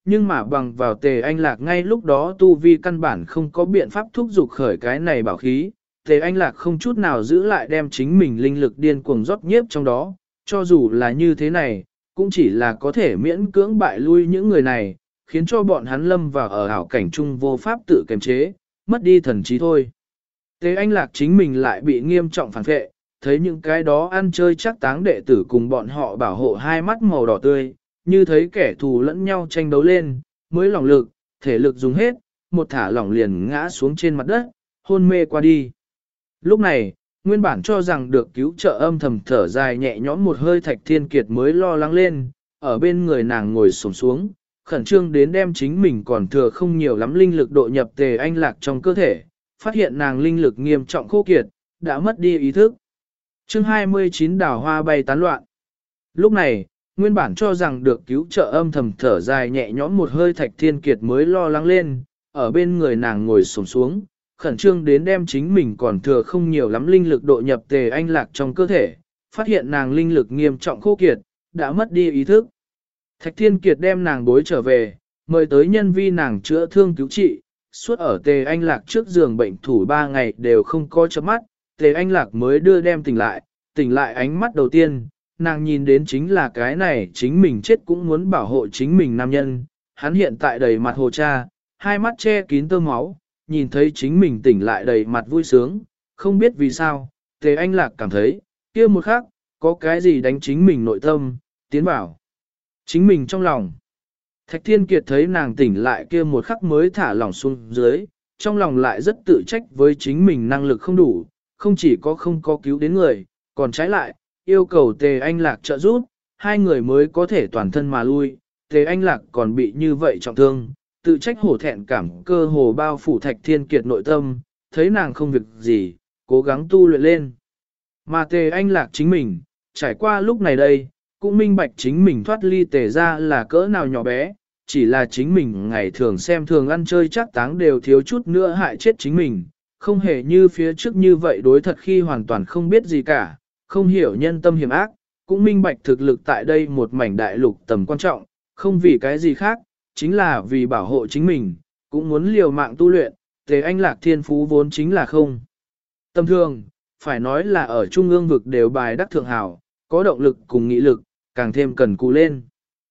nhưng mà bằng vào Tề Anh Lạc ngay lúc đó tu vi căn bản không có biện pháp thúc giục khởi cái này bảo khí, Tề Anh Lạc không chút nào giữ lại đem chính mình linh lực điên cuồng rót nhiếp trong đó, cho dù là như thế này, cũng chỉ là có thể miễn cưỡng bại lui những người này, khiến cho bọn hắn lâm vào ở ảo cảnh chung vô pháp tự kiềm chế, mất đi thần trí thôi. Tề Anh Lạc chính mình lại bị nghiêm trọng phản vệ, thấy những cái đó ăn chơi chắc táng đệ tử cùng bọn họ bảo hộ hai mắt màu đỏ tươi, như thấy kẻ thù lẫn nhau tranh đấu lên, mới lỏng lực, thể lực dùng hết, một thả lỏng liền ngã xuống trên mặt đất, hôn mê qua đi. Lúc này, nguyên bản cho rằng được cứu trợ âm thầm thở dài nhẹ nhõm một hơi Thạch Thiên Kiệt mới lo lắng lên, ở bên người nàng ngồi xổm xuống, khẩn trương đến đem chính mình còn thừa không nhiều lắm linh lực độ nhập Tề Anh Lạc trong cơ thể, phát hiện nàng linh lực nghiêm trọng khô kiệt, đã mất đi ý thức. Chương 29 đào hoa bay tán loạn. Lúc này, nguyên bản cho rằng được cứu trợ âm thầm thở dài nhẹ nhõm một hơi Thạch Thiên Kiệt mới lo lắng lên, ở bên người nàng ngồi xổm xuống, khẩn trương đến đem chính mình còn thừa không nhiều lắm linh lực độ nhập Tề Anh Lạc trong cơ thể, phát hiện nàng linh lực nghiêm trọng khô kiệt, đã mất đi ý thức. Thạch Thiên Kiệt đem nàng bối trở về, mời tới nhân vi nàng chữa thương cứu trị, suốt ở Tề Anh Lạc trước giường bệnh thủ 3 ngày đều không có chớp mắt, Tề Anh Lạc mới đưa đem tỉnh lại ánh mắt đầu tiên, nàng nhìn đến chính là cái này chính mình chết cũng muốn bảo hộ chính mình nam nhân, hắn hiện tại đầy mặt hồ cha, hai mắt che kín tơ máu, nhìn thấy chính mình tỉnh lại đầy mặt vui sướng, không biết vì sao, Tề Anh Lạc cảm thấy, kia một khắc, có cái gì đánh chính mình nội tâm, tiến bảo. Chính mình trong lòng. Thạch Thiên Kiệt thấy nàng tỉnh lại kia một khắc mới thả lỏng xuống dưới, trong lòng lại rất tự trách với chính mình năng lực không đủ, không chỉ có không có cứu đến người, còn trái lại, yêu cầu Tề Anh Lạc trợ giúp, hai người mới có thể toàn thân mà lui, Tề Anh Lạc còn bị như vậy trọng thương, tự trách hổ thẹn cảm cơ hồ bao phủ Thạch Thiên Kiệt nội tâm, thấy nàng không việc gì, cố gắng tu luyện lên. Mà Tề Anh Lạc chính mình, trải qua lúc này đây, cũng minh bạch chính mình thoát ly Tề ra là cỡ nào nhỏ bé, chỉ là chính mình ngày thường xem thường ăn chơi chắc táng đều thiếu chút nữa hại chết chính mình, không hề như phía trước như vậy đối thật khi hoàn toàn không biết gì cả, không hiểu nhân tâm hiểm ác, cũng minh bạch thực lực tại đây một mảnh đại lục tầm quan trọng, không vì cái gì khác, chính là vì bảo hộ chính mình, cũng muốn liều mạng tu luyện, Tề Anh Lạc thiên phú vốn chính là không. Tâm thường, phải nói là ở trung ương vực đều bài đắc thượng hảo, có động lực cùng nghị lực, càng thêm cần cù lên.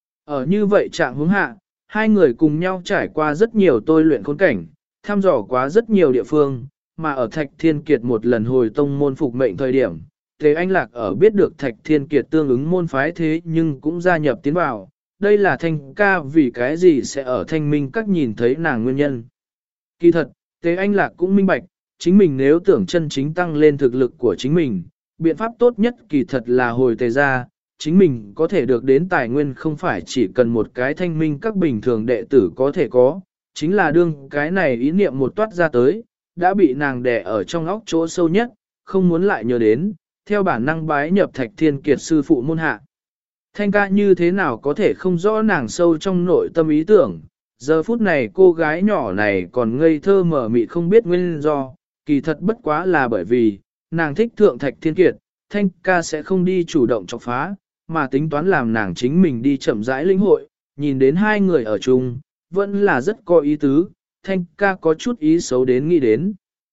Ở như vậy trạng hướng hạ, hai người cùng nhau trải qua rất nhiều tôi luyện khốn cảnh, thăm dò quá rất nhiều địa phương, mà ở Thạch Thiên Kiệt một lần hồi tông môn phục mệnh thời điểm, Tề Anh Lạc ở biết được Thạch Thiên Kiệt tương ứng môn phái thế nhưng cũng gia nhập tiến vào, đây là Thanh ca vì cái gì sẽ ở Thanh Minh các nhìn thấy nàng nguyên nhân. Kỳ thật, Tề Anh Lạc cũng minh bạch, chính mình nếu tưởng chân chính tăng lên thực lực của chính mình, biện pháp tốt nhất kỳ thật là hồi Tề ra, chính mình có thể được đến tài nguyên không phải chỉ cần một cái Thanh Minh các bình thường đệ tử có thể có, chính là đương cái này ý niệm một toát ra tới, đã bị nàng đè ở trong óc chỗ sâu nhất, không muốn lại nhớ đến, theo bản năng bái nhập Thạch Thiên Kiệt sư phụ môn hạ. Thanh ca như thế nào có thể không rõ nàng sâu trong nội tâm ý tưởng, giờ phút này cô gái nhỏ này còn ngây thơ mở mịt không biết nguyên do, kỳ thật bất quá là bởi vì, nàng thích thượng Thạch Thiên Kiệt, Thanh ca sẽ không đi chủ động chọc phá, mà tính toán làm nàng chính mình đi chậm rãi lĩnh hội, nhìn đến hai người ở chung, vẫn là rất có ý tứ, Thanh ca có chút ý xấu đến nghĩ đến.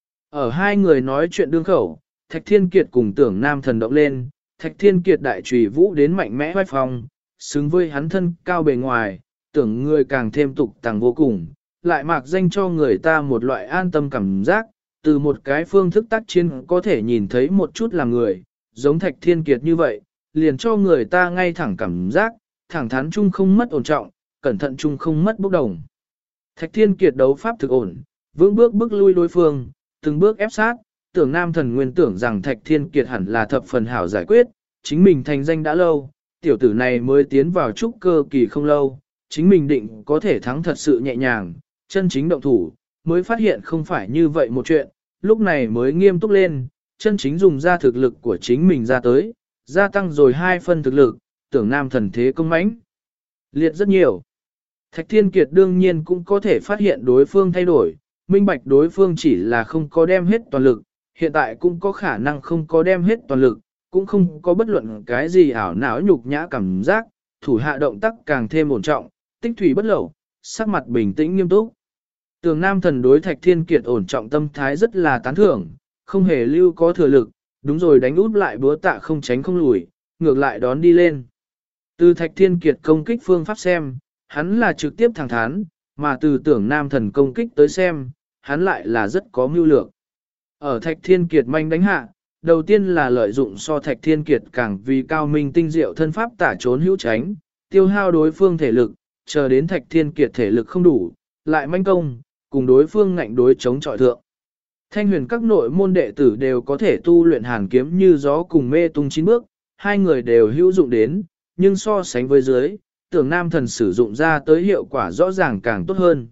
Ở hai người nói chuyện đương khẩu, Thạch Thiên Kiệt cùng Tưởng Nam thần động lên, Thạch Thiên Kiệt đại trùy vũ đến mạnh mẽ hoài phong, xứng với hắn thân cao bề ngoài, tưởng người càng thêm tục tàng vô cùng, lại mạc danh cho người ta một loại an tâm cảm giác, từ một cái phương thức tác chiến có thể nhìn thấy một chút là người, giống Thạch Thiên Kiệt như vậy, liền cho người ta ngay thẳng cảm giác, thẳng thắn chung không mất ổn trọng, cẩn thận chung không mất bốc đồng. Thạch Thiên Kiệt đấu pháp thực ổn, vững bước bước lui đối phương, từng bước ép sát, Tưởng Nam thần nguyên tưởng rằng Thạch Thiên Kiệt hẳn là thập phần hảo giải quyết, chính mình thành danh đã lâu, tiểu tử này mới tiến vào trúc cơ kỳ không lâu, chính mình định có thể thắng thật sự nhẹ nhàng, chân chính động thủ, mới phát hiện không phải như vậy một chuyện, lúc này mới nghiêm túc lên, chân chính dùng ra thực lực của chính mình ra tới, gia tăng rồi 2 phân thực lực, Tưởng Nam thần thế công mãnh liệt rất nhiều. Thạch Thiên Kiệt đương nhiên cũng có thể phát hiện đối phương thay đổi, minh bạch đối phương chỉ là không có đem hết toàn lực, hiện tại cũng có khả năng không có đem hết toàn lực, cũng không có bất luận cái gì ảo não nhục nhã cảm giác, thủ hạ động tác càng thêm ổn trọng, tích thủy bất lẩu, sắc mặt bình tĩnh nghiêm túc. Tường Nam Thần đối Thạch Thiên Kiệt ổn trọng tâm thái rất là tán thưởng, không hề lưu có thừa lực, đúng rồi đánh út lại búa tạ không tránh không lùi, ngược lại đón đi lên. Từ Thạch Thiên Kiệt công kích phương pháp xem, hắn là trực tiếp thẳng thắn, mà từ Tưởng Nam Thần công kích tới xem, hắn lại là rất có mưu lược. Ở Thạch Thiên Kiệt manh đánh hạ, đầu tiên là lợi dụng so Thạch Thiên Kiệt càng vì cao minh tinh diệu thân pháp tả trốn hữu tránh, tiêu hao đối phương thể lực, chờ đến Thạch Thiên Kiệt thể lực không đủ, lại manh công, cùng đối phương ngạnh đối chống chọi thượng. Thanh huyền các nội môn đệ tử đều có thể tu luyện hàn kiếm như gió cùng mê tung 9 bước, hai người đều hữu dụng đến, nhưng so sánh với dưới, Tưởng Nam Thần sử dụng ra tới hiệu quả rõ ràng càng tốt hơn.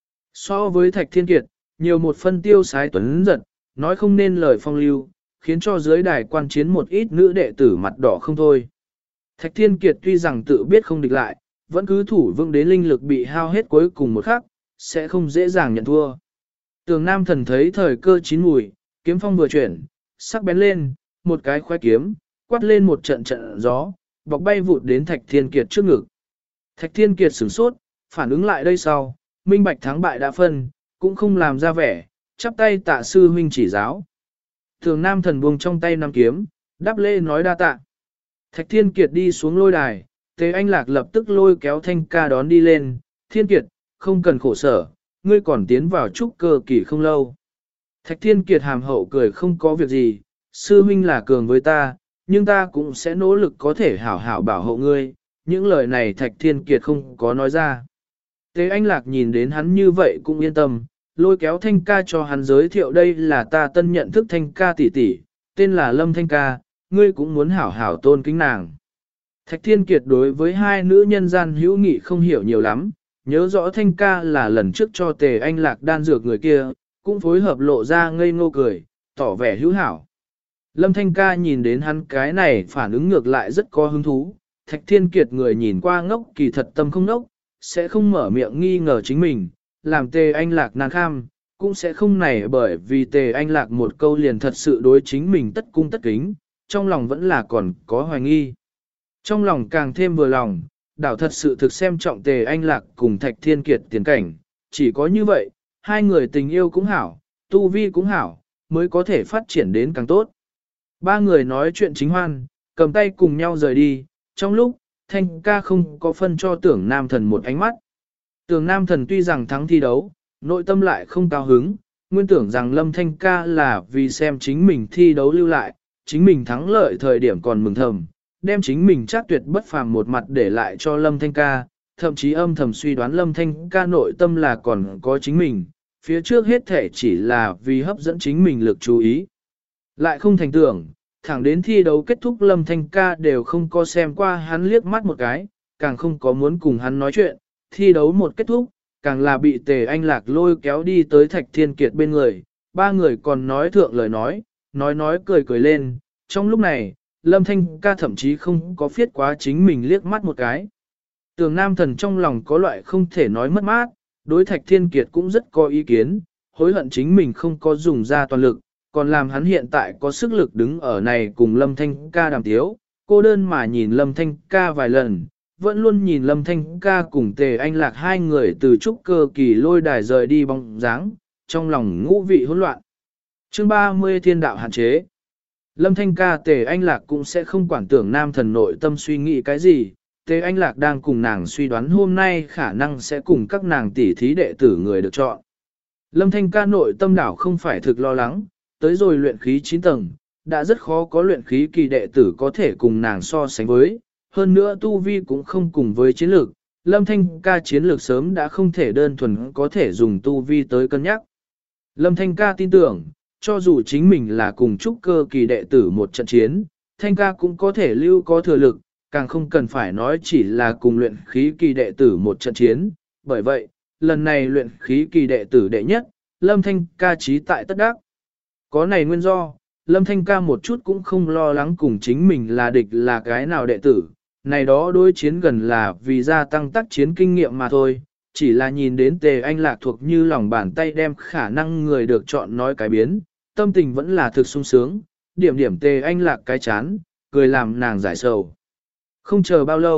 So với Thạch Thiên Kiệt, nhiều một phân tiêu sái tuấn giật, nói không nên lời phong lưu, khiến cho dưới đài quan chiến một ít nữ đệ tử mặt đỏ không thôi. Thạch Thiên Kiệt tuy rằng tự biết không địch lại, vẫn cứ thủ vững đến linh lực bị hao hết cuối cùng một khắc, sẽ không dễ dàng nhận thua. Tường Nam Thần thấy thời cơ chín mùi, kiếm phong vừa chuyển, sắc bén lên, một cái khoái kiếm, quát lên một trận trận gió, bọc bay vụt đến Thạch Thiên Kiệt trước ngực. Thạch Thiên Kiệt sửng sốt, phản ứng lại đây sau, minh bạch thắng bại đã phân, cũng không làm ra vẻ, chắp tay tạ sư huynh chỉ giáo. Tường Nam Thần buông trong tay nắm kiếm, đáp lễ nói đa tạ. Thạch Thiên Kiệt đi xuống lôi đài, Tế Anh Lạc lập tức lôi kéo Thanh ca đón đi lên, Thiên Kiệt, không cần khổ sở, ngươi còn tiến vào trúc cơ kỳ không lâu. Thạch Thiên Kiệt hàm hậu cười không có việc gì, sư huynh là cường với ta, nhưng ta cũng sẽ nỗ lực có thể hảo hảo bảo hộ ngươi, những lời này Thạch Thiên Kiệt không có nói ra. Tế Anh Lạc nhìn đến hắn như vậy cũng yên tâm, lôi kéo Thanh ca cho hắn giới thiệu đây là ta tân nhận thức Thanh ca tỷ tỷ, tên là Lâm Thanh ca, ngươi cũng muốn hảo hảo tôn kính nàng. Thạch Thiên Kiệt đối với hai nữ nhân gian hữu nghị không hiểu nhiều lắm, nhớ rõ Thanh ca là lần trước cho Tề Anh Lạc đan dược người kia, cũng phối hợp lộ ra ngây ngô cười, tỏ vẻ hữu hảo. Lâm Thanh ca nhìn đến hắn cái này phản ứng ngược lại rất có hứng thú, Thạch Thiên Kiệt người nhìn qua ngốc kỳ thật tâm không ngốc, sẽ không mở miệng nghi ngờ chính mình, làm Tề Anh Lạc nan kham, cũng sẽ không nảy bởi vì Tề Anh Lạc một câu liền thật sự đối chính mình tất cung tất kính, trong lòng vẫn là còn có hoài nghi. Trong lòng càng thêm vừa lòng, đảo thật sự thực xem trọng Tề Anh Lạc cùng Thạch Thiên Kiệt tiền cảnh, chỉ có như vậy, hai người tình yêu cũng hảo, tu vi cũng hảo, mới có thể phát triển đến càng tốt. Ba người nói chuyện chính hoan, cầm tay cùng nhau rời đi, trong lúc, Thanh ca không có phân cho Tưởng Nam Thần một ánh mắt. Tưởng Nam Thần tuy rằng thắng thi đấu, nội tâm lại không cao hứng, nguyên tưởng rằng Lâm Thanh ca là vì xem chính mình thi đấu lưu lại, chính mình thắng lợi thời điểm còn mừng thầm, đem chính mình chắc tuyệt bất phàm một mặt để lại cho Lâm Thanh ca, thậm chí âm thầm suy đoán Lâm Thanh ca nội tâm là còn có chính mình, phía trước hết thể chỉ là vì hấp dẫn chính mình lực chú ý. Lại không thành tưởng, thẳng đến thi đấu kết thúc Lâm Thanh ca đều không có xem qua hắn liếc mắt một cái, càng không có muốn cùng hắn nói chuyện, thi đấu một kết thúc, càng là bị Tề Anh Lạc lôi kéo đi tới Thạch Thiên Kiệt bên người, ba người còn nói thượng lời nói cười cười lên, trong lúc này, Lâm Thanh ca thậm chí không có phiết quá chính mình liếc mắt một cái. Tường Nam Thần trong lòng có loại không thể nói mất mát, đối Thạch Thiên Kiệt cũng rất có ý kiến, hối hận chính mình không có dùng ra toàn lực, còn làm hắn hiện tại có sức lực đứng ở này cùng Lâm Thanh ca đàm tiếu, cô đơn mà nhìn Lâm Thanh ca vài lần, vẫn luôn nhìn Lâm Thanh ca cùng Tề Anh Lạc hai người từ trúc cơ kỳ lôi đài rời đi bóng dáng, trong lòng ngũ vị hỗn loạn. Chương 30 Thiên đạo hạn chế. Lâm Thanh ca Tề Anh Lạc cũng sẽ không quản tưởng Nam Thần nội tâm suy nghĩ cái gì, Tề Anh Lạc đang cùng nàng suy đoán hôm nay khả năng sẽ cùng các nàng tỷ thí đệ tử người được chọn. Lâm Thanh ca nội tâm đảo không phải thực lo lắng, tới rồi luyện khí 9 tầng, đã rất khó có luyện khí kỳ đệ tử có thể cùng nàng so sánh với, hơn nữa tu vi cũng không cùng với chiến lược, Lâm Thanh ca chiến lược sớm đã không thể đơn thuần có thể dùng tu vi tới cân nhắc. Lâm Thanh ca tin tưởng, cho dù chính mình là cùng trúc cơ kỳ đệ tử một trận chiến, Thanh ca cũng có thể lưu có thừa lực, càng không cần phải nói chỉ là cùng luyện khí kỳ đệ tử một trận chiến. Bởi vậy, lần này luyện khí kỳ đệ tử đệ nhất, Lâm Thanh ca trí tại tất đắc. Có này nguyên do, Lâm Thanh ca một chút cũng không lo lắng cùng chính mình là địch là cái nào đệ tử, này đó đối chiến gần là vì gia tăng tác chiến kinh nghiệm mà thôi, chỉ là nhìn đến Tề Anh Lạc thuộc như lòng bàn tay đem khả năng người được chọn nói cái biến, tâm tình vẫn là thực sung sướng, điểm Tề Anh Lạc cái chán, cười làm nàng giải sầu. Không chờ bao lâu,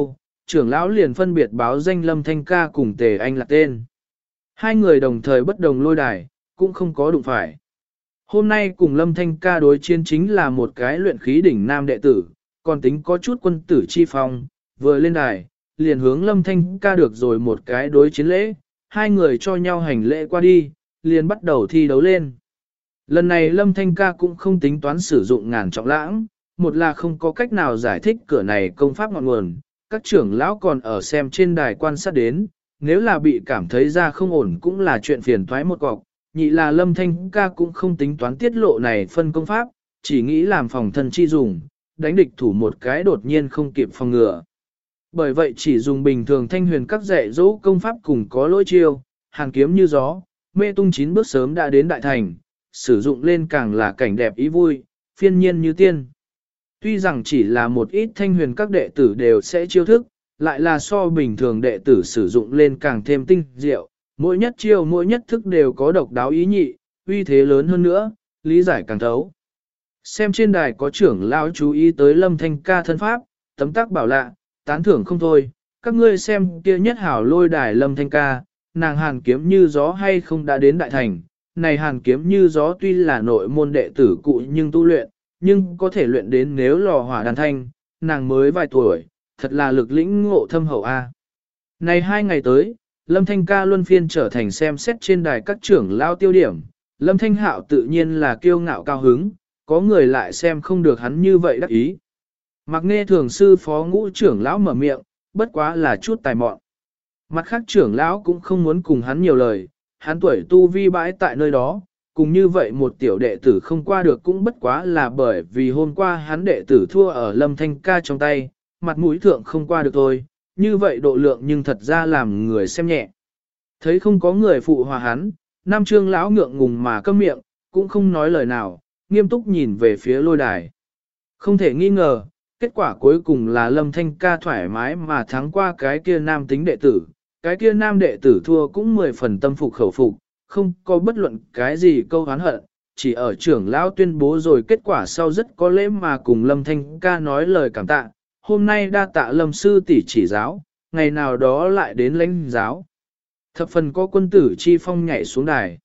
trưởng lão liền phân biệt báo danh Lâm Thanh Ca cùng Tề Anh Lạc tên. Hai người đồng thời bất đồng lôi đài, cũng không có đụng phải. Hôm nay cùng Lâm Thanh Ca đối chiến chính là một cái luyện khí đỉnh nam đệ tử, còn tính có chút quân tử chi phong, vừa lên đài, liền hướng Lâm Thanh Ca được rồi một cái đối chiến lễ, hai người cho nhau hành lễ qua đi, liền bắt đầu thi đấu lên. Lần này Lâm Thanh Ca cũng không tính toán sử dụng ngàn trọng lãng, một là không có cách nào giải thích cửa này công pháp ngọn nguồn, các trưởng lão còn ở xem trên đài quan sát đến, nếu là bị cảm thấy ra không ổn cũng là chuyện phiền toái một cọc, nhị là Lâm Thanh Ca cũng không tính toán tiết lộ này phân công pháp, chỉ nghĩ làm phòng thân chi dùng, đánh địch thủ một cái đột nhiên không kịp phòng ngừa. Bởi vậy chỉ dùng bình thường thanh huyền các dạy dỗ công pháp cùng có lỗi chiêu, hàng kiếm như gió, mê tung 9 bước sớm đã đến đại thành, sử dụng lên càng là cảnh đẹp ý vui, phiên nhiên như tiên. Tuy rằng chỉ là một ít thanh huyền các đệ tử đều sẽ chiêu thức, lại là so bình thường đệ tử sử dụng lên càng thêm tinh diệu, mỗi nhất chiêu mỗi nhất thức đều có độc đáo ý nhị, uy thế lớn hơn nữa, lý giải càng thấu. Xem trên đài có trưởng lão chú ý tới Lâm Thanh Ca thân pháp, tấm tắc bảo lạ, tán thưởng không thôi, các ngươi xem kia nhất hảo lôi đài Lâm Thanh Ca, nàng hàn kiếm như gió hay không đã đến đại thành, này hàn kiếm như gió tuy là nội môn đệ tử cụ nhưng tu luyện, nhưng có thể luyện đến nếu lò hỏa đàn thanh, nàng mới vài tuổi, thật là lực lĩnh ngộ thâm hậu a. Này 2 ngày tới, Lâm Thanh Ca luân phiên trở thành xem xét trên đài các trưởng lao tiêu điểm, Lâm Thanh Hạo tự nhiên là kiêu ngạo cao hứng, có người lại xem không được hắn như vậy đắc ý. Mặc nghe thường sư phó ngũ trưởng lão mở miệng, bất quá là chút tài mọn. Mặt khác trưởng lão cũng không muốn cùng hắn nhiều lời, hắn tuổi tu vi bãi tại nơi đó, cùng như vậy một tiểu đệ tử không qua được cũng bất quá là bởi vì hôm qua hắn đệ tử thua ở Lâm Thanh Ca trong tay, mặt mũi thượng không qua được thôi, như vậy độ lượng nhưng thật ra làm người xem nhẹ. Thấy không có người phụ hòa hắn, Nam Trương lão ngượng ngùng mà câm miệng, cũng không nói lời nào, nghiêm túc nhìn về phía lôi đài. Không thể nghi ngờ, kết quả cuối cùng là Lâm Thanh Ca thoải mái mà thắng qua cái kia nam tính đệ tử, cái kia nam đệ tử thua cũng 10 phần tâm phục khẩu phục, không có bất luận cái gì câu hán hận, chỉ ở trưởng lão tuyên bố rồi kết quả sau rất có lễ mà cùng Lâm Thanh Ca nói lời cảm tạ, hôm nay đa tạ Lâm sư tỷ chỉ giáo, ngày nào đó lại đến lãnh giáo. Thập phần có quân tử chi phong nhảy xuống đài.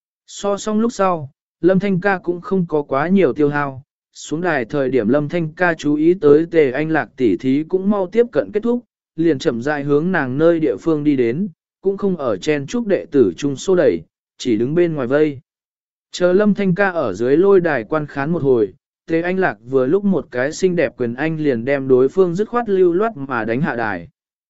So xong lúc sau, Lâm Thanh Ca cũng không có quá nhiều tiêu hao, xuống đài thời điểm Lâm Thanh Ca chú ý tới Tề Anh Lạc tỷ thí cũng mau tiếp cận kết thúc, liền chậm rãi hướng nàng nơi địa phương đi đến, cũng không ở chen chúc đệ tử chung xô đẩy, chỉ đứng bên ngoài vây. Chờ Lâm Thanh Ca ở dưới lôi đài quan khán một hồi, Tề Anh Lạc vừa lúc một cái xinh đẹp quyền anh liền đem đối phương dứt khoát lưu loát mà đánh hạ đài.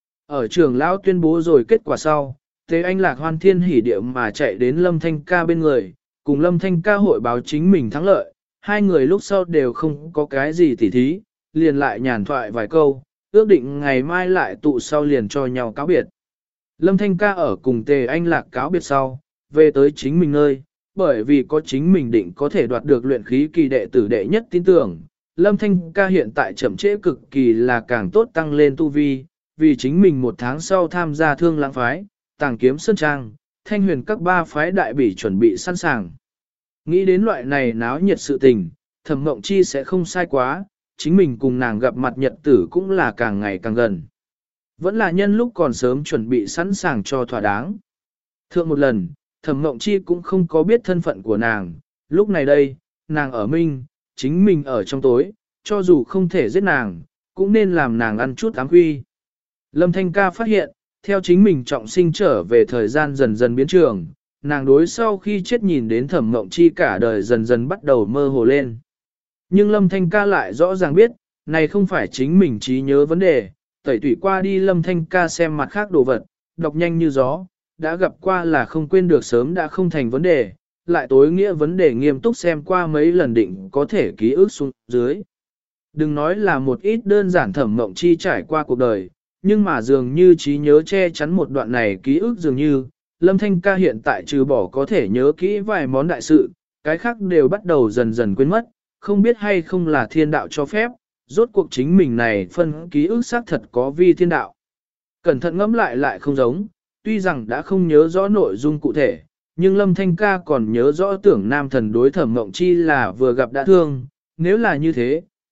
Ở trường lão tuyên bố rồi kết quả sau, Tề Anh Lạc hoan thiên hỉ điệu mà chạy đến Lâm Thanh Ca bên người, cùng Lâm Thanh Ca hội báo chính mình thắng lợi, hai người lúc sau đều không có cái gì tỉ thí, liền lại nhàn thoại vài câu, ước định ngày mai lại tụ sau liền cho nhau cáo biệt. Lâm Thanh Ca ở cùng Tề Anh Lạc cáo biệt sau, về tới chính mình nơi, bởi vì có chính mình định có thể đoạt được luyện khí kỳ đệ tử đệ nhất tin tưởng. Lâm Thanh Ca hiện tại chậm trễ cực kỳ là càng tốt tăng lên tu vi, vì chính mình 1 tháng sau tham gia Thương Lãng phái, Tàng Kiếm Sơn Trang, Thanh Huyền các 3 phái đại bỉ chuẩn bị sẵn sàng. Nghĩ đến loại này náo nhiệt sự tình, Thẩm Mộng Chi sẽ không sai quá, chính mình cùng nàng gặp mặt nhật tử cũng là càng ngày càng gần. Vẫn là nhân lúc còn sớm chuẩn bị sẵn sàng cho thỏa đáng. Thượng một lần, Thẩm Mộng Chi cũng không có biết thân phận của nàng, lúc này đây, nàng ở minh, chính mình ở trong tối, cho dù không thể giết nàng, cũng nên làm nàng ăn chút ám huy. Lâm Thanh Ca phát hiện, theo chính mình trọng sinh trở về thời gian dần dần biến trường, nàng đối sau khi chết nhìn đến Thẩm Mộng Chi cả đời dần dần bắt đầu mơ hồ lên. Nhưng Lâm Thanh Ca lại rõ ràng biết, này không phải chính mình trí nhớ vấn đề, tẩy tủy qua đi Lâm Thanh Ca xem mặt khác đồ vật, đọc nhanh như gió, đã gặp qua là không quên được sớm đã không thành vấn đề, lại tối nghĩa vấn đề nghiêm túc xem qua mấy lần định có thể ký ức xuống dưới. Đừng nói là một ít đơn giản Thẩm Mộng Chi trải qua cuộc đời, nhưng mà dường như trí nhớ che chắn một đoạn này ký ức dường như, Lâm Thanh Ca hiện tại trừ bỏ có thể nhớ kỹ vài món đại sự, cái khác đều bắt đầu dần dần quên mất, không biết hay không là thiên đạo cho phép, rốt cuộc chính mình này phân ký ức xác thật có vi thiên đạo. Cẩn thận ngẫm lại không giống, tuy rằng đã không nhớ rõ nội dung cụ thể, nhưng Lâm Thanh Ca còn nhớ rõ tưởng nam thần đối Thẩm Mộng Chi là vừa gặp đã thương, nếu là như thế,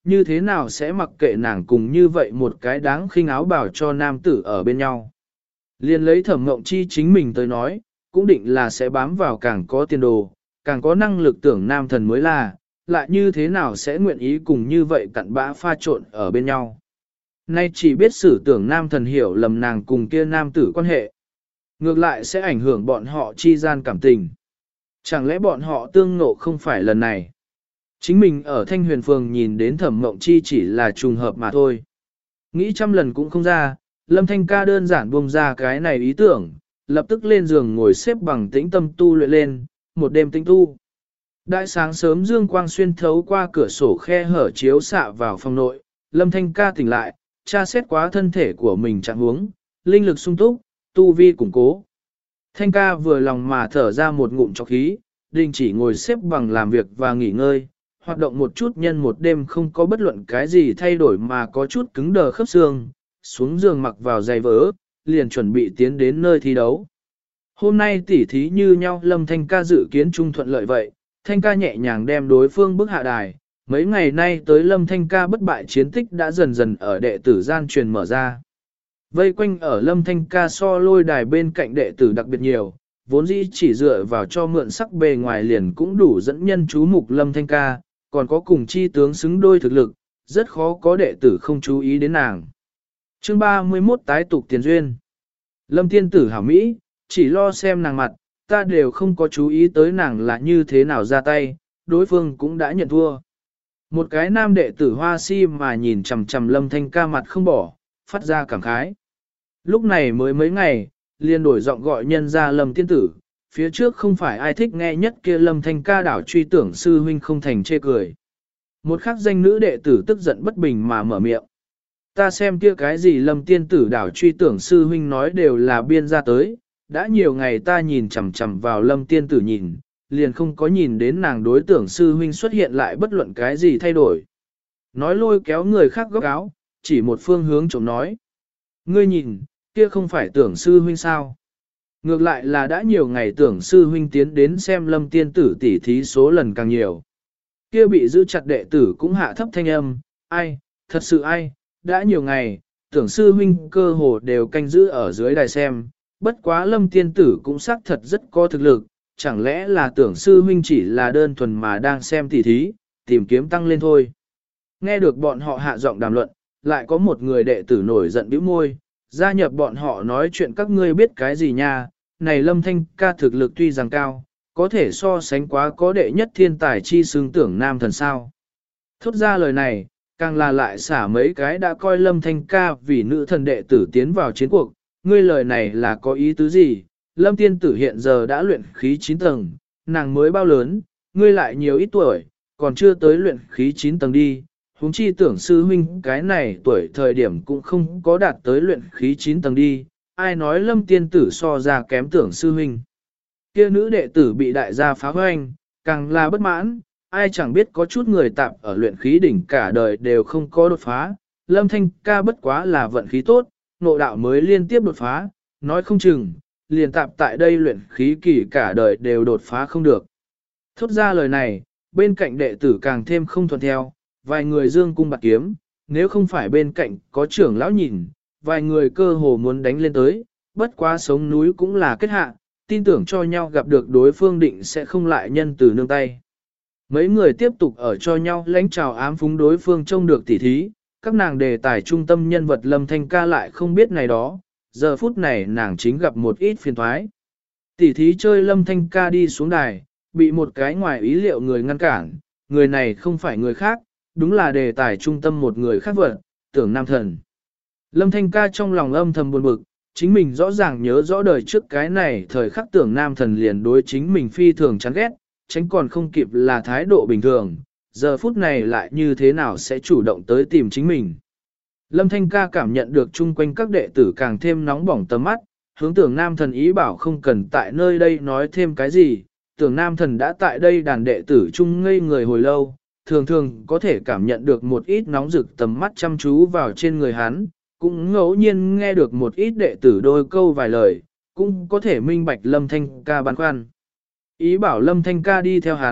như thế nào sẽ mặc kệ nàng cùng như vậy một cái đáng khinh áo bảo cho nam tử ở bên nhau. Liên lấy Thẩm Mộng Chi chính mình tới nói, cũng định là sẽ bám vào càng có tiền đồ, càng có năng lực tưởng nam thần mới là, lại như thế nào sẽ nguyện ý cùng như vậy cặn bã pha trộn ở bên nhau. Nay chỉ biết xử tưởng nam thần hiểu lầm nàng cùng kia nam tử quan hệ. Ngược lại sẽ ảnh hưởng bọn họ chi gian cảm tình. Chẳng lẽ bọn họ tương ngộ không phải lần này? Chính mình ở Thanh Huyền Phường nhìn đến Thẩm Mộng Chi chỉ là trùng hợp mà thôi. Nghĩ trăm lần cũng không ra, Lâm Thanh ca đơn giản buông ra cái này ý tưởng, lập tức lên giường ngồi xếp bằng tĩnh tâm tu luyện lên, một đêm tĩnh tu. Đại sáng sớm dương quang xuyên thấu qua cửa sổ khe hở chiếu xạ vào phòng nội, Lâm Thanh ca tỉnh lại, tra xét quá thân thể của mình trạng huống, linh lực sung túc, tu vi củng cố. Thanh ca vừa lòng mà thở ra một ngụm trọc khí, đình chỉ ngồi xếp bằng làm việc và nghỉ ngơi, hoạt động một chút nhân một đêm không có bất luận cái gì thay đổi mà có chút cứng đờ khớp xương, xuống giường mặc vào giày vỡ, liền chuẩn bị tiến đến nơi thi đấu. Hôm nay tỉ thí như nhau Lâm Thanh ca dự kiến trung thuận lợi vậy, Thanh ca nhẹ nhàng đem đối phương bức hạ đài, mấy ngày nay tới Lâm Thanh ca bất bại chiến tích đã dần dần ở đệ tử gian truyền mở ra. Vây quanh ở Lâm Thanh ca so lôi đài bên cạnh đệ tử đặc biệt nhiều, vốn dĩ chỉ dựa vào cho mượn sắc bề ngoài liền cũng đủ dẫn nhân chú mục Lâm Thanh ca, còn có cùng chi tướng xứng đôi thực lực, rất khó có đệ tử không chú ý đến nàng. Chương 31 tái tục tiền duyên. Lâm tiên tử hảo Mỹ, chỉ lo xem nàng mặt, ta đều không có chú ý tới nàng là như thế nào ra tay, đối phương cũng đã nhận thua. Một cái nam đệ tử hoa si mà nhìn chằm chằm Lâm Thanh ca mặt không bỏ, phát ra cảm khái. Lúc này mới mấy ngày, liền đổi giọng gọi nhân ra Lâm tiên tử, phía trước không phải ai thích nghe nhất kia Lâm Thanh ca đảo truy tưởng sư huynh không thành chê cười. Một khắc danh nữ đệ tử tức giận bất bình mà mở miệng. Ta xem kia cái gì Lâm tiên tử đảo truy tưởng sư huynh nói đều là biên ra tới, đã nhiều ngày ta nhìn chằm chằm vào Lâm tiên tử nhìn, liền không có nhìn đến nàng đối tưởng sư huynh xuất hiện lại bất luận cái gì thay đổi. Nói lôi kéo người khác góc áo, chỉ một phương hướng chống nói. Ngươi nhìn, kia không phải tưởng sư huynh sao? Ngược lại là đã nhiều ngày tưởng sư huynh tiến đến xem Lâm tiên tử tỉ thí số lần càng nhiều. Kia bị giữ chặt đệ tử cũng hạ thấp thanh âm, ai, thật sự ai, đã nhiều ngày, tưởng sư huynh cơ hồ đều canh giữ ở dưới đài xem, bất quá Lâm tiên tử cũng xác thật rất có thực lực, chẳng lẽ là tưởng sư huynh chỉ là đơn thuần mà đang xem tỉ thí, tìm kiếm tăng lên thôi. Nghe được bọn họ hạ giọng đàm luận, lại có một người đệ tử nổi giận bĩu môi, gia nhập bọn họ nói chuyện các ngươi biết cái gì nha, này Lâm Thanh ca thực lực tuy rằng cao, có thể so sánh quá có đệ nhất thiên tài chi xương tưởng nam thần sao. Thốt ra lời này, càng là lại xả mấy cái đã coi Lâm Thanh ca vì nữ thần đệ tử tiến vào chiến cuộc, ngươi lời này là có ý tứ gì, Lâm tiên tử hiện giờ đã luyện khí 9 tầng, nàng mới bao lớn, ngươi lại nhiều ít tuổi, còn chưa tới luyện khí 9 tầng đi, huống chi tưởng sư huynh cái này tuổi thời điểm cũng không có đạt tới luyện khí 9 tầng đi, ai nói Lâm tiên tử so ra kém tưởng sư huynh. Kia nữ đệ tử bị đại gia phá hoành, càng là bất mãn, ai chẳng biết có chút người tạp ở luyện khí đỉnh cả đời đều không có đột phá, Lâm Thanh ca bất quá là vận khí tốt, ngộ đạo mới liên tiếp đột phá, nói không chừng, liền tạp tại đây luyện khí kỳ cả đời đều đột phá không được. Thốt ra lời này, bên cạnh đệ tử càng thêm không thuận theo, vài người dương cung bạc kiếm, nếu không phải bên cạnh có trưởng lão nhìn, vài người cơ hồ muốn đánh lên tới, bất quá sống núi cũng là kết hạ, tin tưởng cho nhau gặp được đối phương định sẽ không lại nhân từ nương tay. Mấy người tiếp tục ở cho nhau lãnh chào ám phúng đối phương trông được tỉ thí, các nàng đề tài trung tâm nhân vật Lâm Thanh ca lại không biết này đó, giờ phút này nàng chính gặp một ít phiền thoái. Tỉ thí chơi Lâm Thanh ca đi xuống đài, bị một cái ngoài ý liệu người ngăn cản, người này không phải người khác, đúng là đề tài trung tâm một người khác vật, tưởng nam thần. Lâm Thanh ca trong lòng âm thầm buồn bực, chính mình rõ ràng nhớ rõ đời trước cái này thời khắc tưởng nam thần liền đối chính mình phi thường chán ghét, tránh còn không kịp là thái độ bình thường, giờ phút này lại như thế nào sẽ chủ động tới tìm chính mình. Lâm Thanh ca cảm nhận được chung quanh các đệ tử càng thêm nóng bỏng tầm mắt, hướng tưởng nam thần ý bảo không cần tại nơi đây nói thêm cái gì, tưởng nam thần đã tại đây đàn đệ tử chung ngây người hồi lâu, thường thường có thể cảm nhận được một ít nóng rực tầm mắt chăm chú vào trên người hắn, cũng ngẫu nhiên nghe được một ít đệ tử đôi câu vài lời, cũng có thể minh bạch Lâm Thanh ca băn khoăn. Ý bảo Lâm Thanh ca đi theo hắn,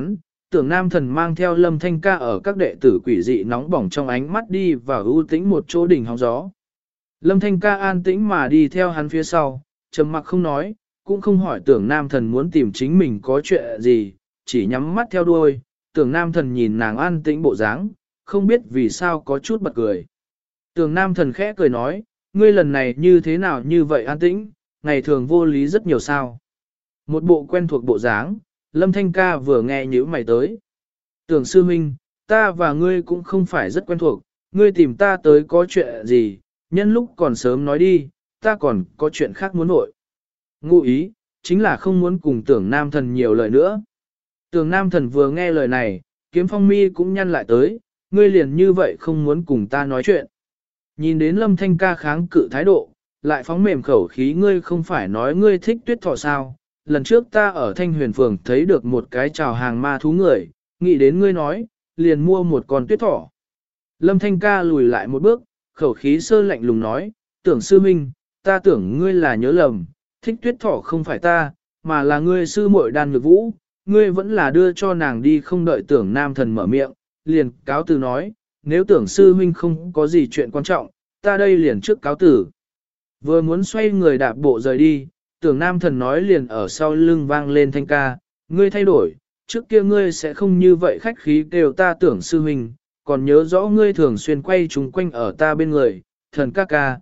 Tưởng Nam Thần mang theo Lâm Thanh Ca ở các đệ tử quỷ dị nóng bỏng trong ánh mắt đi vào ưu tĩnh một chỗ đỉnh hóng gió. Lâm Thanh Ca an tĩnh mà đi theo hắn phía sau, trầm mặc không nói, cũng không hỏi Tưởng Nam Thần muốn tìm chính mình có chuyện gì, chỉ nhắm mắt theo đuôi. Tưởng Nam Thần nhìn nàng an tĩnh bộ dáng, không biết vì sao có chút bật cười. Tưởng Nam Thần khẽ cười nói, ngươi lần này như thế nào như vậy an tĩnh, ngày thường vô lý rất nhiều sao. Một bộ quen thuộc bộ dáng, Lâm Thanh Ca vừa nghe nhíu mày tới. Tưởng sư huynh, ta và ngươi cũng không phải rất quen thuộc, ngươi tìm ta tới có chuyện gì, nhân lúc còn sớm nói đi, ta còn có chuyện khác muốn nội. Ngụ ý, chính là không muốn cùng Tưởng Nam Thần nhiều lời nữa. Tưởng Nam Thần vừa nghe lời này, Kiếm Phong mi cũng nhăn lại tới, ngươi liền như vậy không muốn cùng ta nói chuyện. Nhìn đến Lâm Thanh Ca kháng cự thái độ, lại phóng mềm khẩu khí, ngươi không phải nói ngươi thích tuyết thọ sao. Lần trước ta ở Thanh Huyền Phường thấy được một cái chào hàng ma thú người, nghĩ đến ngươi nói, liền mua một con tuyết thỏ. Lâm Thanh Ca lùi lại một bước, khẩu khí sơ lạnh lùng nói, Tưởng sư minh, ta tưởng ngươi là nhớ lầm, thích tuyết thỏ không phải ta, mà là ngươi sư muội Đan Nhược Vũ, ngươi vẫn là đưa cho nàng đi, không đợi Tưởng Nam Thần mở miệng, liền cáo từ nói, nếu Tưởng sư huynh không có gì chuyện quan trọng, ta đây liền trước cáo tử. Vừa muốn xoay người đạp bộ rời đi, Tưởng Nam Thần nói liền ở sau lưng vang lên, Thanh Ca, ngươi thay đổi, trước kia ngươi sẽ không như vậy khách khí kêu ta Tưởng sư huynh, còn nhớ rõ ngươi thường xuyên quay chúng quanh ở ta bên người, thần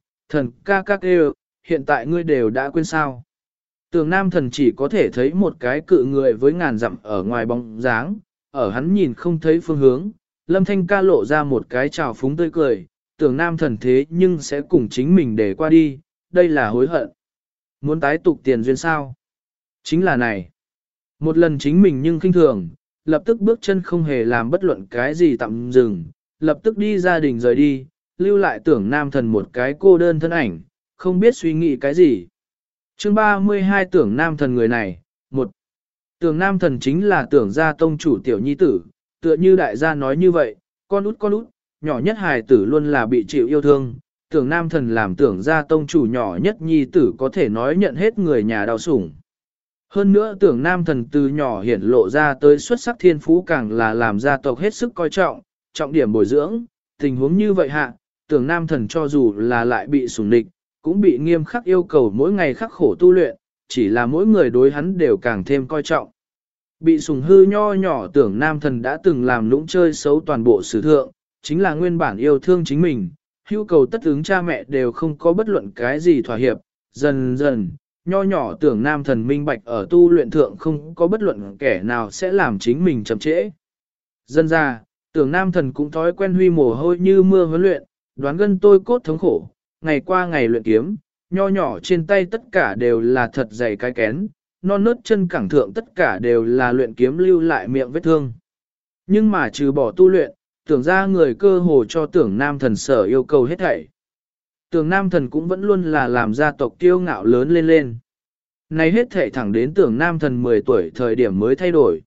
ca ca kêu, hiện tại ngươi đều đã quên sao. Tưởng Nam Thần chỉ có thể thấy một cái cự người với ngàn dặm ở ngoài bóng dáng, ở hắn nhìn không thấy phương hướng, Lâm Thanh Ca lộ ra một cái trào phúng tươi cười, Tưởng Nam Thần thế nhưng sẽ cùng chính mình để qua đi, đây là hối hận. Muốn tái tục tiền duyên sao? Chính là này. Một lần chính mình nhưng khinh thường, lập tức bước chân không hề làm bất luận cái gì tạm dừng, lập tức đi gia đình rời đi, lưu lại Tưởng Nam Thần một cái cô đơn thân ảnh, không biết suy nghĩ cái gì. Chương 32 Tưởng Nam Thần người này, một Tưởng Nam Thần chính là Tưởng gia tông chủ tiểu nhi tử, tựa như đại gia nói như vậy, con út, nhỏ nhất hài tử luôn là bị chịu yêu thương. Tưởng Nam Thần làm Tưởng gia tông chủ nhỏ nhất nhi tử có thể nói nhận hết người nhà đau sủng. Hơn nữa Tưởng Nam Thần từ nhỏ hiển lộ ra tới xuất sắc thiên phú càng là làm gia tộc hết sức coi trọng, trọng điểm bồi dưỡng, tình huống như vậy hạ, Tưởng Nam Thần cho dù là lại bị sủng địch, cũng bị nghiêm khắc yêu cầu mỗi ngày khắc khổ tu luyện, chỉ là mỗi người đối hắn đều càng thêm coi trọng. Bị sủng hư nho nhỏ Tưởng Nam Thần đã từng làm lũng chơi xấu toàn bộ sử thượng, chính là nguyên bản yêu thương chính mình, hữu cầu tất ứng cha mẹ đều không có bất luận cái gì thỏa hiệp, dần dần, nho nhỏ Tưởng Nam Thần minh bạch ở tu luyện thượng không có bất luận kẻ nào sẽ làm chính mình chậm trễ. Dân ra, Tưởng Nam Thần cũng thói quen huy mồ hôi như mưa huấn luyện, đoán gân tôi cốt thống khổ, ngày qua ngày luyện kiếm, nho nhỏ trên tay tất cả đều là thật dày cái kén, non nớt chân cẳng thượng tất cả đều là luyện kiếm lưu lại miệng vết thương. Nhưng mà trừ bỏ tu luyện, Tưởng ra người cơ hồ cho Tưởng Nam Thần sở yêu cầu hết thảy. Tưởng Nam Thần cũng vẫn luôn là làm gia tộc kiêu ngạo lớn lên. Này hết thảy thẳng đến Tưởng Nam Thần 10 tuổi thời điểm mới thay đổi.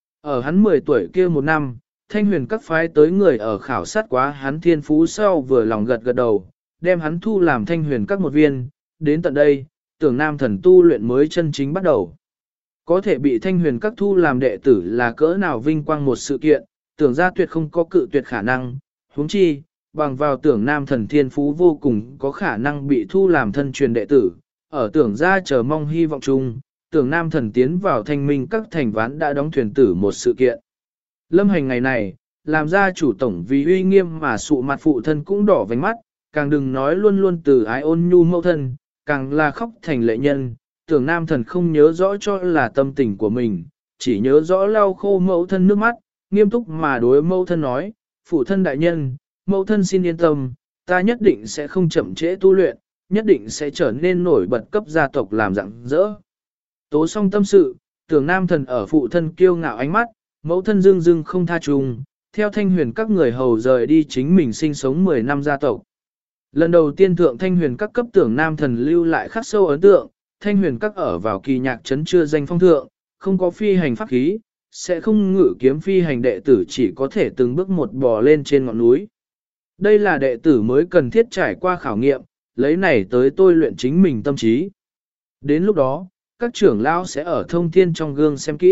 Ở hắn 10 tuổi kia một năm, Thanh Huyền các phái tới người ở khảo sát quá hắn thiên phú sau vừa lòng gật gật đầu, đem hắn thu làm Thanh Huyền các một viên, đến tận đây, Tưởng Nam Thần tu luyện mới chân chính bắt đầu. Có thể bị Thanh Huyền các thu làm đệ tử là cỡ nào vinh quang một sự kiện, Tưởng ra tuyệt không có cự tuyệt khả năng, huống chi, bằng vào Tưởng Nam Thần thiên phú vô cùng có khả năng bị thu làm thân truyền đệ tử, ở Tưởng ra chờ mong hy vọng chung, Tưởng Nam Thần tiến vào Thanh Minh các thành ván đã đóng thuyền tử một sự kiện. Lâm Hành ngày này, làm ra chủ tổng vì uy nghiêm mà sụ mặt phụ thân cũng đỏ vành mắt, càng đừng nói luôn luôn từ ái ôn nhu mẫu thân, càng là khóc thành lệ nhân. Tưởng Nam Thần không nhớ rõ cho là tâm tình của mình, chỉ nhớ rõ lau khô mẫu thân nước mắt, nghiêm túc mà đối mẫu thân nói, phụ thân đại nhân, mẫu thân xin yên tâm, ta nhất định sẽ không chậm trễ tu luyện, nhất định sẽ trở nên nổi bật cấp gia tộc làm rạng rỡ. Tố xong tâm sự, Tưởng Nam Thần ở phụ thân kiêu ngạo ánh mắt, mẫu thân dưng dưng không tha trùng, theo Thanh Huyền các người hầu rời đi chính mình sinh sống 10 năm gia tộc. Lần đầu tiên thượng Thanh Huyền các cấp Tưởng Nam Thần lưu lại khắc sâu ấn tượng, Thanh Huyền các ở vào kỳ nhạc trấn chưa danh phong thượng, không có phi hành pháp khí, sẽ không ngự kiếm phi hành đệ tử chỉ có thể từng bước một bò lên trên ngọn núi. Đây là đệ tử mới cần thiết trải qua khảo nghiệm, lấy này tới tôi luyện chính mình tâm trí. Đến lúc đó, các trưởng lão sẽ ở thông thiên trong gương xem kỹ,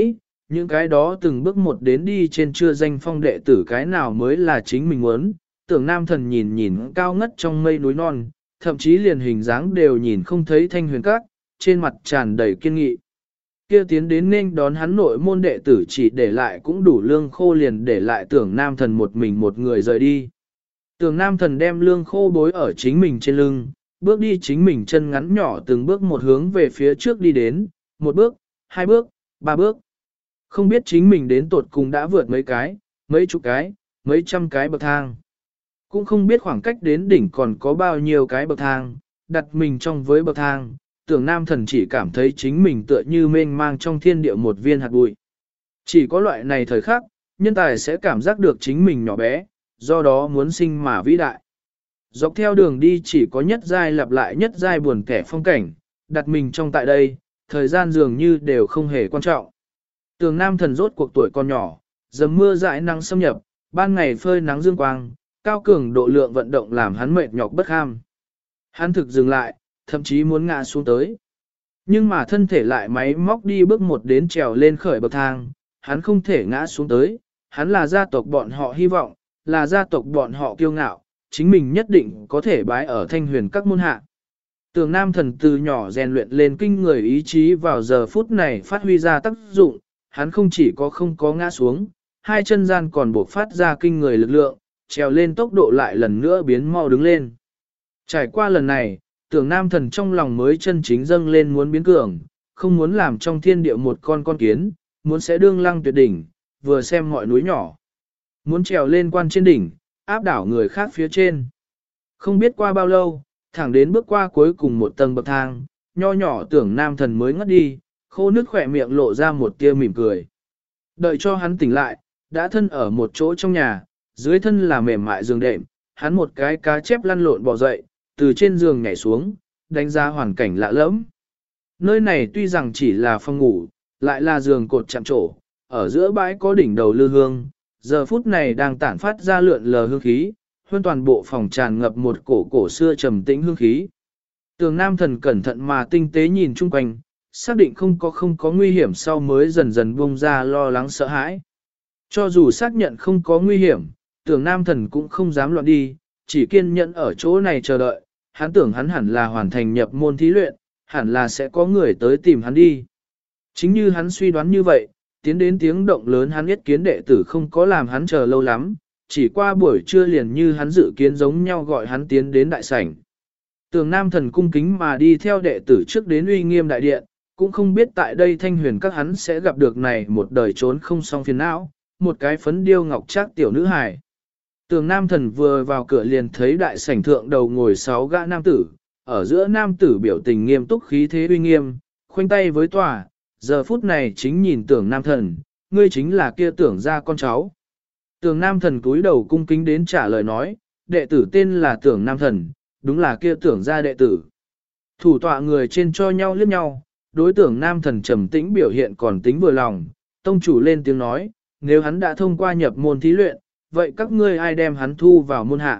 những cái đó từng bước một đến đi trên chưa danh phong đệ tử cái nào mới là chính mình muốn. Tưởng nam thần nhìn nhìn cao ngất trong mây núi non, thậm chí liền hình dáng đều nhìn không thấy thanh huyền các, trên mặt tràn đầy kiên nghị. Kia tiến đến nên đón hắn nội môn đệ tử chỉ để lại cũng đủ lương khô liền để lại tưởng nam thần một mình một người rời đi. Tưởng nam thần đem lương khô bối ở chính mình trên lưng, bước đi chính mình chân ngắn nhỏ từng bước một hướng về phía trước đi đến, một bước, hai bước, ba bước. Không biết chính mình đến tột cùng đã vượt mấy cái, mấy chục cái, mấy trăm cái bậc thang. Cũng không biết khoảng cách đến đỉnh còn có bao nhiêu cái bậc thang, đặt mình trong với bậc thang, tưởng nam thần chỉ cảm thấy chính mình tựa như mênh mang trong thiên địa một viên hạt bụi. Chỉ có loại này thời khắc, nhân tài sẽ cảm giác được chính mình nhỏ bé, do đó muốn sinh mà vĩ đại. Dọc theo đường đi chỉ có nhất giai lặp lại nhất giai buồn kẻ phong cảnh, đặt mình trong tại đây, thời gian dường như đều không hề quan trọng. Tưởng nam thần rốt cuộc tuổi còn nhỏ, dầm mưa dãi nắng xâm nhập, ban ngày phơi nắng dương quang, cao cường độ lượng vận động làm hắn mệt nhọc bất ham. Hắn thực dừng lại, thậm chí muốn ngã xuống tới. Nhưng mà thân thể lại máy móc đi bước một đến trèo lên khởi bậc thang, hắn không thể ngã xuống tới, hắn là gia tộc bọn họ hy vọng, là gia tộc bọn họ kiêu ngạo, chính mình nhất định có thể bái ở thanh huyền các môn hạ. Tưởng nam thần từ nhỏ rèn luyện lên kinh người ý chí vào giờ phút này phát huy ra tác dụng, hắn không chỉ có không có ngã xuống, hai chân gian còn bộc phát ra kinh người lực lượng, trèo lên tốc độ lại lần nữa biến mau đứng lên. Trải qua lần này, tưởng nam thần trong lòng mới chân chính dâng lên muốn biến cường, không muốn làm trong thiên địa một con kiến, muốn sẽ đương lăng tuyệt đỉnh, vừa xem mọi núi nhỏ. Muốn trèo lên quan trên đỉnh, áp đảo người khác phía trên. Không biết qua bao lâu, thẳng đến bước qua cuối cùng một tầng bậc thang, nho nhỏ tưởng nam thần mới ngất đi, khô nước khỏe miệng lộ ra một tia mỉm cười. Đợi cho hắn tỉnh lại, đã thân ở một chỗ trong nhà, dưới thân là mềm mại giường đệm, hắn một cái cá chép lăn lộn bò dậy, từ trên giường nhảy xuống, đánh giá hoàn cảnh lạ lẫm. Nơi này tuy rằng chỉ là phòng ngủ, lại là giường cột chạm trổ, ở giữa bãi có đỉnh đầu lư hương, giờ phút này đang tản phát ra lượn lờ hương khí, hơn toàn bộ phòng tràn ngập một cổ xưa trầm tĩnh hương khí. Tường nam thần cẩn thận mà tinh tế nhìn chung quanh, xác định không có nguy hiểm sau mới dần dần buông ra lo lắng sợ hãi. Cho dù xác nhận không có nguy hiểm, tưởng nam thần cũng không dám loạn đi, chỉ kiên nhẫn ở chỗ này chờ đợi, hắn tưởng hắn hẳn là hoàn thành nhập môn thí luyện, hẳn là sẽ có người tới tìm hắn đi. Chính như hắn suy đoán như vậy, tiến đến tiếng động lớn hắn biết kiến đệ tử không có làm hắn chờ lâu lắm, chỉ qua buổi trưa liền như hắn dự kiến giống nhau gọi hắn tiến đến đại sảnh. Tường nam thần cung kính mà đi theo đệ tử trước đến uy nghiêm đại điện, cũng không biết tại đây thanh huyền các hắn sẽ gặp được này một đời trốn không xong phiền não, một cái phấn điêu ngọc trác tiểu nữ hài. Tường nam thần vừa vào cửa liền thấy đại sảnh thượng đầu ngồi 6 gã nam tử, ở giữa nam tử biểu tình nghiêm túc khí thế uy nghiêm, khoanh tay với tòa, giờ phút này chính nhìn tưởng nam thần, ngươi chính là kia tưởng ra con cháu. Tưởng nam thần cúi đầu cung kính đến trả lời nói, đệ tử tên là tưởng nam thần, đúng là kia tưởng ra đệ tử. Thủ tọa người trên cho nhau liếc nhau, đối tưởng nam thần trầm tĩnh biểu hiện còn tính vừa lòng, tông chủ lên tiếng nói, nếu hắn đã thông qua nhập môn thí luyện, vậy các ngươi ai đem hắn thu vào môn hạ?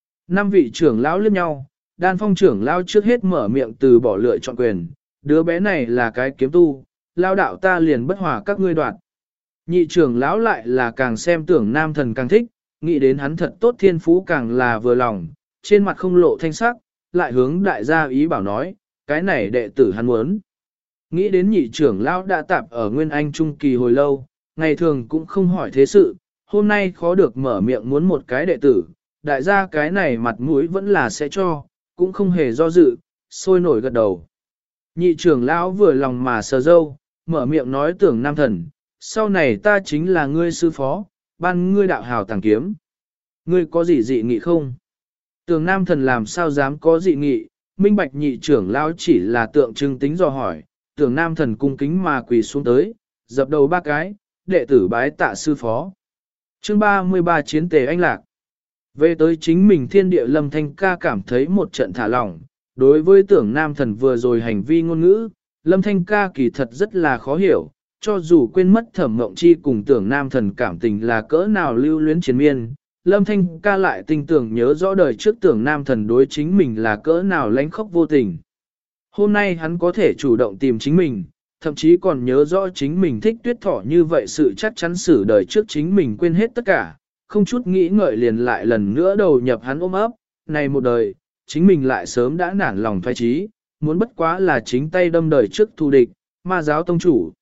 5 vị trưởng lão liếc nhau, đan phong trưởng lão trước hết mở miệng từ bỏ lựa chọn quyền, đứa bé này là cái kiếm tu, lao đạo ta liền bất hòa các ngươi đoạt. Nhị trưởng lão lại là càng xem tưởng nam thần càng thích, nghĩ đến hắn thật tốt thiên phú càng là vừa lòng, trên mặt không lộ thanh sắc, lại hướng đại gia ý bảo nói, cái này đệ tử hắn muốn. Nghĩ đến nhị trưởng lão đã tạp ở Nguyên Anh Trung Kỳ hồi lâu, ngày thường cũng không hỏi thế sự, hôm nay khó được mở miệng muốn một cái đệ tử, đại gia cái này mặt mũi vẫn là sẽ cho, cũng không hề do dự, sôi nổi gật đầu. Nhị trưởng lão vừa lòng mà sờ dâu, mở miệng nói tưởng nam thần, sau này ta chính là ngươi sư phó, ban ngươi đạo hào tàng kiếm. Ngươi có gì dị nghị không? Tưởng nam thần làm sao dám có dị nghị, minh bạch nhị trưởng lão chỉ là tượng trưng tính dò hỏi, tưởng nam thần cung kính mà quỳ xuống tới, dập đầu 3 cái, đệ tử bái tạ sư phó. Chương 33 Chiến tề anh lạc. Về tới chính mình thiên địa Lâm Thanh ca cảm thấy một trận thả lỏng, đối với tưởng nam thần vừa rồi hành vi ngôn ngữ, Lâm Thanh ca kỳ thật rất là khó hiểu, cho dù quên mất Thẩm Mộng Chi cùng tưởng nam thần cảm tình là cỡ nào lưu luyến chiến miên, Lâm Thanh ca lại tinh tưởng nhớ rõ đời trước tưởng nam thần đối chính mình là cỡ nào lánh khóc vô tình. Hôm nay hắn có thể chủ động tìm chính mình, thậm chí còn nhớ rõ chính mình thích tuyết thỏ như vậy sự chắc chắn xử đời trước chính mình quên hết tất cả, không chút nghĩ ngợi liền lại lần nữa đầu nhập hắn ôm ấp, này một đời, chính mình lại sớm đã nản lòng thoái trí, muốn bất quá là chính tay đâm đời trước thù địch, ma giáo tông chủ.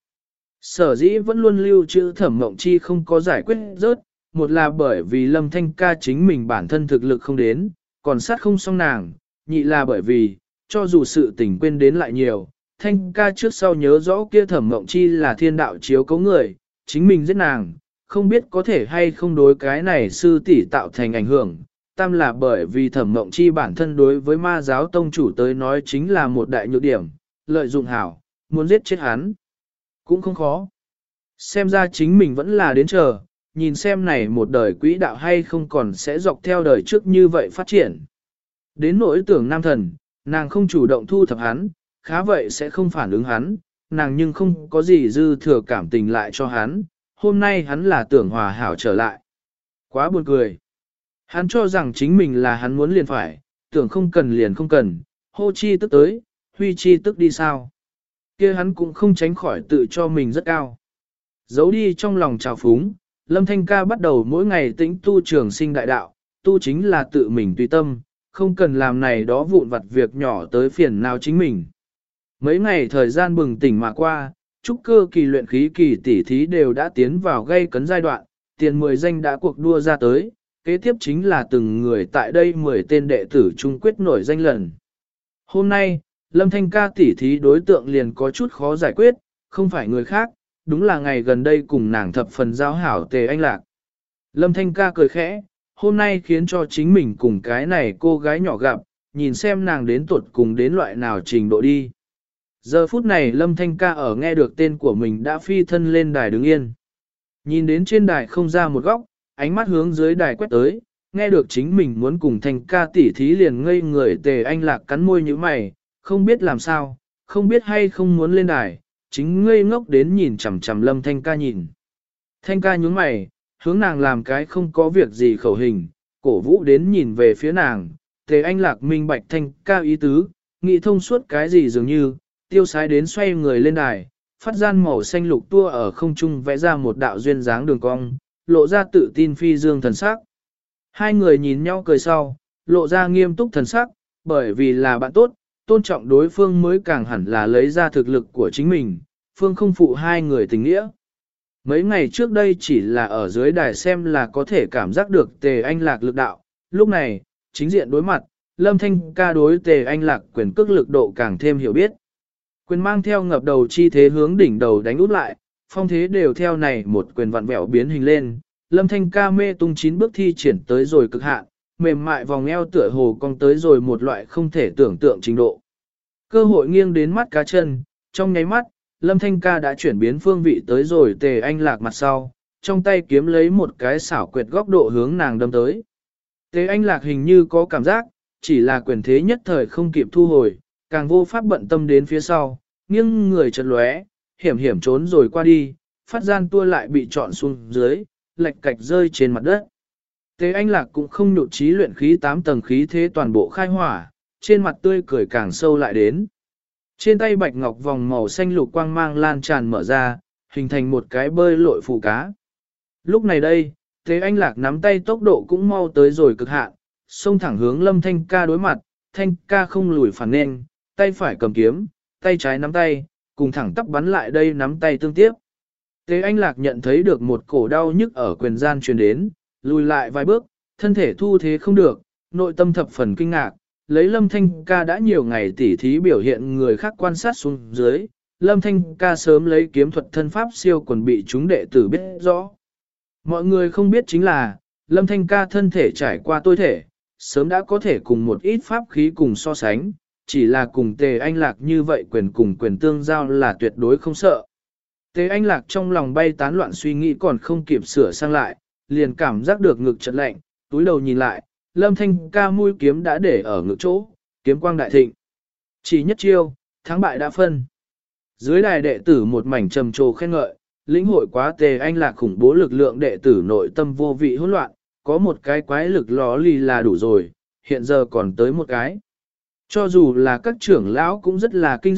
Sở dĩ vẫn luôn lưu trữ Thẩm Mộng Chi không có giải quyết rớt, một là bởi vì Lâm Thanh Ca chính mình bản thân thực lực không đến, còn sát không xong nàng, nhị là bởi vì, cho dù sự tình quên đến lại nhiều, Thanh Ca trước sau nhớ rõ kia Thẩm Mộng Chi là thiên đạo chiếu cấu người, chính mình giết nàng, không biết có thể hay không đối cái này sư tỷ tạo thành ảnh hưởng. Tam là bởi vì Thẩm Mộng Chi bản thân đối với ma giáo tông chủ tới nói chính là một đại nhược điểm, lợi dụng hảo, muốn giết chết hắn. Cũng không khó. Xem ra chính mình vẫn là đến chờ, nhìn xem này một đời quỹ đạo hay không còn sẽ dọc theo đời trước như vậy phát triển. Đến nỗi tưởng nam thần, nàng không chủ động thu thập hắn, khá vậy sẽ không phản ứng hắn, nàng nhưng không có gì dư thừa cảm tình lại cho hắn, hôm nay hắn là tưởng hòa hảo trở lại. Quá buồn cười. Hắn cho rằng chính mình là hắn muốn liền phải, tưởng không cần liền không cần, hô chi tức tới, huy chi tức đi sao. Kia hắn cũng không tránh khỏi tự cho mình rất cao. Giấu đi trong lòng trào phúng, Lâm Thanh Ca bắt đầu mỗi ngày tĩnh tu trường sinh đại đạo, tu chính là tự mình tùy tâm, không cần làm này đó vụn vặt việc nhỏ tới phiền nào chính mình. Mấy ngày thời gian bừng tỉnh mà qua, trúc cơ kỳ luyện khí kỳ tỷ thí đều đã tiến vào gây cấn giai đoạn, tiền 10 danh đã cuộc đua ra tới, kế tiếp chính là từng người tại đây 10 tên đệ tử chung quyết nổi danh lần. Hôm nay, Lâm Thanh Ca tỷ thí đối tượng liền có chút khó giải quyết, không phải người khác, đúng là ngày gần đây cùng nàng thập phần giao hảo Tề Anh Lạc. Lâm Thanh Ca cười khẽ, hôm nay khiến cho chính mình cùng cái này cô gái nhỏ gặp, nhìn xem nàng đến tuột cùng đến loại nào trình độ đi. Giờ phút này Lâm Thanh Ca ở nghe được tên của mình đã phi thân lên đài đứng yên. Nhìn đến trên đài không ra một góc, ánh mắt hướng dưới đài quét tới, nghe được chính mình muốn cùng Thanh Ca tỉ thí liền ngây người Tề Anh Lạc cắn môi như mày, không biết làm sao, không biết hay không muốn lên đài, chính ngây ngốc đến nhìn chằm chằm Lâm Thanh Ca nhìn. Thanh Ca nhướng mày, hướng nàng làm cái không có việc gì khẩu hình, cổ vũ đến nhìn về phía nàng, Tề Anh Lạc minh bạch Thanh Ca ý tứ, nghĩ thông suốt cái gì dường như, tiêu sái đến xoay người lên đài, phát gian màu xanh lục tua ở không trung vẽ ra một đạo duyên dáng đường cong, lộ ra tự tin phi dương thần sắc. Hai người nhìn nhau cười sau, lộ ra nghiêm túc thần sắc, bởi vì là bạn tốt, tôn trọng đối phương mới càng hẳn là lấy ra thực lực của chính mình, phương không phụ hai người tình nghĩa. Mấy ngày trước đây chỉ là ở dưới đài xem là có thể cảm giác được Tề Anh Lạc lực đạo, lúc này, chính diện đối mặt, Lâm Thanh Ca đối Tề Anh Lạc quyền cước lực độ càng thêm hiểu biết. Quyền mang theo ngập đầu chi thế hướng đỉnh đầu đánh út lại, phong thế đều theo này một quyền vặn vẹo biến hình lên, Lâm Thanh Ca mê tung 9 bước thi triển tới rồi cực hạn, mềm mại vòng eo tựa hồ cong tới rồi một loại không thể tưởng tượng trình độ. Cơ hội nghiêng đến mắt cá chân, trong nháy mắt, Lâm Thanh Ca đã chuyển biến phương vị tới rồi Tề Anh Lạc mặt sau, trong tay kiếm lấy một cái xảo quyệt góc độ hướng nàng đâm tới. Tề Anh Lạc hình như có cảm giác, chỉ là quyền thế nhất thời không kịp thu hồi, càng vô pháp bận tâm đến phía sau, nghiêng người chật lóe, hiểm hiểm trốn rồi qua đi, phát gian tua lại bị trọn xuống dưới, lệch cạch rơi trên mặt đất. Tề Anh Lạc cũng không nhụt chí luyện khí 8 tầng khí thế toàn bộ khai hỏa, trên mặt tươi cười càng sâu lại đến. Trên tay bạch ngọc vòng màu xanh lục quang mang lan tràn mở ra, hình thành một cái bơi lội phù cá. Lúc này đây, Tề Anh Lạc nắm tay tốc độ cũng mau tới rồi cực hạn, xông thẳng hướng Lâm Thanh Ca đối mặt, Thanh Ca không lùi phản nên, tay phải cầm kiếm, tay trái nắm tay, cùng thẳng tắp bắn lại đây nắm tay tương tiếp. Tề Anh Lạc nhận thấy được một cổ đau nhức ở quyền gian truyền đến, lùi lại vài bước, thân thể thu thế không được, nội tâm thập phần kinh ngạc, lấy Lâm Thanh Ca đã nhiều ngày tỉ thí biểu hiện người khác quan sát xuống dưới, Lâm Thanh Ca sớm lấy kiếm thuật thân pháp siêu quần bị chúng đệ tử biết rõ. Mọi người không biết chính là, Lâm Thanh Ca thân thể trải qua tôi thể, sớm đã có thể cùng một ít pháp khí cùng so sánh, chỉ là cùng Tề Anh Lạc như vậy quyền cùng quyền tương giao là tuyệt đối không sợ. Tề Anh Lạc trong lòng bay tán loạn suy nghĩ còn không kịp sửa sang lại, liền cảm giác được ngực chợt lạnh, túi đầu nhìn lại, Lâm Thanh Ca mũi kiếm đã để ở ngực chỗ, kiếm quang đại thịnh. Chỉ nhất chiêu, thắng bại đã phân. Dưới đài đệ tử một mảnh trầm trồ khen ngợi, lĩnh hội quá Tề Anh Lạc khủng bố lực lượng đệ tử nội tâm vô vị hỗn loạn, có một cái quái lực ló lì là đủ rồi, hiện giờ còn tới một cái. Cho dù là các trưởng lão cũng rất là kinh dị,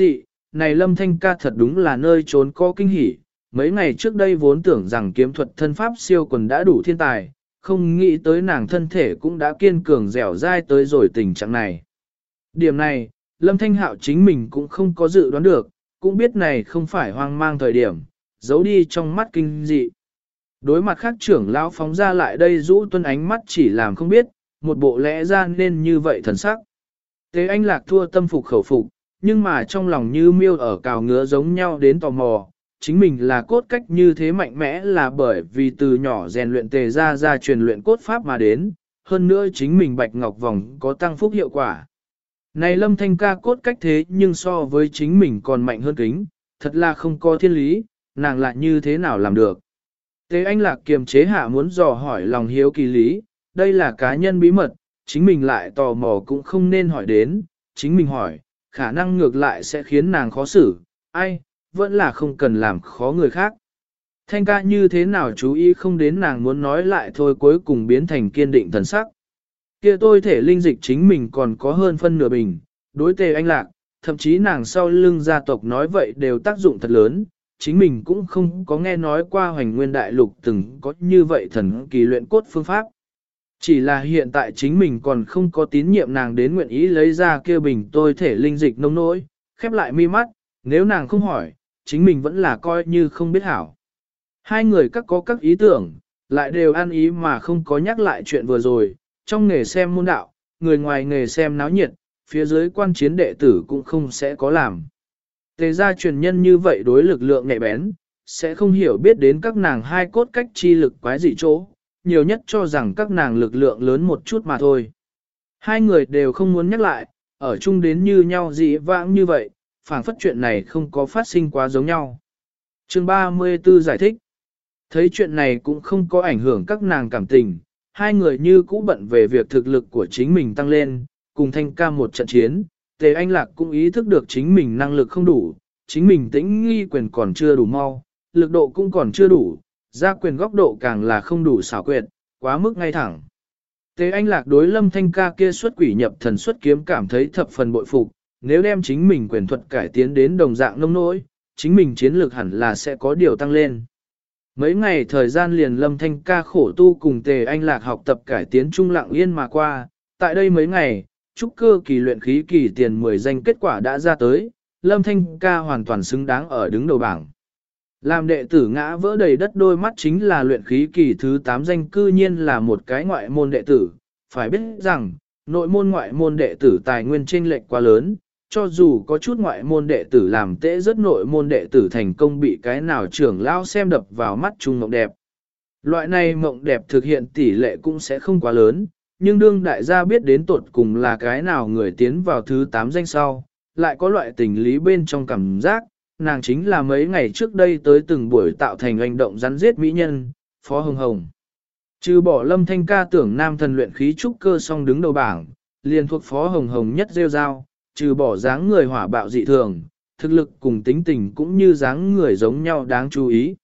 này Lâm Thanh ca thật đúng là nơi trốn có kinh hỉ. Mấy ngày trước đây vốn tưởng rằng kiếm thuật thân pháp siêu quần đã đủ thiên tài, không nghĩ tới nàng thân thể cũng đã kiên cường dẻo dai tới rồi tình trạng này. Điểm này, Lâm Thanh Hạo chính mình cũng không có dự đoán được, cũng biết này không phải hoang mang thời điểm, giấu đi trong mắt kinh dị. Đối mặt khác trưởng lão phóng ra lại đây rũ tuân ánh mắt chỉ làm không biết, một bộ lẽ ra nên như vậy thần sắc. Tế Anh Lạc thua tâm phục khẩu phục, nhưng mà trong lòng như miêu ở cào ngứa giống nhau đến tò mò, chính mình là cốt cách như thế mạnh mẽ là bởi vì từ nhỏ rèn luyện Tề ra truyền luyện cốt pháp mà đến, hơn nữa chính mình bạch ngọc vòng có tăng phúc hiệu quả. Này Lâm Thanh ca cốt cách thế nhưng so với chính mình còn mạnh hơn kính, thật là không có thiên lý, nàng lại như thế nào làm được. Tế Anh Lạc kiềm chế hạ muốn dò hỏi lòng hiếu kỳ lý, đây là cá nhân bí mật, chính mình lại tò mò cũng không nên hỏi đến, chính mình hỏi, khả năng ngược lại sẽ khiến nàng khó xử, ai, vẫn là không cần làm khó người khác. Thanh ca như thế nào chú ý không đến nàng muốn nói lại thôi cuối cùng biến thành kiên định thần sắc. Kia tôi thể linh dịch chính mình còn có hơn phân nửa bình, đối Tề Anh Lạc, thậm chí nàng sau lưng gia tộc nói vậy đều tác dụng thật lớn, chính mình cũng không có nghe nói qua Hoành Nguyên Đại Lục từng có như vậy thần kỳ luyện cốt phương pháp. Chỉ là hiện tại chính mình còn không có tín nhiệm nàng đến nguyện ý lấy ra kia bình tôi thể linh dịch nông nỗi, khép lại mi mắt, nếu nàng không hỏi, chính mình vẫn là coi như không biết hảo. Hai người các có các ý tưởng, lại đều ăn ý mà không có nhắc lại chuyện vừa rồi, trong nghề xem môn đạo, người ngoài nghề xem náo nhiệt, phía dưới quan chiến đệ tử cũng không sẽ có làm. Tề gia truyền nhân như vậy đối lực lượng nhạy bén, sẽ không hiểu biết đến các nàng hai cốt cách chi lực quái dị chỗ, nhiều nhất cho rằng các nàng lực lượng lớn một chút mà thôi. Hai người đều không muốn nhắc lại, ở chung đến như nhau dị vãng như vậy, phảng phất chuyện này không có phát sinh quá giống nhau. Chương 34 giải thích. Thấy chuyện này cũng không có ảnh hưởng các nàng cảm tình, hai người như cũ bận về việc thực lực của chính mình tăng lên, cùng Thanh ca một trận chiến, Tề Anh Lạc cũng ý thức được chính mình năng lực không đủ, chính mình tĩnh nghi quyền còn chưa đủ mau, lực độ cũng còn chưa đủ, ra quyền góc độ càng là không đủ xảo quyệt, quá mức ngay thẳng. Tề Anh Lạc đối Lâm Thanh ca kia xuất quỷ nhập thần xuất kiếm cảm thấy thập phần bội phục, nếu đem chính mình quyền thuật cải tiến đến đồng dạng nông nỗi, chính mình chiến lược hẳn là sẽ có điều tăng lên. Mấy ngày thời gian liền Lâm Thanh ca khổ tu cùng Tề Anh Lạc học tập cải tiến trung lặng yên mà qua, tại đây mấy ngày, trúc cơ kỳ luyện khí kỳ tiền 10 danh kết quả đã ra tới, Lâm Thanh ca hoàn toàn xứng đáng ở đứng đầu bảng. Làm đệ tử ngã vỡ đầy đất đôi mắt chính là luyện khí kỳ thứ 8 danh cư nhiên là một cái ngoại môn đệ tử, phải biết rằng, nội môn ngoại môn đệ tử tài nguyên chênh lệch quá lớn, cho dù có chút ngoại môn đệ tử làm tễ rất nội môn đệ tử thành công bị cái nào trưởng lao xem đập vào mắt chung mộng đẹp. Loại này mộng đẹp thực hiện tỷ lệ cũng sẽ không quá lớn, nhưng đương đại gia biết đến tột cùng là cái nào người tiến vào thứ 8 danh sau, lại có loại tình lý bên trong cảm giác, nàng chính là mấy ngày trước đây tới từng buổi tạo thành hành động rắn giết mỹ nhân, Phó Hồng Hồng. Trừ bỏ Lâm Thanh ca tưởng nam thần luyện khí trúc cơ song đứng đầu bảng, liền thuộc Phó Hồng Hồng nhất rêu rao, trừ bỏ dáng người hỏa bạo dị thường, thực lực cùng tính tình cũng như dáng người giống nhau đáng chú ý.